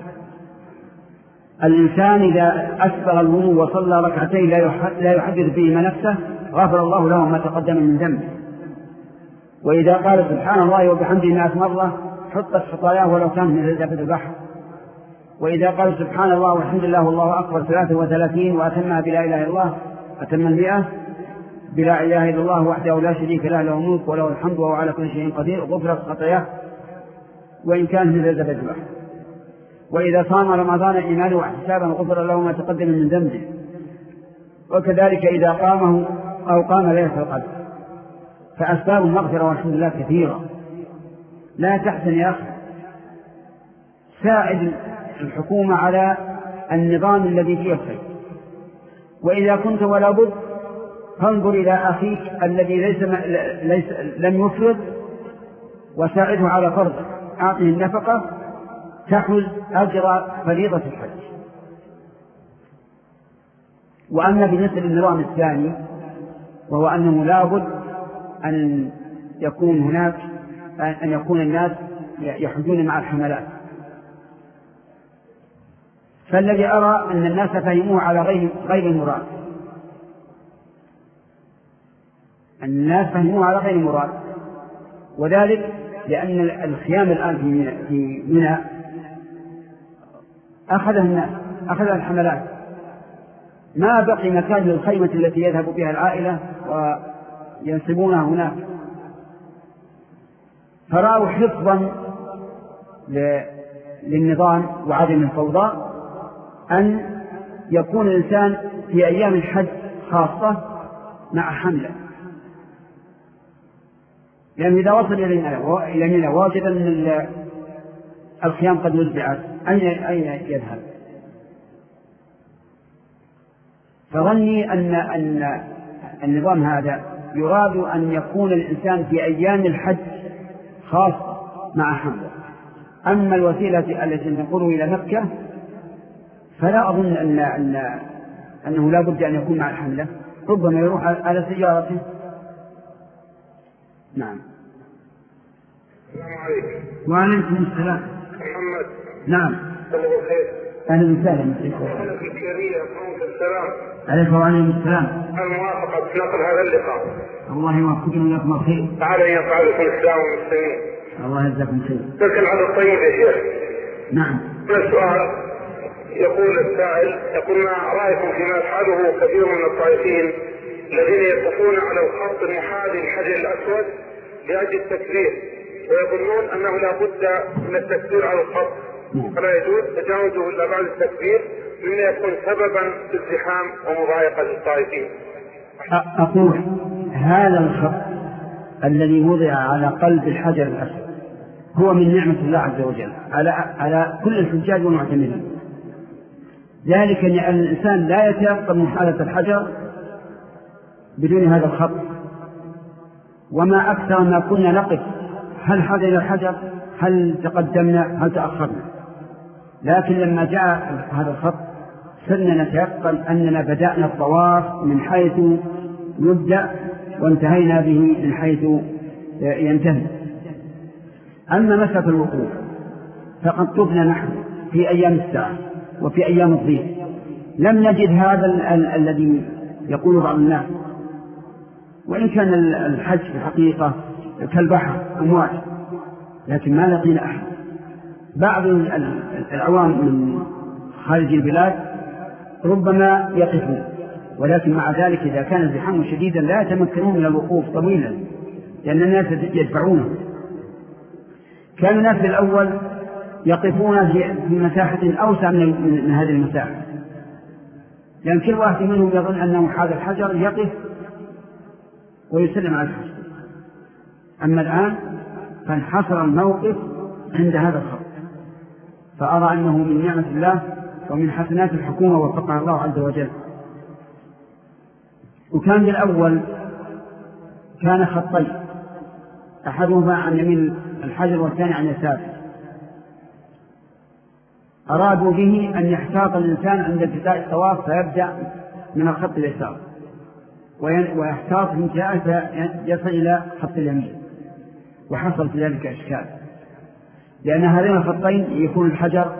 الإنسان إذا أسبغ الوضوء وصلى ركعتين لا يحدث بهما نفسه غفر الله له ما تقدم من ذنبه، وإذا قال سبحان الله وبحمده مئة مرة حطت خطاياه ولو كان من زبد البحر، وإذا قال سبحان الله والحمد لله والله أكبر ثلاثة وثلاثين وأتمها بلا إله إلا الله أتم المئة بلا إله إلا الله وحده لا شريك له له الملك وله الحمد وهو على كل شيء قدير غفرت خطاياه وإن كان من زبد البحر. وإذا صام رمضان إيمانا واحتسابا غفر له ما تقدم من ذنبه. وكذلك إذا قامه أو قام ليلة القدر. فأسباب المغفرة والحمد لله كثيرة. لا تحزن يا أخي، ساعد الحكومة على النظام الذي فيه الخير. وإذا كنت ولا بد فانظر إلى أخيك الذي ليس ليس لم يفرض وساعده على فرضه، أعطه النفقة تحوز أجر فريضة الحج. وأما بالنسبة للنظام الثاني وهو أنه لا بد أن يكون هناك أن يكون الناس يحجون مع الحملات، فالذي أرى أن الناس فهموه على غير غير المراد. الناس فهموه على غير المراد، وذلك لأن الخيام الآن في منى أخذها الناس أخذها الحملات، ما بقي مكان للخيمة التي يذهب بها العائلة وينسبونها هناك. فرأوا حفظا للنظام وعدم الفوضى أن يكون الإنسان في أيام الحج خاصة مع حملة، لأن إذا وصل إلى منى وجد أن الخيام قد وزعت أين يذهب؟ فظني أن أن النظام هذا يراد أن يكون الإنسان في أيام الحج خاصة مع حملة. أما الوسيلة التي تنقله إلى مكة فلا أظن أن أن أنه لا بد أن يكون مع الحملة، ربما يروح على سيارته. نعم. السلام عليكم. وعليكم السلام. محمد. نعم. الله خير. أهلا وسهلا. أهلا الكريم. السلام. عليكم وعليكم السلام. الموافقة نقل هذا اللقاء. الله يوفقكم وياكم الخير. تعالى ينفع لكم الإسلام والمسلمين. الله يجزاكم خير. لكن هذا الطيب يا شيخ. نعم. السؤال يقول السائل، يقول ما رأيكم فيما يفعله كثير من الطائفين الذين يقفون على الخط المحاذي للحجر الأسود لأجل التكبير، ويظنون أنه لا بد من التكبير على الخط، فلا يجوز تجاوزه إلا بعد التكبير، مما يكون سببا في ازدحام ومضايقة للطائفين. أقول هذا الخط الذي وضع على قلب الحجر الأسود هو من نعمة الله عز وجل على على كل الحجاج والمعتمرين، ذلك أن الإنسان لا يتيقن من حالة الحجر بدون هذا الخط. وما أكثر ما كنا نقف هل حذينا الحجر، هل تقدمنا، هل تأخرنا، لكن لما جاء هذا الخط صرنا نتيقن أننا بدأنا الطواف من حيث يبدأ وانتهينا به من حيث ينتهي. أما مسألة الوقوف فقد طفنا نحن في أيام الساعة وفي أيام الضيق لم نجد هذا ال ال الذي يقول بعض الناس، وإن كان الحج في الحقيقة كالبحر أمواج، لكن ما لقينا أحد. بعض العوام من خارج البلاد ربما يقفون، ولكن مع ذلك إذا كان الزحام شديدا لا يتمكنون من الوقوف طويلا لأن الناس يدفعونه. كان الناس في الأول يقفون في مساحة أوسع من هذه المساحة، لأن كل واحد منهم يظن أنه هذا الحجر يقف ويسلم على الحجر. أما الآن فانحصر الموقف عند هذا الخط، فأرى أنه من نعمة الله ومن حسنات الحكومة وفقها الله عز وجل. وكان بالأول كان خطين، أحدهما عن يمين الحجر والثاني عن يساره، أرادوا به أن يحتاط الإنسان عند ابتداء الطواف فيبدأ من الخط اليسار ويحتاط في انتهائه فيصل إلى خط اليمين، وحصل في ذلك إشكال، لأن هذين الخطين يكون الحجر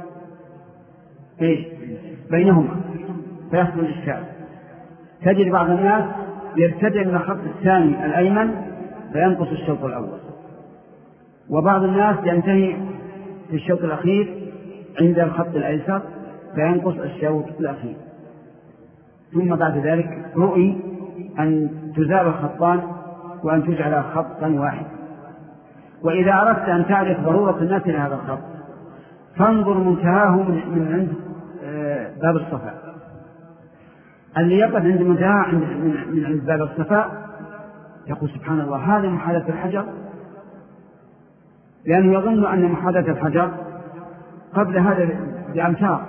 إيش بينهما فيحصل الإشكال. تجد بعض الناس يبتدئ من الخط الثاني الأيمن فينقص الشوط الأول، وبعض الناس ينتهي في الشوط الأخير عند الخط الأيسر فينقص الشوط الأخير. ثم بعد ذلك رؤي أن تزال الخطان وأن تجعل خطا واحد. وإذا أردت أن تعرف ضرورة الناس إلى هذا الخط فانظر منتهاه من عند باب الصفاء. اللي يقف عند منتهاه من عند باب الصفاء يقول سبحان الله هذا محاذاة الحجر، لأنه يظن أن محاذاة الحجر قبل هذا بأمتار،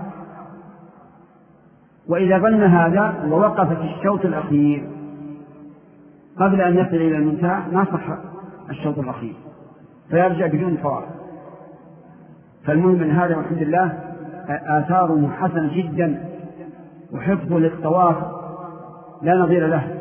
وإذا ظن هذا ووقف في الشوط الأخير قبل أن يصل إلى المنتهى ما صح الشوط الأخير فيرجع بدون فوائد. فالمهم من هذا والحمد لله آثاره حسنة جدا، وحفظه للطواف لا نظير له.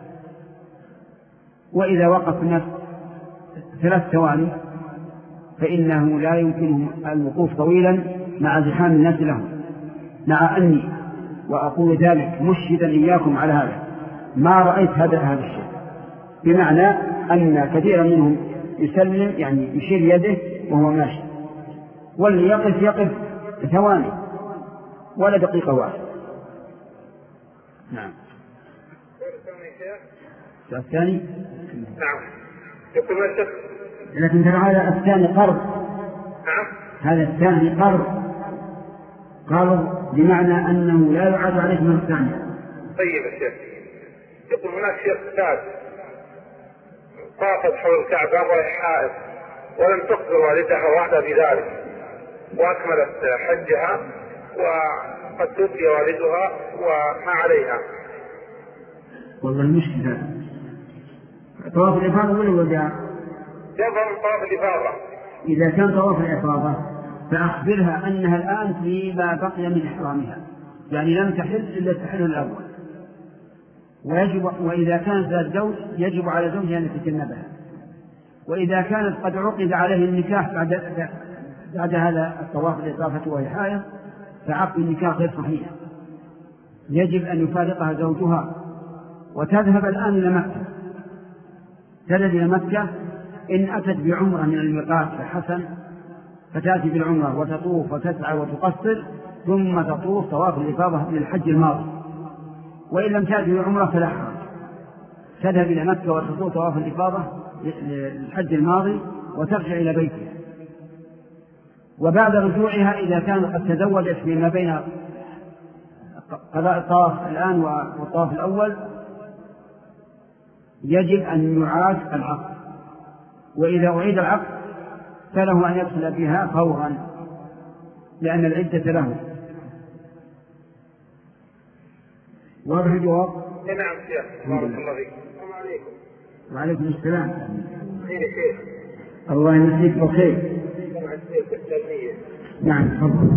وإذا وقف الناس ثلاث ثواني فإنه لا يمكنهم الوقوف طويلا مع زحام الناس لهم. مع أني وأقول ذلك مشهدا إياكم على هذا ما رأيت هذا هذا الشيء، بمعنى أن كثيرا منهم يسلم يعني يشير يده وهو ماشي، واللي يقف يقف ثواني ولا دقيقة واحدة. نعم. الثاني نعم يقول الشيخ لكن ترى هذا الثاني قرض. نعم هذا الثاني قرض قرض بمعنى أنه لا يعاد عليه من الثاني. طيب الشيخ يقول هناك شيخ ثالث طافت حول الكعبة وهي حائض ولم تخبر والدها وحدها بذلك وأكملت حجها وقد توفي والدها وما عليها. والله المشكلة طواف الإفاضة ولا وداع؟ يظهر طواف الإفاضة. إذا كان طواف الإفاضة فأخبرها أنها الآن فيما بقي من إحرامها يعني لم تحل إلا التحلل الأول. ويجب وإذا كانت ذات زوج يجب على زوجها أن يتجنبها. وإذا كانت قد عقد عليه النكاح بعد بعد هذا الطواف الإضافة وهي حائض فعقد النكاح غير صحيح، يجب أن يفارقها زوجها وتذهب الآن إلى مكة. تذهب إلى مكة إن أتت بعمرة من الميقات فحسن، فتأتي بالعمرة وتطوف وتسعى وتقصر ثم تطوف طواف الإفاضة للحج الماضي. وإن لم تأتي بعمرة فلا حرج، تذهب إلى مكة وتطوف طواف الإفاضة للحج الماضي وترجع إلى بيتها. وبعد رجوعها إذا كان قد تزوجت فيما بين قضاء الطواف الآن والطواف الأول يجب أن يعاد العقد. وإذا أعيد العقد فله أن يدخل بها فورا لأن العدة له. واضح الجواب؟ نعم شيخ. بارك الله فيك. السلام عليكم. وعليكم السلام. خير يا شيخ. الله يمسيك بخير. نعم تفضل.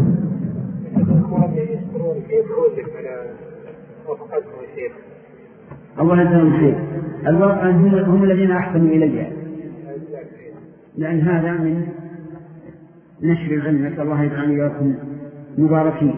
الله يجزاهم خير. الواقع هم, هم الذين أحسنوا إلي، لأن هذا من نشر العلم. نسأل الله يجعلنا وإياكم مباركين.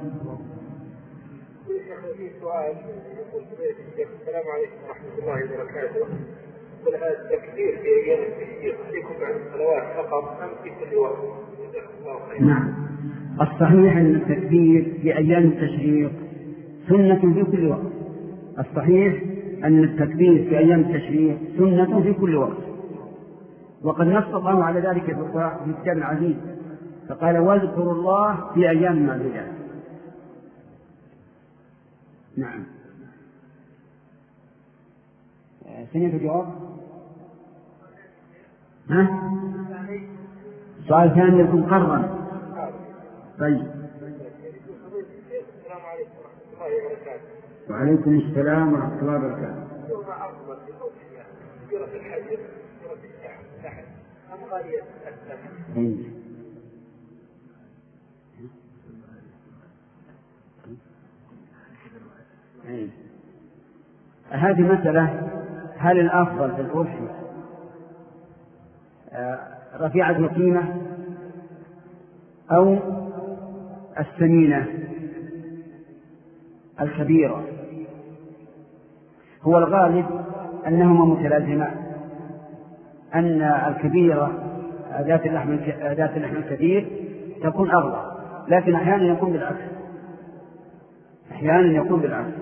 السلام عليكم ورحمة الله وبركاته. قل هذا التكبير في أيام التشريق يكون بعد الصلوات فقط أم في كل وقت؟ نعم، الصحيح أن التكبير في أيام التشريق سنة في كل وقت. الصحيح أن التكبير في أيام التشريق سنة في كل وقت، وقد نص الله على ذلك في الكتاب العزيز فقال واذكروا الله في أيام معدودات. نعم. سمعت الجواب؟ ها؟ سؤال ثاني يكون قرا. طيب. السلام عليكم ورحمة الله وبركاته. وعليكم السلام ورحمة الله وبركاته. يوم أفضل في الأضحية سورة الحج سورة السحر أم غالية السحر؟ هذه مسألة، هل الأفضل في الأضحية رفيعة القيمة أو السمينة الكبيرة؟ هو الغالب أنهما متلازمان، أن الكبيرة ذات اللحم ذات اللحم الكثير تكون أغلى، لكن أحيانا يكون بالعكس، أحيانا يكون بالعكس.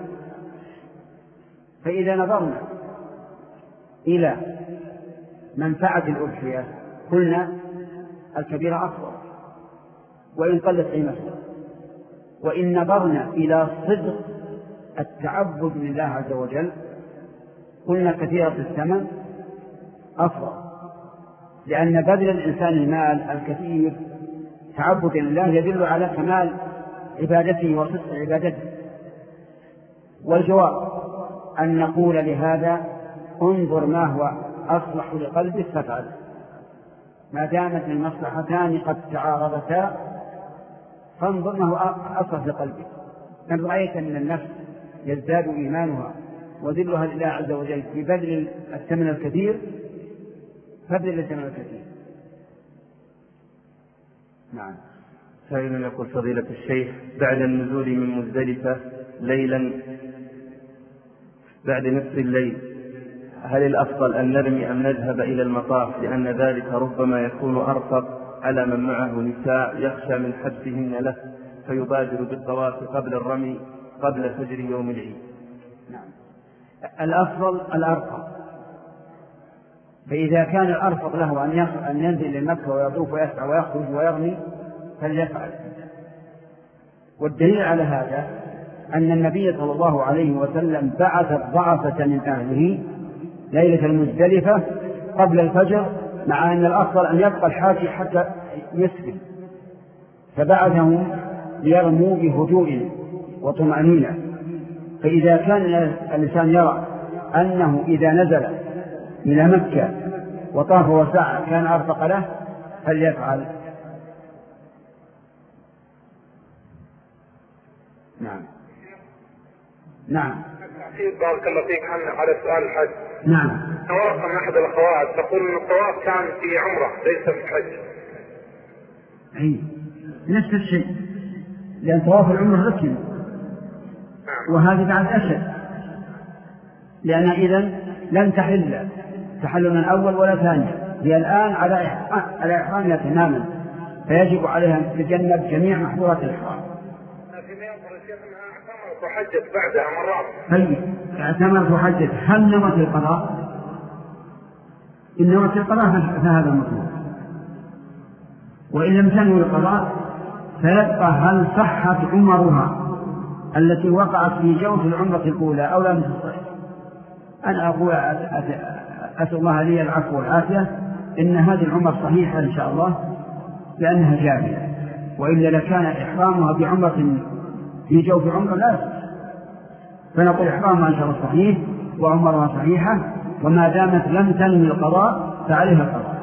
فإذا نظرنا إلى منفعة الأضحية قلنا الكبيرة أفضل وإن قلت قيمتها. وإن نظرنا إلى صدق التعبد لله عز وجل قلنا كثيرة الثمن أفضل، لأن بذل الإنسان المال الكثير تعبدا لله يدل على كمال عبادته وصدق عبادته. والجواب أن نقول لهذا انظر ما هو أصلح لقلبك فافعل، ما دامت المصلحتان قد تعارضتا فانظر ما هو أصلح لقلبك. إن رأيت أن النفس يزداد إيمانها وذلها لله عز وجل في بذل الثمن الكثير فبذل الثمن الكثير. نعم. سائل يقول فضيلة الشيخ بعد النزول من مزدلفة ليلا بعد نصف الليل هل الأفضل أن نرمي أم نذهب إلى المطاف، لأن ذلك ربما يكون أرفق على من معه نساء يخشى من حبسهن له فيبادر بالطواف قبل الرمي قبل فجر يوم العيد؟ نعم. الأفضل الأرفق، فإذا كان الأرفق له أن ينزل لمكة ويطوف ويسعى ويخرج ويرمي فليفعل. والدليل على هذا أن النبي صلى الله عليه وسلم بعث ضعفة من أهله ليلة المزدلفة قبل الفجر، مع أن الأفضل أن يبقى الحاجي حتى يسفل، فبعثهم ليرموا بهدوء وطمأنينة. فإذا كان الإنسان يرى أنه إذا نزل إلى مكة وطاف وسعى كان أرفق له فليفعل. نعم نعم. بارك الله فيك على سؤال الحج. نعم. توقف من أحد الأخوات تقول إن الطواف كان في عمرة ليس في الحج. أي نفس الشيء، لأن طواف العمرة ركن وهذه بعد أشد، لأن إذن لن تحل تحلل أول ولا ثاني، هي الآن على على إحرامها تماما، فيجب عليها أن تتجنب جميع محظورات الإحرام. وحجت بعدها مرات. طيب اعتمرت وحجت، هل نوت القضاء؟ إن نوت القضاء فهذا المطلوب، وإن لم تنوي القضاء فيبقى هل صحت عمرها التي وقعت في جوف العمرة الأولى أو لم تصح. أنا أقول أسأل الله لي العفو والعافية إن هذه العمر صحيحة إن شاء الله لأنها جارية، وإلا لكان إحرامها بعمرة في جوف عمرة لا يصح، فنقول إحرامها إن شاء الله صحيح وعمرها صحيحة، وما دامت لم تنوي القضاء فعليها القضاء.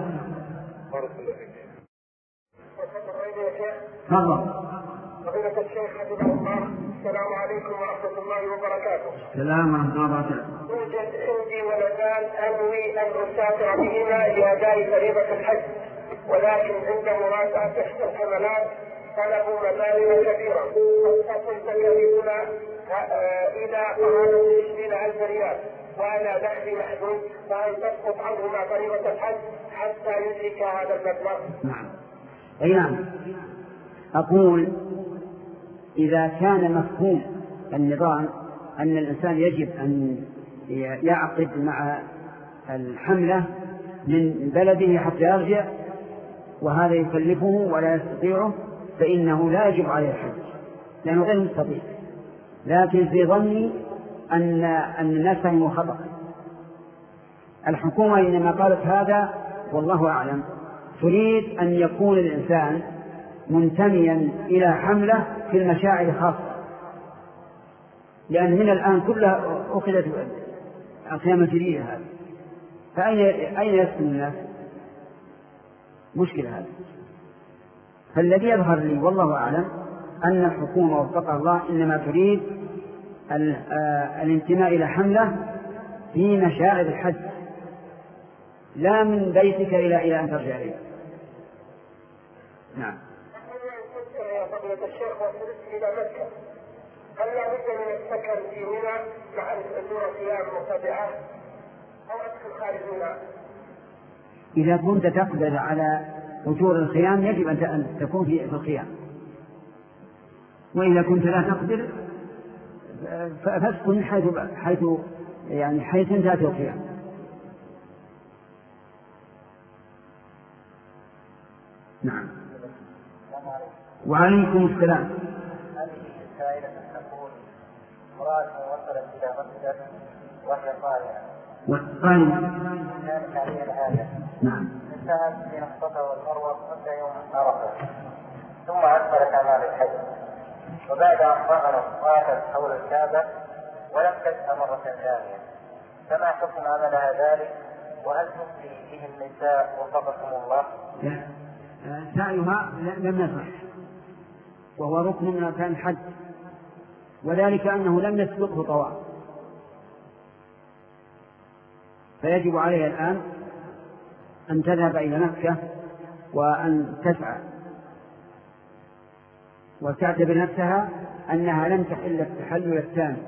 تفضل. فضيلة الشيخ حفظه الله، السلام عليكم ورحمة الله وبركاته. السلام ورحمة الله وبركاته. يوجد عندي ولدان أنوي أن أسافر بهما لأداء فريضة الحج، ولكن عند مراجعة إحدى الحملات طلبوا مبالغ كبيرة قد تصل تكاليفنا إلى قرابة عشرين ألف ريال، وأنا دخلي محدود، فهل تسقط عنهما فريضة الحج حتى يدرك هذا المبلغ؟ نعم. أي نعم. أقول إذا كان مفهوم النظام أن الإنسان يجب أن يعقد مع الحملة من بلده حتى يرجع وهذا يكلفه ولا يستطيعه، فإنه لا يجب عليه الحج لأنه غير مستطيع. لكن في ظني أن أن الناس فهموا خطأ. الحكومة إنما قالت هذا والله أعلم تريد أن يكون الإنسان منتميا إلى حملة في المشاعر خاصة، لأن من الآن كلها أخذت أقيام جديدة هذه، فأين أين يسكن الناس؟ مشكلة هذا. فالذي يظهر لي والله أعلم أن الحكومة وفقها الله إنما تريد الانتماء إلى حملة في مشاعر الحج، لا من بيتك إلى إلى أن ترجع إليه. نعم. يا فضيلة الشيخ وصلت إلى مكة، هل لا بد من السكن في منى مع الأجور قيام مرتفعة أو أدخل خارج منى؟ إذا كنت تقدر على أجور الخيام يجب أن تكون في الخيام، وإذا كنت لا تقدر فاسكن حيث حيث يعني حيث انتهت الخيام. نعم. وعليكم السلام. هذه سائلة تقول امرأة وصلت إلى مكة وهي قائمة والقائمة كانت عليها الحاجة. نعم. انتهت بين الصفا والمروة مدة يوم عرفة، ثم أدخلت أعمال الحج، وبعد أن ظهرت طافت حول الكعبة ولم تدفع مرة ثانية، فما حكم عملها ذلك؟ وهل تفتي به النساء وفقكم الله؟ سعيها لم يصح، وهو ركن من أركان الحج، وذلك أنه لم يسبقه طواف، فيجب عليها الآن أن تذهب إلى مكة وأن تسعى وتعتبر نفسها أنها لم تحل التحلل الثاني.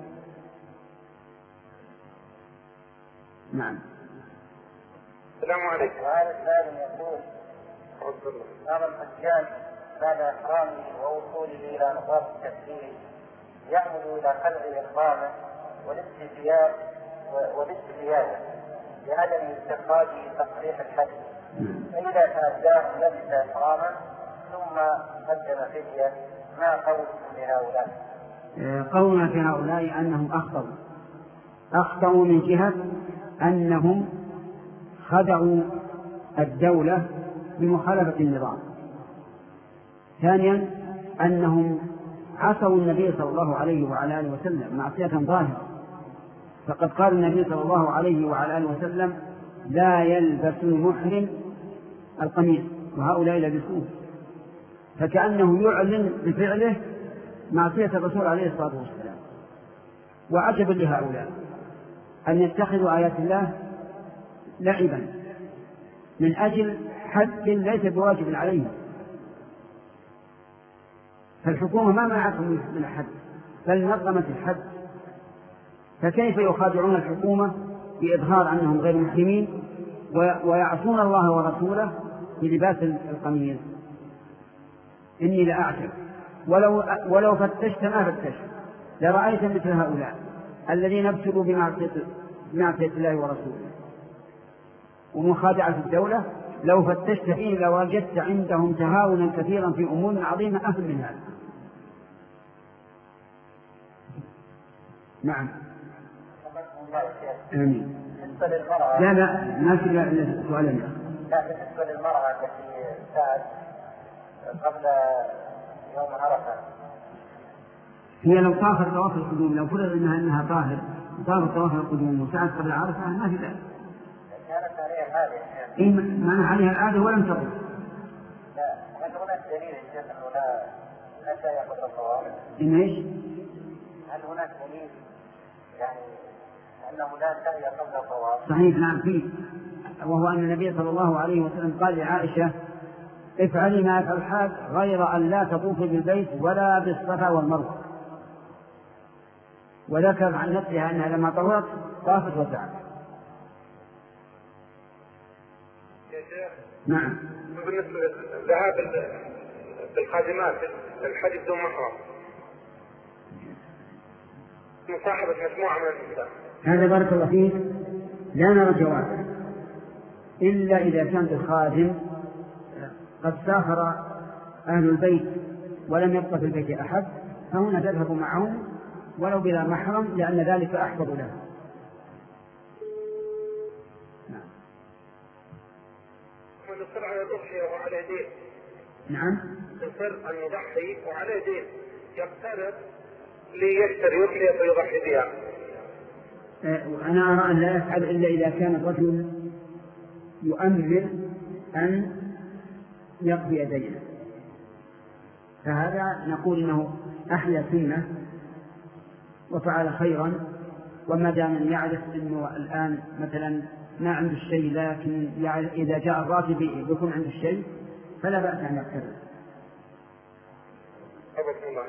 نعم. السلام عليكم. وهذا السائل يقول بعض الحجاج بعد إحرامه ووصوله إلى نقاط التكفير يعمل إلى خلع إحرامه والاستزياد والاستزيادة بعدم استخراج تصريح الحج، فإذا تأداه لبس إحرامه ثم قدم فدية، ما قولكم لهؤلاء؟ قولنا في هؤلاء أنهم أخطأوا أخطأوا من جهة أنهم خدعوا الدولة بمخالفة النظام. ثانيا أنهم عصوا النبي صلى الله عليه وعلى آله وسلم معصية ظاهرة، فقد قال النبي صلى الله عليه وعلى آله وسلم لا يلبس المحرم القميص وهؤلاء يلبسوه، فكأنه يعلن بفعله معصية الرسول عليه الصلاة والسلام. وعجبا لهؤلاء أن يتخذوا آيات الله لعبا من أجل حد ليس بواجب عليهم. فالحكومة ما منعتهم من الحد بل نظمت الحد، فكيف يخادعون الحكومة بإظهار أنهم غير محرمين ويعصون الله ورسوله بلباس القميص؟ إني لأعجب، ولو, ولو فتشت ما فتشت لرأيت مثل هؤلاء الذين ابتلوا بمعصية الله ورسوله ومخادعة الدولة، لو فتشت فيه لوجدت عندهم تهاونا كثيرا في أمور عظيمة أهم من هذا. نعم. آمين. بالنسبة للمرأة لا لا ما في سؤالنا. لا، بالنسبة للمرأة التي ساعت قبل يوم عرفة، هي لو طافت طواف القدوم، لو فرض انها انها طاهر طافت طواف القدوم وساعت قبل عرفة ما في ذلك. كانت عليها العادة. إيه ما عليها العادة ولم تطف. لا، هل هناك دليل يا شيخ انه لا لا شيء قبل الطواف؟ إن إيش؟ هل هناك دليل يعني أنه لا شيء قبل الطواف؟ صحيح، نعم فيه، وهو أن النبي صلى الله عليه وسلم قال لعائشة: افعلي ما يفعل الحاج غير أن لا تطوفي بالبيت ولا بالصفا والمروة. وذكر عن نفسها أنها لما طهرت طافت وسعت. نعم. بالنسبة للذهاب بالخادمات الحج بدون محرم، مصاحبة مجموعة من النساء، هذا بارك الله فيك لا نرى جوازه إلا إذا كانت الخادم قد سافر أهل البيت ولم يبقى في البيت أحد، فهنا تذهب معهم ولو بلا محرم، لأن ذلك أحفظ له. نعم. ونصر على الضحية وعلى يديه. نعم. نصر أن يضحي وعلى يديه يقترب ليشتري يضحية ويضحي بها. أنا أرى أن لا يفعل إلا إذا كان الرجل يؤمن أن يقضي دينه، فهذا نقول إنه أحيا سنة وفعل خيرا. وما دام أن يعرف أنه الآن مثلا ما عنده الشيء، لكن إذا جاء الراتب يكون عنده الشيء فلا بأس أن يقترب. أبدا الله.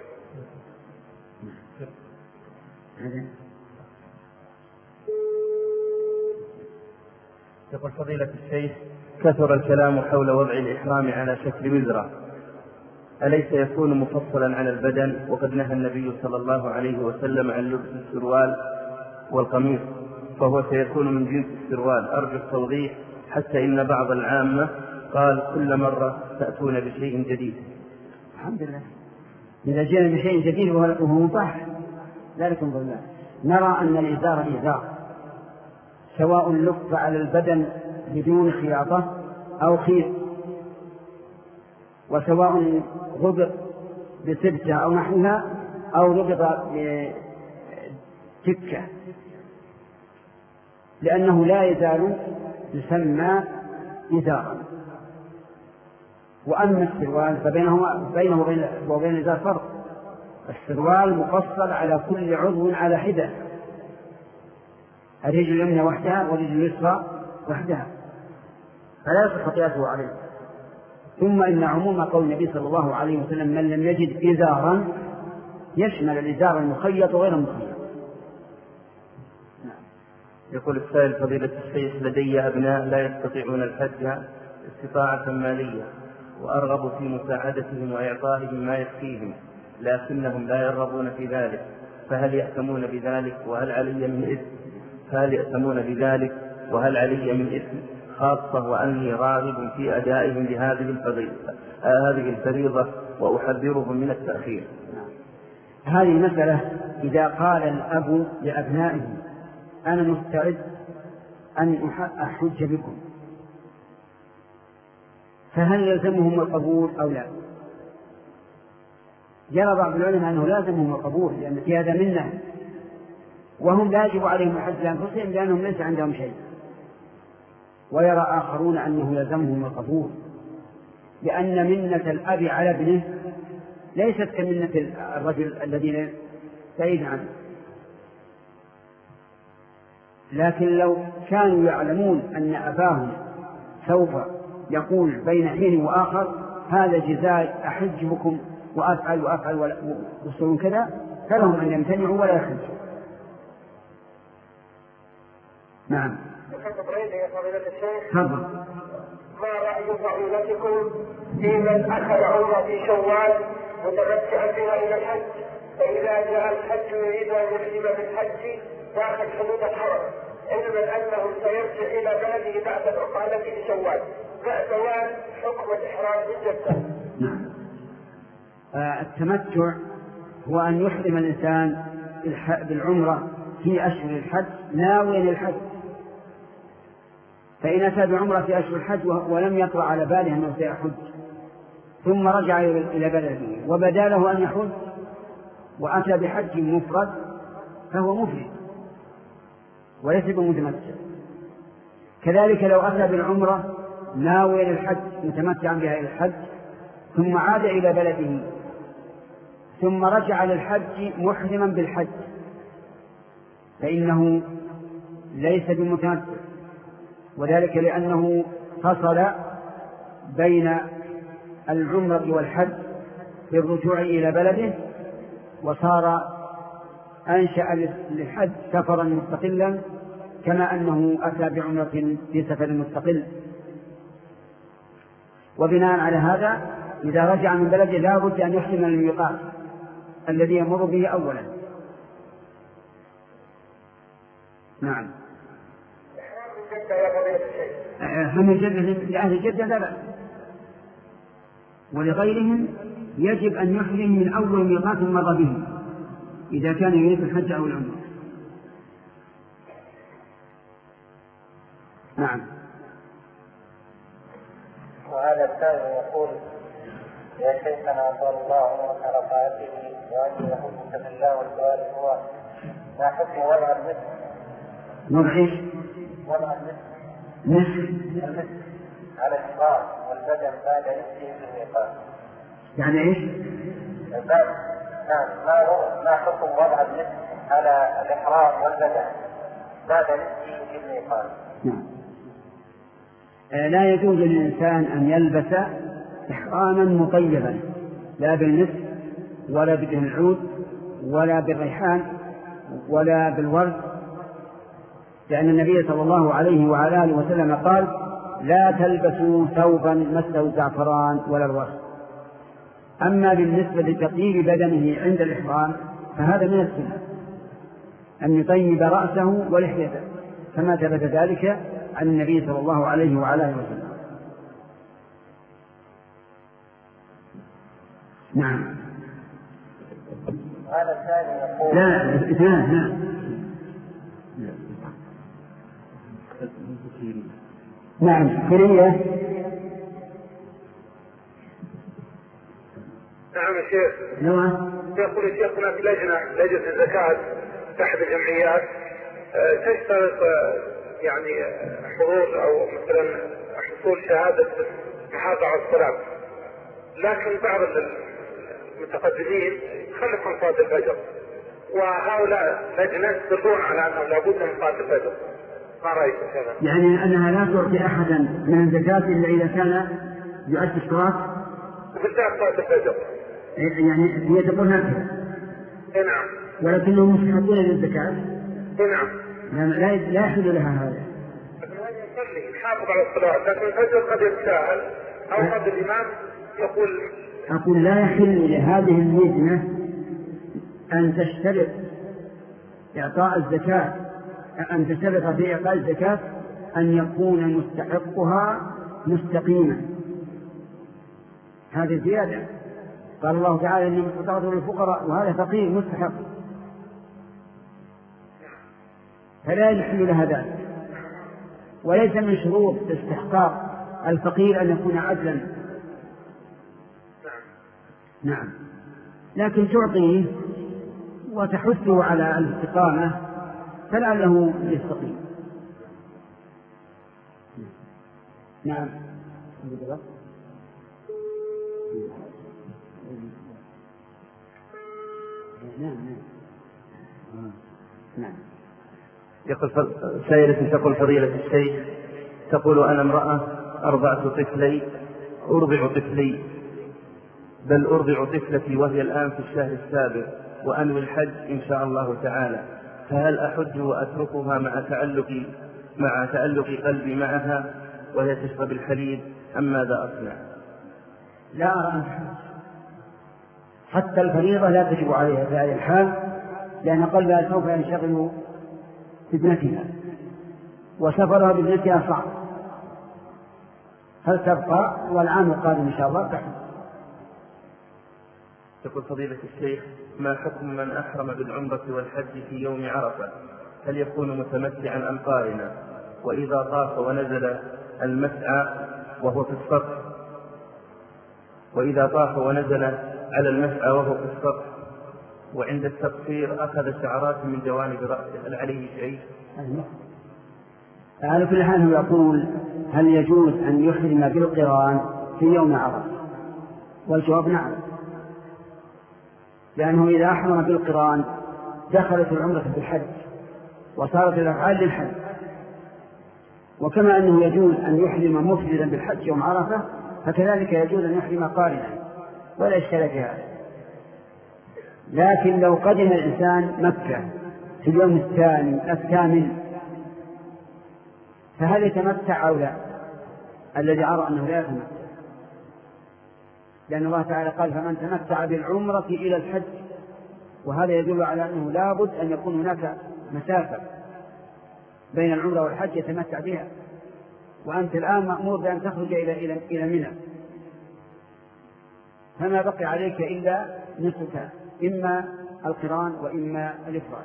يقول فضيلة الشيخ: كثر الكلام حول وضع الإحرام على شكل وزرة، أليس يكون مفصلا على البدن؟ وقد نهى النبي صلى الله عليه وسلم عن لبس السروال والقميص، فهو سيكون من جنس السروال. أرجو التوضيح، حتى إن بعض العامة قال كل مرة تأتون بشيء جديد. الحمد لله، إذا جاء بشيء جديد وهو مطاح ذلك انظر الله. نرى أن الإزار إزار، سواء لف على البدن بدون خياطة أو خيط، وسواء ربط بسبتة أو نحوها أو ربط بتكة، لأنه لا يزال يسمى إزارا. وأما السروال فبينه بينه وبين الإزار فرق. السروال مفصل على كل عضو على حدة، الرجل اليمنى وحدها والرجل اليسرى وحدها، فلا يصح قياسه عليه. ثم إن عموم قول النبي صلى الله عليه وسلم: من لم يجد إزارا، يشمل الإزار المخيط وغير المخيط. يقول السائل: فضيلة الشيخ، لدي أبناء لا يستطيعون الحج استطاعة مالية، وأرغب في مساعدتهم وإعطائهم ما يكفيهم، لكنهم لا يرغبون في ذلك، فهل يأثمون بذلك وهل علي من إثم؟ فهل يأثمون بذلك وهل علي من إثم، خاصة وأني راغب في أدائهم لهذه الفريضة هذه الفريضة وأحذرهم من التأخير؟ هذه المسألة إذا قال الأب لأبنائه: أنا مستعد أن أحج بكم، فهل يلزمهم القبول أو لا؟ جرى بعض العلماء أنه لازمهم القبول، لأن في هذا منه، وهم لا يجب عليهم الحج لأنفسهم لأنهم ليس عندهم شيء. ويرى آخرون أنه يلزمهم القبول، لأن منة الأب على ابنه ليست كمنة الرجل الذي بعيد عنه. لكن لو كانوا يعلمون أن أباهم سوف يقول بين حين وآخر هذا جزاء أحج بكم وأفعل وأفعل وصول كذا، فلهم أن يمتنعوا ولا يخرجوا. نعم. تفضل. ما رأي فضيلتكم في من أخذ عمرة في شوال متمتعا بها إلى الحج، فإذا جاء الحج يريد أن يحرم بالحج داخل حدود الحرم، علما أنه سيرجع إلى بلده بعد الإقامة في شوال، فأتوان حكم الإحرام بالجدة. نعم. آه التمتع هو أن يحرم الإنسان بالعمرة في أشهر الحج ناويا الحج، فإن أتى بعمرة في أشهر الحج ولم يطرأ على باله أنه سيحج ثم رجع إلى بلده وبدا له أن يحج وأتى بحج مفرد فهو مفرد وليس بمتمتع. كذلك لو أتى بالعمرة ناويا الحج متمتعا بها إلى الحج ثم عاد إلى بلده ثم رجع للحج محرما بالحج فإنه ليس بمتمتع، وذلك لأنه فصل بين العمرة والحج بالرجوع إلى بلده وصار أنشأ للحج سفرا مستقلا كما أنه أتى بعمرة في سفر مستقل. وبناء على هذا إذا رجع من بلده لا بد أن يحرم الميقات الذي يمر به أولا. نعم. هم جدة لأهل جدة لا بأس، ولغيرهم يجب أن يحرم من أول ميقات مر به إذا كان يريد الحج أو العمرة. نعم. وهذا الثاني يقول: يا شيخنا أطال الله عمرك رفعته وأني أحبك بالله والسؤال هو ما حكم وضع المسك؟ وضع ايش؟ وضع المسك. مسك المسك على الشعر والبدن بعد نفسه في الميقات. يعني ايش؟ بعد نعم ما هو ما حكم وضع المسك على الإحرام والبدن بعد نفسه في الميقات؟ نعم. لا يجوز للإنسان أن يلبس إحراما مطيبا لا بالمسك ولا بدهن العود ولا بالريحان ولا بالورد، لأن النبي صلى الله عليه وعلى آله وسلم قال: لا تلبسوا ثوبا مسه الزعفران ولا الورد. أما بالنسبة لتطيب بدنه عند الإحرام فهذا من السنة أن يطيب رأسه ولحيته كما ثبت ذلك عن النبي صلى الله عليه وعلى آله وسلم. نعم. هذا الثاني يقول: لا اثنان. نعم. نعم. كرية. نعم يا شيخ. نعم. يقول الشيخ هناك لجنة لجنة الزكاة تحت الجمعيات تشترط يعني حضور أو مثلا حصول شهادة محافظة على الصلاة، لكن بعض المتقدمين خلفهم صلاة الفجر، وهؤلاء لجنة يصرون على أنه لابد من صلاة الفجر. ما رأيك هذا؟ يعني أنها لا تعطي أحدا من الزكاة إلا إذا كان يؤدي اشتراك وبالذات صلاة الفجر. يعني هي تقول هكذا. نعم. ولكنهم مستحقون للزكاة. نعم. لا لا يحل لها هذا. يصلي يحافظ على الصلاة، لكن الفجر قد يتساهل أو قد الإمام يقول. أقول لا يحل لهذه اللجنة أن تشترط إعطاء الزكاة أن تشترط في إعطاء الزكاة أن يكون مستحقها مستقيما. هذه زيادة. قال الله تعالى: إنما الصدقات للفقراء، وهذا فقير مستحق، فلا يحل لها ذلك. وليس من شروط استحقاق الفقير أن يكون عدلا. نعم. لكن تعطيه وتحثه على الاستقامة فلعله يستقيم. نعم. نعم نعم نعم. يقول سائلة تقول فضيلة الشيخ، تقول أنا امرأة أرضعت طفلي أرضع طفلي بل أرضع طفلتي وهي الآن في الشهر السابع وأنوي الحج إن شاء الله تعالى، فهل أحج وأتركها مع تعلق مع تعلق قلبي معها وهي تشرب الحليب أم ماذا أصنع؟ لا أرى أن حتى الفريضة لا تجب عليها في هذه الحال، لأن قلبها سوف ينشغل بابنتها وسفرها بابنتها صعب، هل تبقى والعام القادم إن شاء الله تحت. يقول فضيلة الشيخ ما حكم من أحرم بالعمرة والحج في يوم عرفة؟ هل يكون متمتعا أم قارنا؟ وإذا طاف ونزل المسعى وهو في الصف وإذا طاف ونزل على المسعى وهو في الصف وعند التقصير أخذ شعرات من جوانب رأسه هل عليه شيء؟ على كل حال يقول هل يجوز أن يحرم بالقران في يوم عرفة؟ والجواب نعم، لأنه إذا أحرم بالقران دخلت العمرة في الحج وصارت الأفعال للحج، وكما أنه يجوز أن يحرم مفردا بالحج يوم عرفة فكذلك يجوز أن يحرم قارنا ولا إشكال في هذا. لكن لو قدم الإنسان مكة في اليوم الثاني الثامن فهل يتمتع أو لا؟ الذي أرى أنه لا يتمتع، لأن الله تعالى قال فمن تمتع بالعمرة إلى الحج، وهذا يدل على أنه لابد أن يكون هناك مسافة بين العمرة والحج يتمتع بها، وأنت الآن مأمور بأن تخرج إلى إلى إلى منى، فما بقي عليك إلا نصفك، إما القران وإما الإفراد.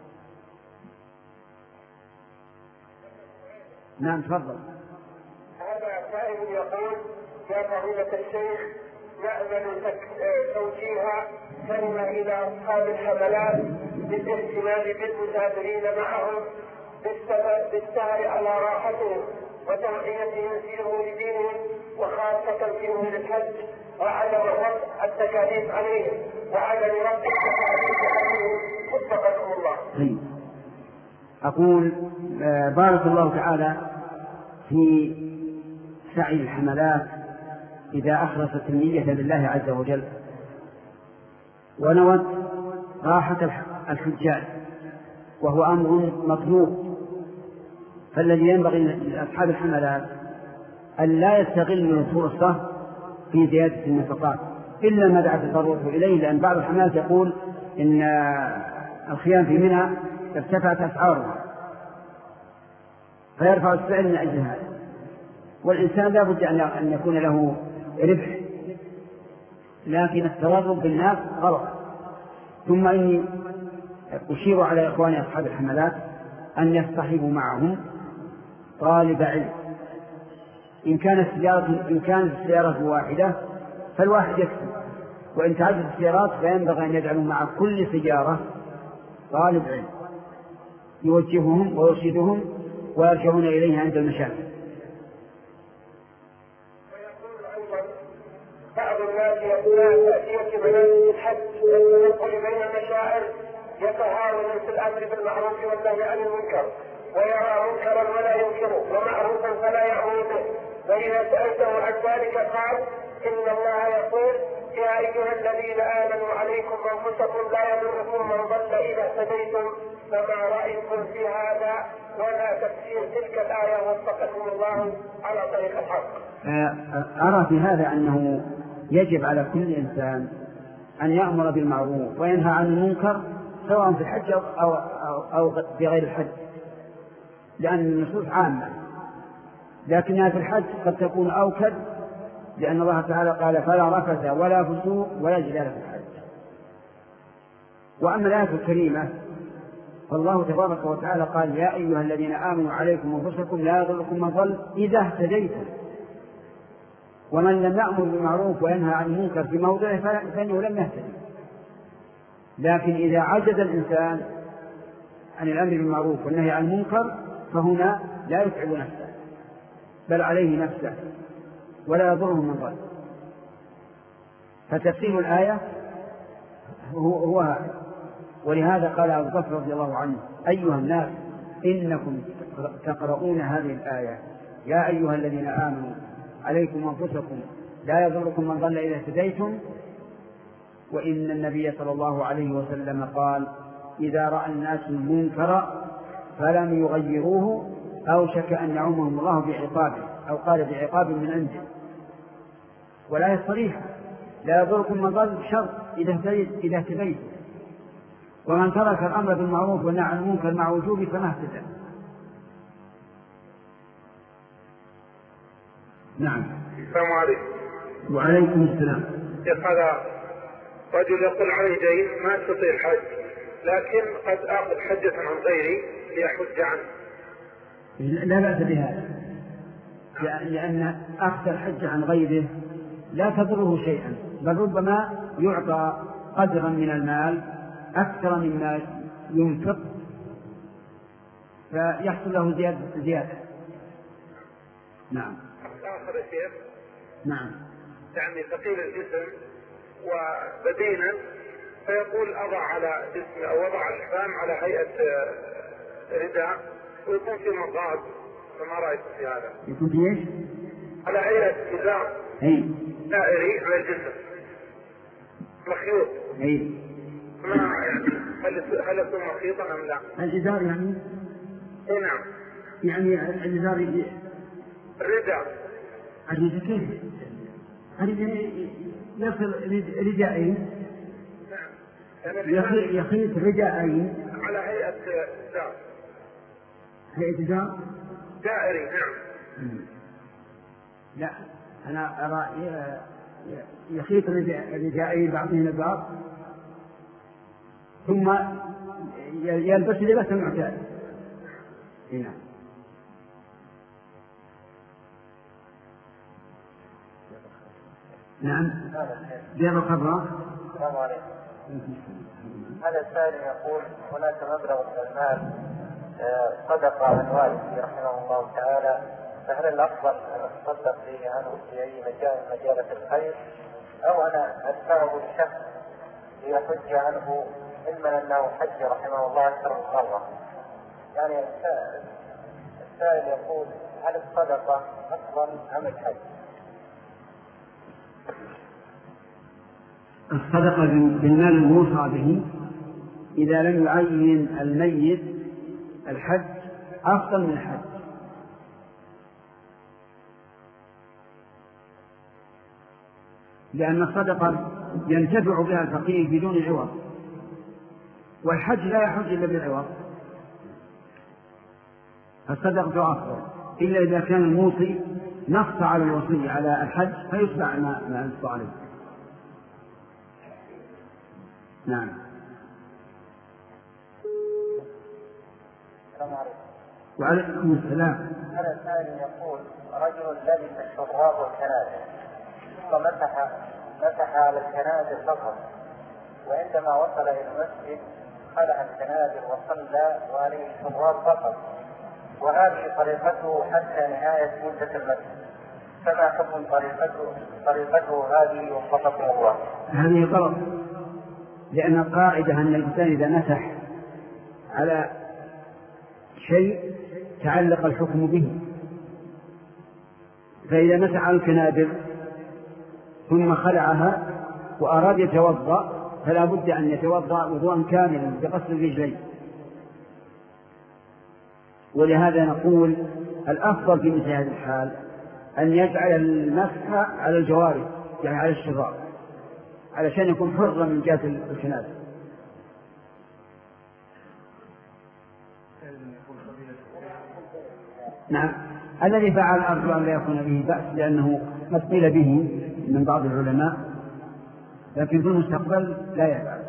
نعم تفضل. هذا سائل يقول يا فضيلة الشيخ نأمل توجيه كلمة إلى أصحاب الحملات بالاهتمام بالمسافرين معهم بالسهر على راحتهم وتوعيتهم في أمور دينهم وخاصة في أمور الحج، وعدم رفع التكاليف عليهم وعدم رفع التكاليف عليهم وفقكم الله. أقول بارك الله تعالى في سعي الحملات إذا أخلصت النية لله عز وجل ونوت راحة الحجاج، وهو أمر مطلوب. فالذي ينبغي لأصحاب الحملات أن لا يستغلوا الفرصة في زيادة النفقات إلا ما دعت الضرورة إليه، لأن بعض الحملات يقول إن الخيام في منى ارتفعت أسعارها فيرفع السعر من أجل هذا، والإنسان لا بد أن يكون له ربح، لكن التورط بالناس غلط. ثم إني أشير على إخواني أصحاب الحملات أن يصطحبوا معهم طالب علم، إن كانت السيارة إن كانت السيارة واحدة فالواحد يكفي، وإن تعدد السيارات فينبغي أن يجعلوا مع كل سيارة طالب علم يوجههم ويرشدهم ويرجعون إليه عند المشاكل. ويقول أيضا بعض الناس يقولون تأتية مناسك الحج والتنقل بين المشاعر يتهاون في الأمر بالمعروف والنهي عن المنكر، ويرى منكرا ولا ينكره ومعروفا فلا يأمر به، وإذا سألته عن ذلك قال إن الله يقول يا أيها الذين آمنوا عليكم أنفسكم لا يضركم من ضل إذا اهتديتم، فما رأيكم في هذا ولا تفسير تلك الآية وفقكم الله على طريق الحق؟ أرى في هذا أنه يجب على كل إنسان أن يأمر بالمعروف وينهى عن المنكر سواء في الحج أو, أو, أو, أو في غير الحج، لأن النصوص عامة، لكنها في الحج قد تكون أوكد، لأن الله تعالى قال فلا رفث ولا فسوق ولا جدال في الحج. وأما الآية الكريمة فالله تبارك وتعالى قال يا أيها الذين آمنوا عليكم أنفسكم لا يضركم من ضل إذا اهتديتم، ومن لم يأمر بالمعروف وينهى عن المنكر في موضعه فإنه لم يهتدي. لكن إذا عجز الإنسان عن الأمر بالمعروف والنهي عن المنكر فهنا لا يتعب نفسه بل عليه نفسه ولا يضره من ضل. فتفسير الآية هو هذا، ولهذا قال أبو بكر رضي الله عنه: أيها الناس إنكم تقرؤون هذه الآية: يا أيها الذين آمنوا عليكم أنفسكم لا يضركم من ضل إذا اهتديتم. وإن النبي صلى الله عليه وسلم قال: إذا رأى الناس المنكر فلم يغيروه أوشك أن يعمهم الله بعقابه، أو قال بعقاب من عنده. ولا يصريح: لا يضركم من ضل شر إذا اهتديتم. ومن ترك الأمر بالمعروف والنهي عن المنكر مع وجوبه فما اهتدى. نعم. السلام عليكم. وعليكم السلام. هذا رجل يقول عليه دين ما يستطيع الحج، لكن قد آخذ حجة عن غيري ليحج عنه. لا بأس بهذا، لأن أخذ الحج عن غيره لا تضره شيئا، بل ربما يعطى قدرا من المال أكثر مما ينفق فيحصل له زيادة, زيادة. نعم. آخر شيء. نعم. يعني ثقيل الجسم وبدينا، فيقول أضع على جسمي أو وضع الحفام على هيئة رداء ويكون في مضاد، فما رأيك في هذا؟ يكون في ايش؟ على هيئة رداء دائري على الجسم مخيوط. اي. ما يعني هل هل يكون مخيطا أم لا؟ الإزار يعني؟ اي نعم. يعني الإزار الرداء. الرداء كيف؟ الرداء يصل رداءين. نعم. يخيط رداءين على هيئة إزار. هيئة إزار؟ دائري. نعم. لا، أنا أرى يخيط رداءين بعضهم البعض ثم يلبس لباس المعتاد. هنا. نعم. جاب الخضراء. السلام عليكم. هذا السائل يقول: هناك مبلغ من المال صدق عن والدي رحمه الله تعالى، فهل الأفضل أن أتصدق به عنه في أي مجال من مجالات الخير، أو أنا أدفعه لشخص ليحج عنه، علما أنه حج رحمه الله أكثر من مرة؟ يعني السائل يقول: هل الصدقة أفضل أم الحج؟ الصدقة بالمال الموصى به إذا لم يعين الميت الحج أفضل من الحج، لأن الصدقة ينتفع بها الفقير بدون عوض، والحج لا يحج إلا بالعوض، فالصدقة أفضل إلا إذا كان الموصي نص على الوصي على الحج فيتبع ما نص عليه. نعم. السلام عليكم. وعليكم السلام. هذا سائل يقول: رجل لبس الشراب والكنادر ثم مسح مسح على الكنادر فقط، وعندما وصل إلى المسجد خلع الكنادر وصلى وعليه الشراب فقط، وهذه طريقته حتى نهاية مدة المسجد، فما حكم طريقته طريقته هذه وفقكم الله؟ هذه غلط، لأن القاعدة أن الإنسان إذا مسح على شيء تعلق الحكم به، فإذا مسح على الكنادر ثم خلعها وأراد يتوضأ فلا بد أن يتوضأ وضوءا كاملا بغسل الرجلين. ولهذا نقول الأفضل في مثل هذه الحال أن يجعل المسح على الجوارح، يعني على الشراب، علشان يكون حرا من جهة الكنادر. نعم. الذي فعل أرجو أن لا يكون به بأس، لأنه قد قيل به من بعض العلماء، لكن في المستقبل لا يفعل.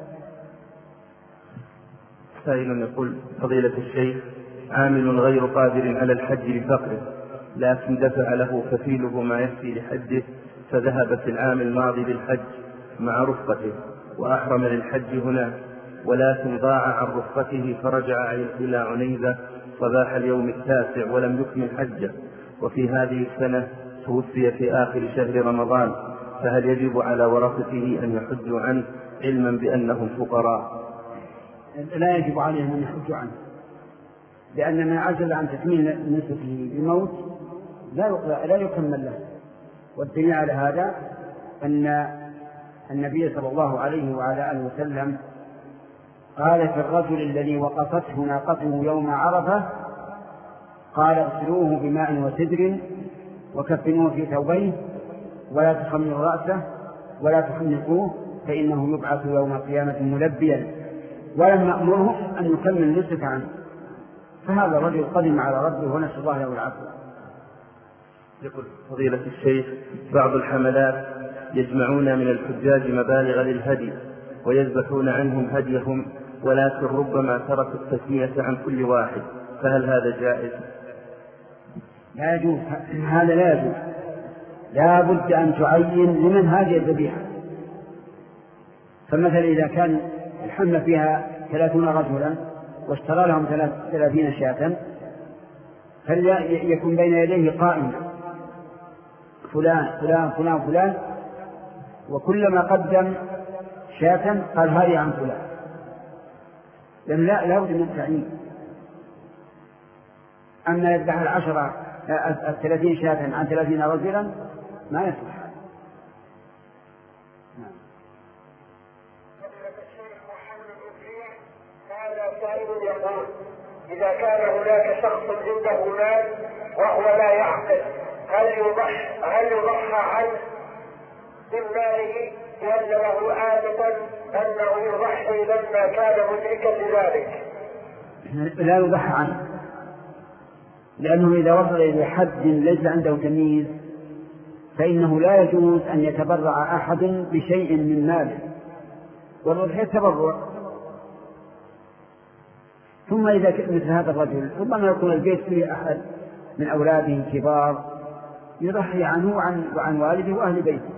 سائل يقول: فضيلة الشيخ، عامل غير قادر على الحج لفقره، لكن دفع له كفيله ما يكفي لحجه، فذهب في العام الماضي للحج مع رفقته وأحرم للحج هناك، ولكن ضاع عن رفقته فرجع إلى عنيزة صباح اليوم التاسع ولم يكمل حجه، وفي هذه السنة توفي في آخر شهر رمضان، فهل يجب على ورثته أن يحجوا عنه علما بأنهم فقراء؟ لا يجب عليهم أن يحجوا عنه، لأن من عجز عن تكميل نسكه بموت لا يكمل له. والدليل على هذا أن النبي صلى الله عليه وعلى آله وسلم قال في الرجل الذي وقفته ناقته يوم عرفة قال اغسلوه بماء وسدر وكفنوه في ثوبيه ولا تخمروا رأسه ولا تحنقوه فإنه يبعث يوم القيامة ملبيا، ولم نأمره أن يكمل النسك عنه. فهذا الرجل قدم على ربه ونسأل الله له العفو. يقول فضيلة الشيخ بعض الحملات يجمعون من الحجاج مبالغ للهدي ويذبحون عنهم هديهم، ولكن ربما تركوا التسمية عن كل واحد، فهل هذا جائز؟ لا يجوز، هذا لا يجوز. لا بد أن تعين لمن هذه الذبيحة. فمثلا إذا كان الحملة فيها ثلاثون رجلا واشترى لهم ثلاثين شاة فليكن بين يديه قائمة فلان فلان فلان فلان، وكلما قدم شاة قال هذه عن فلان، لأن لا لا بد من التعيين. أما يذبح العشرة الثلاثين شاة عن ثلاثين رجلا ما يصلح. هذا سائل يقول إذا كان هناك شخص عنده مال وهو لا يعقل هل يضحى هل يضحى عنه من ماله، وأن له عادة أنه يضحي لما كان مدركا لذلك؟ لا يضحى عنه، لأنه إذا وصل إلى حد ليس عنده تمييز فإنه لا يجوز أن يتبرع أحد بشيء من ماله، والأضحية تبرع. ثم إذا مثل هذا الرجل ربما يكون البيت فيه أحد من أولاده كبار يضحي عنه وعن, وعن والده وأهل بيته.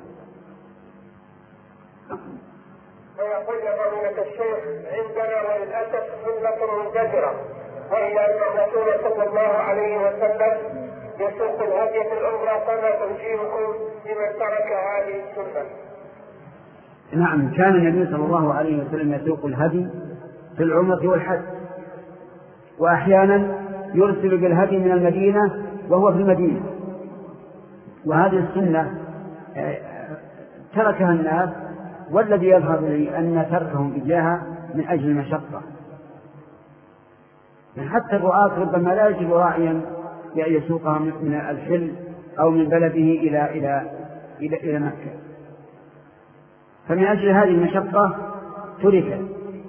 ويقول فضيلة الشيخ عندنا وللأسف سنة منتشرة، وهي أن الرسول صلى الله عليه وسلم يسوق الهدي في العمرة، فما توجيهكم لمن ترك هذه السنة؟ نعم، كان النبي صلى الله عليه وسلم يسوق الهدي في العمرة والحج، وأحيانا يرسل بالهدي من المدينة وهو في المدينة، وهذه السنة تركها الناس، والذي يظهر لي أن تركهم إياها من أجل المشقة. يعني حتى الرعاة ربما لا يجب راعيا يسوقها من الحل أو من بلده إلى إلى إلى إلى مكة، فمن أجل هذه المشقة تركت.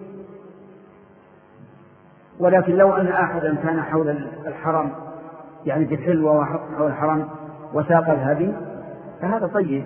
ولكن لو أن أحدا كان حول الحرم يعني في الحل وهو حول الحرم وساق الهدي فهذا طيب.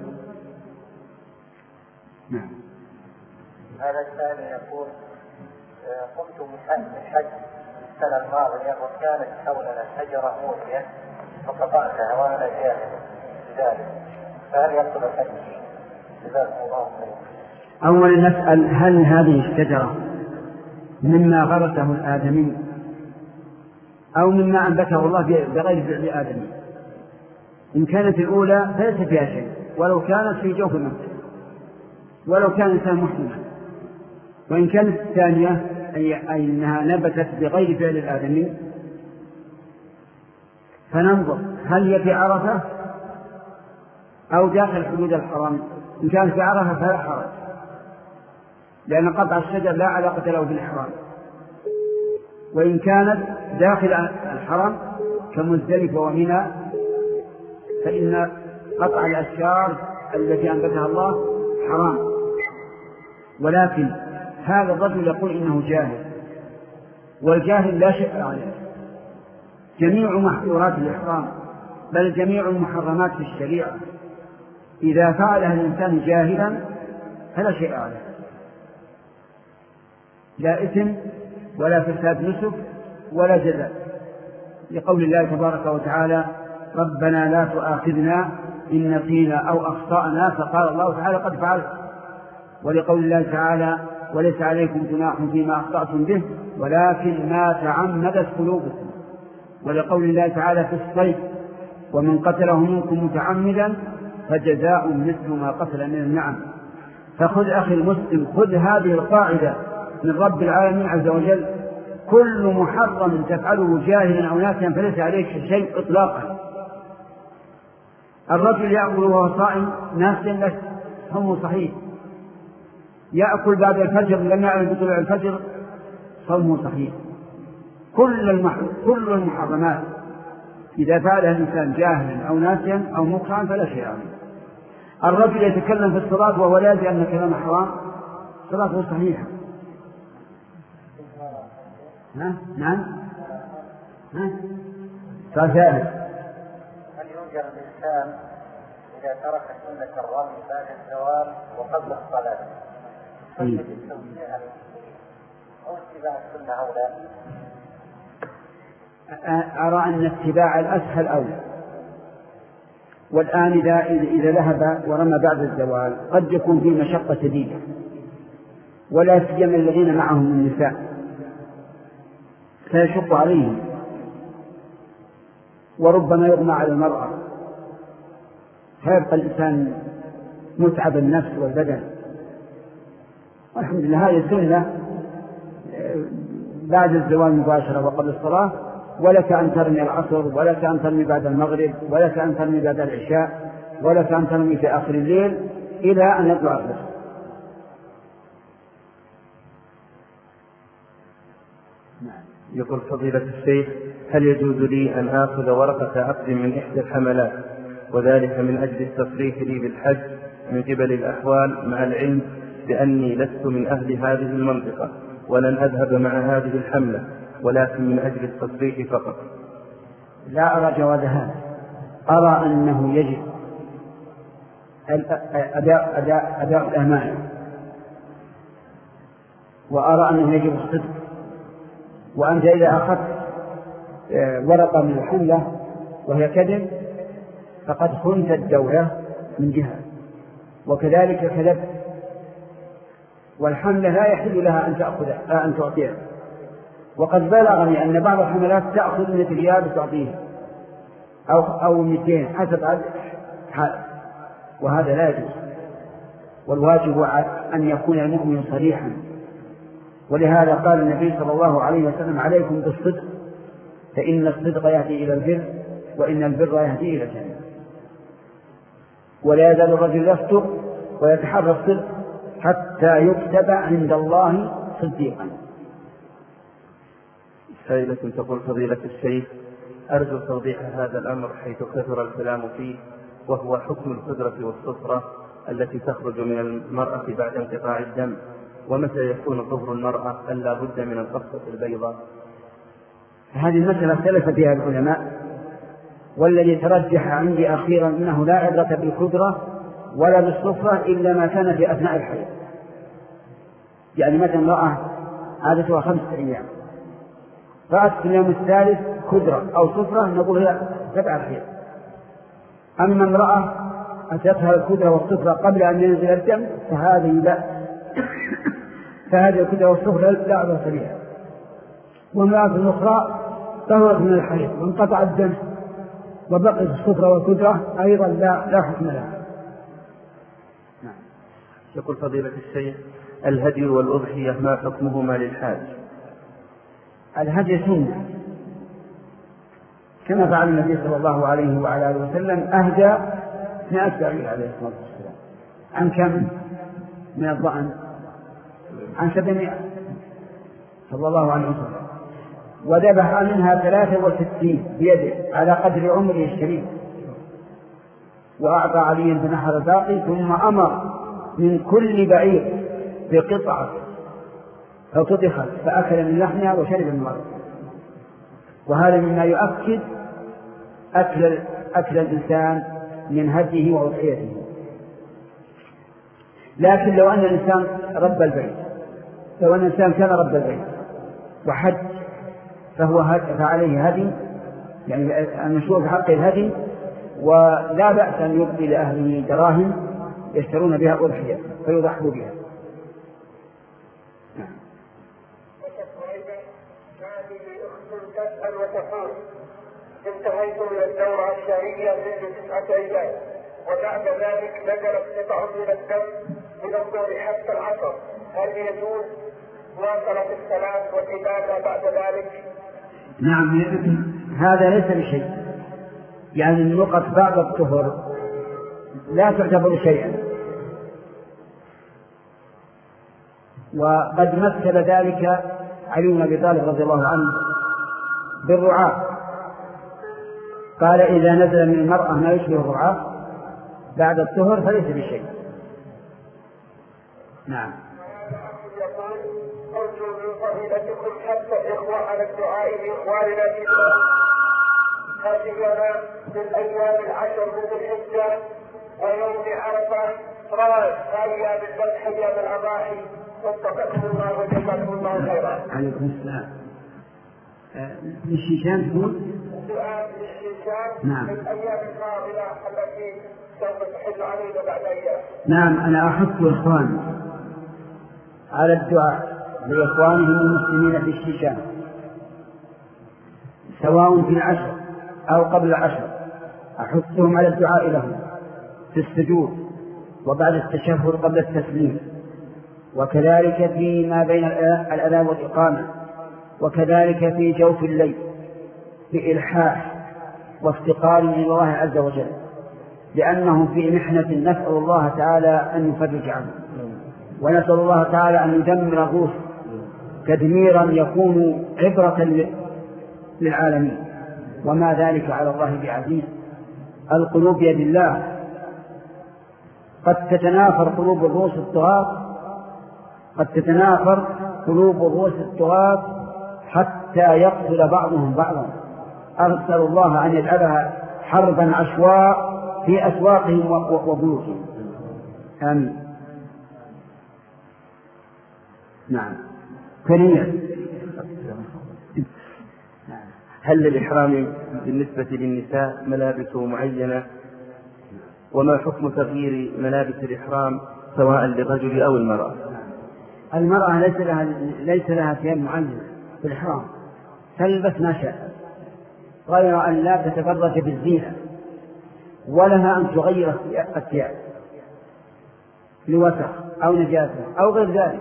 نعم. هذا الثاني يقول قمت بالحج السنة الماضية وكانت حولنا شجرة موتية فقطعتها وأنا جاهل بذلك، فهل يبطل الحج؟ جزاكم الله خيرا. أولا نسأل هل هذه الشجرة مما غرسه الآدمي أو مما أنبته الله بغير فعل آدمي؟ إن كانت الأولى فليس فيها شيء، ولو كانت في جوف المسجد، ولو كان الإنسان محرما. وإن كانت الثانية أي أنها نبتت بغير فعل الآدمي فننظر هل هي في عرفة أو داخل حدود الحرم. إن كانت في عرفة فلا حرج، لأن قطع الشجر لا علاقة له بالحرام. وإن كانت داخل الحرم كمزدلفة ومنى فإن قطع الأشجار التي أنبتها الله حرام. ولكن هذا الرجل يقول إنه جاهل، والجاهل لا شيء عليه. جميع محظورات الإحرام بل جميع المحرمات في الشريعة إذا فعلها الإنسان جاهلا فلا شيء عليه، لا إثم ولا فساد نسك ولا جزاء، لقول الله تبارك وتعالى ربنا لا تؤاخذنا إن نسينا أو أخطأنا، فقال الله تعالى قد فعلت. ولقول الله تعالى وليس عليكم جناح فيما أخطأتم به ولكن ما تعمدت قلوبكم. ولقول الله تعالى في الصيد ومن قتله منكم متعمدا فجزاء مثل ما قتل من النعم. فخذ أخي المسلم، خذ هذه القاعدة من رب العالمين عز وجل. كل محرم تفعله جاهلا أو ناسيا فليس عليك شيء إطلاقا. الرجل يأكل وهو صائم ناسيا لك صومه صحيح، يأكل بعد الفجر لم يعلم بطلوع الفجر صومه صحيح. كل كل المحرمات إذا فعلها الإنسان جاهلا أو ناسيا أو مكرها فلا شيء عليه. الرجل يتكلم في الصلاة وهو لا يدري أن كلام حرام صلاته صحيحة. ها؟ نعم. ها؟ فثالث هل يوجد الإنسان إذا ترك سنة الرمي بعد الزوال وقبل الصلاة سنة التوسيع أو اتباع السنة أو لا؟ أرى أن اتباع الأسهل أولى. والآن إذا إذا ذهب ورمى بعد الزوال قد يكون فيه مشقة شديدة، ولا سيما الذين معهم النساء سيشق عليهم، وربما يغمى على المرأة، فيبقى الإنسان متعب النفس والبدن. والحمد لله هذه السنة بعد الزوال مباشرة وقبل الصلاة، ولك أن ترمي العصر، ولك أن ترمي بعد المغرب، ولك أن ترمي بعد العشاء، ولك أن ترمي في آخر الليل إلى أن يطلع الفجر. يقول فضيلة الشيخ: هل يجوز لي أن آخذ ورقة عقد من إحدى الحملات وذلك من أجل التصريح لي بالحج من قبل الأحوال، مع العلم بأني لست من أهل هذه المنطقة ولن أذهب مع هذه الحملة، ولكن من أجل التصريح فقط؟ لا أرى جواز هذا. أرى أنه يجب أداء, أداء, أداء الأمانة، وأرى أنه يجب الصدق. وأنت إذا أخذت ورقة من الحملة وهي كذب فقد خنت الدولة من جهة، وكذلك كذبت، والحملة لا يحل لها أن تأخذ أن تعطيها. وقد بلغني أن بعض الحملات تأخذ مئة ريال وتعطيها أو أو مئتين حسب حال، وهذا لا يجوز. والواجب أن يكون المؤمن صريحا، ولهذا قال النبي صلى الله عليه وسلم: عليكم بالصدق فإن الصدق يهدي إلى البر وإن البر يهدي إلى الجنة. ولا يزال الرجل يصدق ويتحرى الصدق حتى يكتب عند الله صديقا. سائلة تقول: فضيلة الشيخ، أرجو توضيح هذا الأمر حيث كثر الكلام فيه، وهو حكم القدرة والصفرة التي تخرج من المرأة بعد انقطاع الدم، ومتى يكون طهر المرأة أن لا بد من القصة البيضاء؟ هذه المسألة اختلف فيها العلماء، والذي ترجح عندي أخيرا أنه لا عبرة بالقدرة ولا بالصفرة إلا ما كان في أثناء الحيض. يعني مثلا امرأة عادتها خمسة أيام رأت في اليوم الثالث قدرة أو صفرة نقول هي تبع الحيض. أما امرأة أتتها القدرة والصفرة قبل أن ينزل الدم فهذه لا فهذه القدرة والصفرة لا عبرة بها. وامرأة أخرى طهرت من الحيض وانقطع الدم وبقيت الصفرة والقدرة أيضا لا لا حكم لها. يقول فضيلة الشيخ: الهدي والأضحية ما حكمهما للحاج؟ الهدي سنة كما فعل النبي صلى الله عليه وعلى آله وسلم، أهدى مئة بعير عليه الصلاة والسلام. عن كم من الضأن؟ عن سبعمائة صلى الله عليه وسلم، وذبح منها ثلاثة وستين بيده على قدر عمره الشريف، وأعطى علي بنحر باقي، ثم أمر من كل بعير بقطعة فطبخت فأكل من لحمها وشرب من ماءها. وهذا مما يؤكد أكل, أكل الإنسان من هديه وأضحيته. لكن لو أن الإنسان رب البيت لو أن الإنسان كان رب البيت وحج فهو فعليه هدي، يعني المشروع في حقه الهدي، ولا بأس أن يبقي لأهله دراهم يشترون بها أضحية فيضحوا بها. تسأل وتقول: انتهيت من الدورة الشهرية منذ تسعة أيام، وبعد ذلك نزلت قطع من الدم من الظهر حتى العصر، هل يجوز مواصلة الصلاة والعبادة بعد ذلك؟ نعم، هذا ليس بشيء، يعني النقط بعد الطهر لا تعتبر شيئا. وقد مثل ذلك علي بن أبي طالب رضي الله عنه بالرعاة، قال إذا نزل من المرأة ما يشبه الرعاة بعد الطهر فليس بشيء. نعم. يقول أرجو من فضيلتكم حتى الإخوة على الدعاء لإخواننا في بلاد خاشينا في الأيام العشر من الحجة ويوم عرفة راس أيام الذبح أيام الأضاحي. وفقكم الله وجزاكم الله خيرا. عليكم السلام. للشيشان تقول؟ سؤال للشيشان. نعم. في الأيام الفاضلة التي سوف تحل علينا بعد أيام. نعم، أنا أحث إخواني على الدعاء لإخوانهم المسلمين في الشيشان سواء في العشر أو قبل العشر، أحثهم على الدعاء لهم في السجود وبعد التشهد قبل التسليم، وكذلك فيما بين الأذان والإقامة، وكذلك في جوف الليل بإلحاح وافتقار من الله عز وجل، لأنهم في محنة نسأل الله تعالى أن يفرج عنه، ونسأل الله تعالى أن يدمر الروس تدميرا يكون عبرة للعالمين، وما ذلك على الله بعزيز. القلوب بيد الله، قد تتنافر قلوب الروس الطغاة قد تتنافر قلوب الروس الطغاة حتى يقتل بعضهم بعضا. أرسل الله أن يجعلها حربا عشواء في أسواقهم وبيوتهم. آمين. نعم. كريم. هل للإحرام بالنسبة للنساء ملابس معينة؟ وما حكم تغيير ملابس الإحرام سواء للرجل أو المرأة؟ المرأة ليس لها ليس لها ثياب معينة في الإحرام، تلبس ما شاء، غير أن لا تتبرج بالزينة، ولها أن تغير الثياب لوسخ أو نجاسة أو غير ذلك.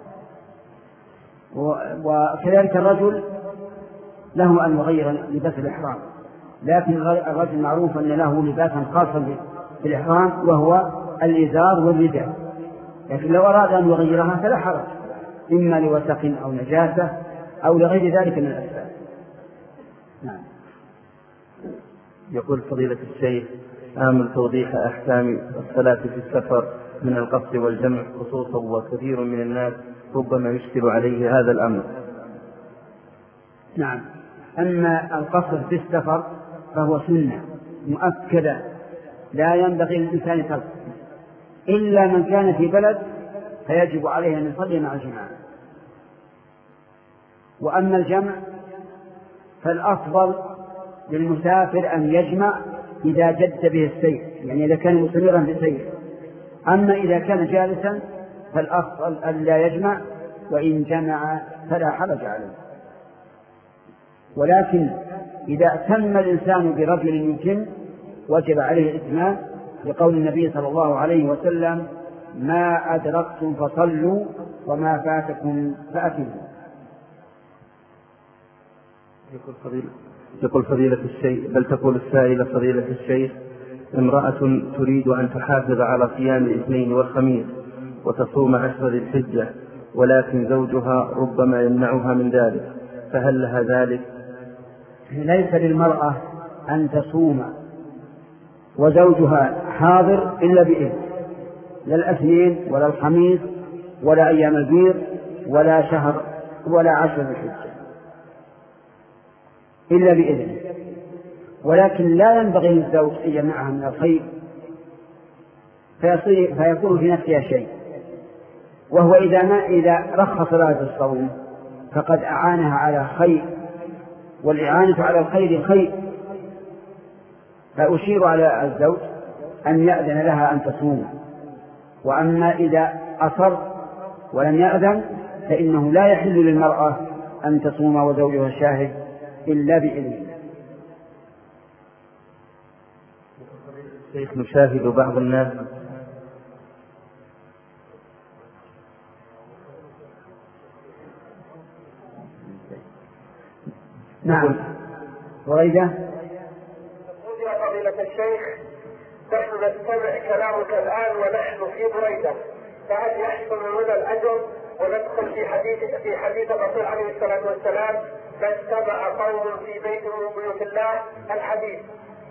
وكذلك الرجل له أن يغير لباس الإحرام، لكن الرجل معروف أن له لباسا خاصا بالإحرام وهو الإزار والرداء، لكن لو أراد أن يغيرها فلا حرج، إما لوسخ أو نجاسة أو لغير ذلك من الأسباب. نعم. يقول فضيلة الشيخ: آمل توضيح أحكام الصلاة في السفر من القصر والجمع خصوصا، وكثير من الناس ربما يشكل عليه هذا الأمر. نعم. أما القصر في السفر فهو سنة مؤكدة لا ينبغي للإنسان تركه، إلا من كان في بلد فيجب عليه أن يصلي مع الجماعة. وأما الجمع فالأفضل للمسافر أن يجمع إذا جد به السير، يعني إذا كان مستمرا في السير. أما إذا كان جالسا فالأفضل أن لا يجمع، وإن جمع فلا حرج عليه. ولكن إذا اعتم الإنسان برجل يتم وجب عليه الإتمام، لقول النبي صلى الله عليه وسلم: ما أدركتم فصلوا وما فاتكم فأتموا. يقول فضيلة, يقول فضيلة الشيخ بل تقول السائلة: فضيلة الشيخ، امرأة تريد أن تحافظ على صيام الاثنين والخميس وتصوم عشر ذي الحجة، ولكن زوجها ربما يمنعها من ذلك، فهل لها ذلك؟ ليس للمرأة أن تصوم وزوجها حاضر إلا بإذن، لا الاثنين ولا الخميس ولا أيام البيض ولا شهر ولا عشر ذي الحجة إلا بإذن. ولكن لا ينبغي للزوج أن يمنعها من الخير فيكون في نفسها شيء، وهو إذا ما إذا رخص لها في الصوم فقد أعانها على خير، والإعانة على الخير خير. فأشير على الزوج أن يأذن لها أن تصوم. وأما إذا أصر ولم يأذن فإنه لا يحل للمرأة أن تصوم وزوجها شاهد إلا بإذنه. الشيخ نشاهد بعض الناس نعم. بريدة. يقول يا فضيلة الشيخ نحن نستمع كلامك الآن ونحن في بريدة، فهل يحصل لنا الأجر وندخل في حديث في حديث الرسول عليه الصلاة والسلام ما استمع قوم في بيت من بيوت الله الحديث؟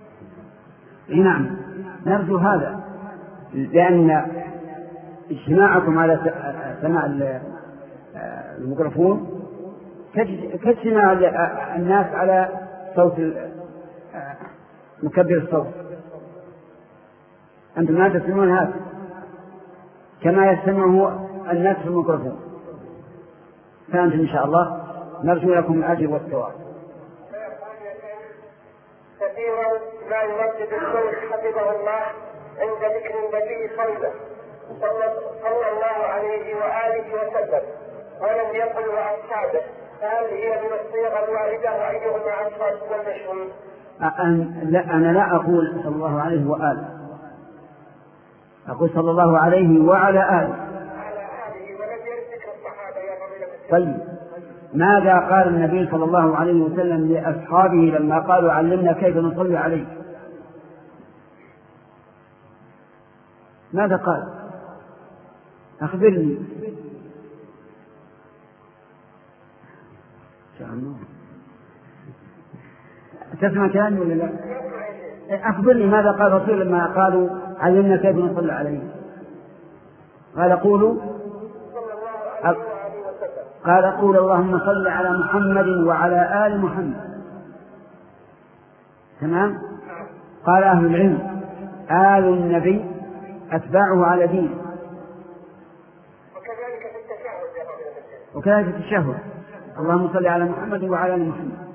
نعم نرجو هذا، لأن اجتماعكم على سماع الميكروفون كاجتماع الناس على صوت مكبر الصوت، أنتم ما تسمعون هذا كما يسمعه الناس في الميكروفون، فأنتم إن شاء الله نرجو لكم الأجر والثواب. كثيرا ما يردد الشيخ حفظه الله عند ذكر النبي صلى صلى الله عليه وآله وسلم ولم يقل وأصحابه، فهل هي من الصيغ الواردة وأيهما أصحاب والمشهور؟ لا أنا لا أقول صلى الله عليه وآله، أقول صلى الله عليه وعلى آله. على آله ولم يذكر الصحابة يا فضيلة الشيخ. طيب ماذا قال النبي صلى الله عليه وسلم لأصحابه لما قالوا علمنا كيف نصلي عليك؟ ماذا قال؟ أخبرني. تسمع كلامي ولا لا؟ أخبرني ماذا قال الرسول لما قالوا علمنا كيف نصلي عليه؟ قال قولوا قال قول اللهم صل على محمد وعلى آل محمد. تمام؟ قال أهل العلم آل النبي أتباعه على دين. وكذلك في التشهد وكذلك في التشهد اللهم صل على محمد وعلى آل محمد.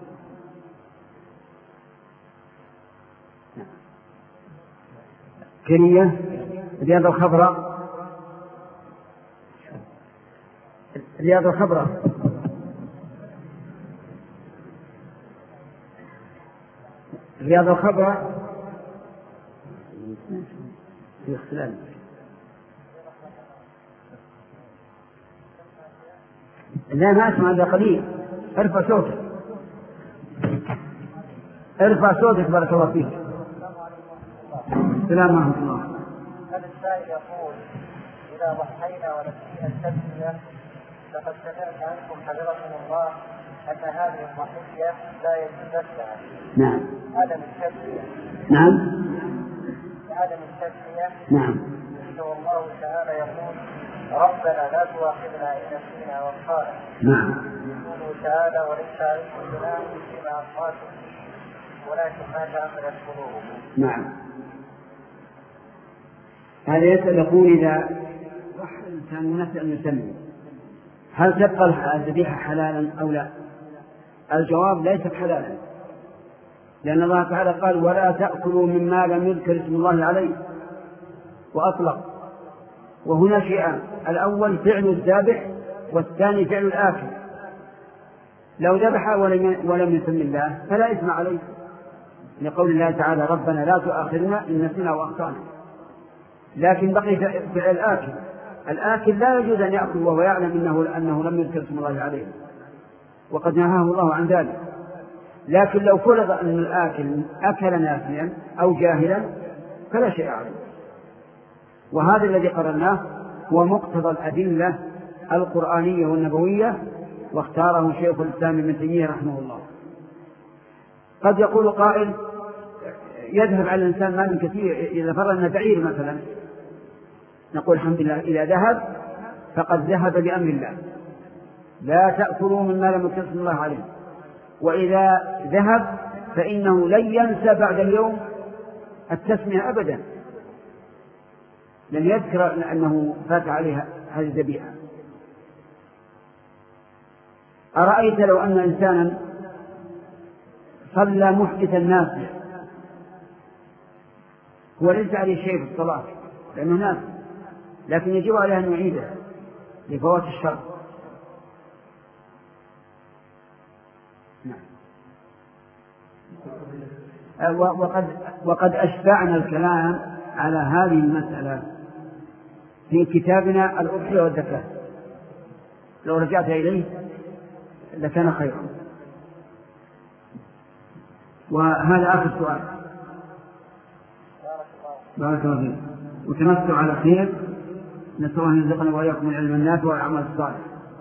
كرية رياض الخضراء رياض الخضراء رياض الخضراء في اختلاف. لا ما اسمع هذا قليل، ارفع صوتك ارفع صوتك بارك الله فيك. السلام ورحمة الله. هل السائل يقول إذا ضحينا ونسينا التسمية لقد سمعت عنكم حفظكم الله أن هذه الضحية لا يجوز لها. نعم. عدم التسمية. نعم. عدم التسمية. نعم. والله تعالى يقول ربنا لا تؤاخذنا إن نسينا وأخطأنا. نعم. يقول تعالى وليس عليكم جناح فيما أخطأتم ولكن ما تعمدت قلوبكم. نعم. هذا يسأل يقول إذا ضحى الإنسان نفسه أن يسمي هل تبقى الذبيحة حلالا أو لا؟ الجواب ليست حلالا، لأن الله تعالى قال ولا تأكلوا مما لم يذكر اسم الله عليه وأطلق. وهنا شيئان، الأول فعل الذابح والثاني فعل الآكل. لو ذبح ولم يسم الله فلا إثم عليه، لقول الله تعالى ربنا لا تؤاخذنا إن نسينا وأخطأنا. لكن بقي فعل الآكل. الآكل لا يجوز أن يأكل وهو يعلم إنه أنه لم يذكر اسم الله عليه، وقد نهاه الله عن ذلك. لكن لو فرض أن الآكل أكل ناسيا أو جاهلا فلا شيء عليه. وهذا الذي قررناه هو مقتضى الأدلة القرآنية والنبوية، واختاره شيخ الإسلام ابن تيمية رحمه الله. قد يقول قائل يذهب على الإنسان مال كثير، إذا فرض أن بعير مثلا نقول الحمد لله إذا ذهب فقد ذهب بأمر الله، لا تأكلوا مما لم يذكر اسم الله عليه. وإذا ذهب فإنه لن ينسى بعد اليوم التسمية أبدا، لن يذكر أنه فات عليها هذه الذبيحة. أرأيت لو أن إنسانا صلى محدثا ناسيا، هو ليس عليه شيء في الصلاة لأنه ناس، لكن يجب عليه أن يعيده لفوات الشر. نعم. وقد, وقد أشبعنا الكلام على هذه المسألة في كتابنا الأضحية والزكاة، لو رجعت إليه لكان خيرا. وهذا آخر سؤال. بارك الله فيك وتمسوا على خير، نسأل الله أن يرزقنا وإياكم العلم النافع والعمل الصالح.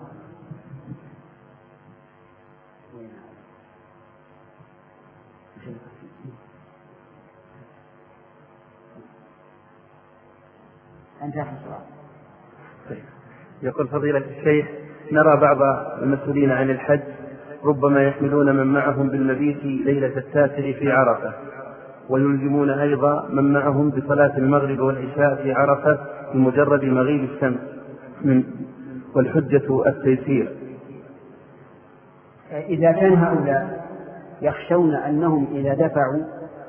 أنت آخر سؤال. يقول فضيلة الشيخ: نرى بعض المسؤولين عن الحج ربما يحملون من معهم بالمبيت ليلة التاسع في عرفة، ويلزمون أيضا من معهم بصلاة المغرب والعشاء في عرفة بمجرد مغيب الشمس، والحجة التيسير. إذا كان هؤلاء يخشون أنهم إذا دفعوا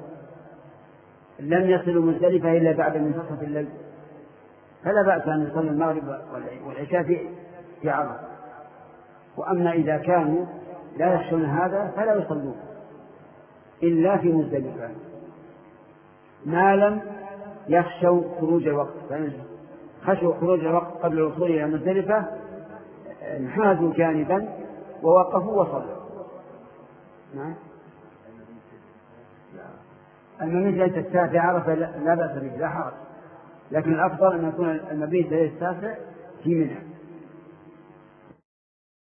لم يصلوا مزدلفة إلا بعد منتصف الليل، فلا بأس أن يصلي المغرب والعشاء في عرفة. وأما إذا كانوا لا يخشون هذا فلا يصلون إلا في مزدلفة ما لم يخشوا خروج الوقت. خشوا خروج الوقت قبل الوصول إلى مزدلفة انحازوا جانبا ووقفوا وصلوا. نعم. المبيت ليلة التاسع عرفة لا بأس به لا حرج، لكن الأفضل أن يكون المبيت ليلة التاسع في منى.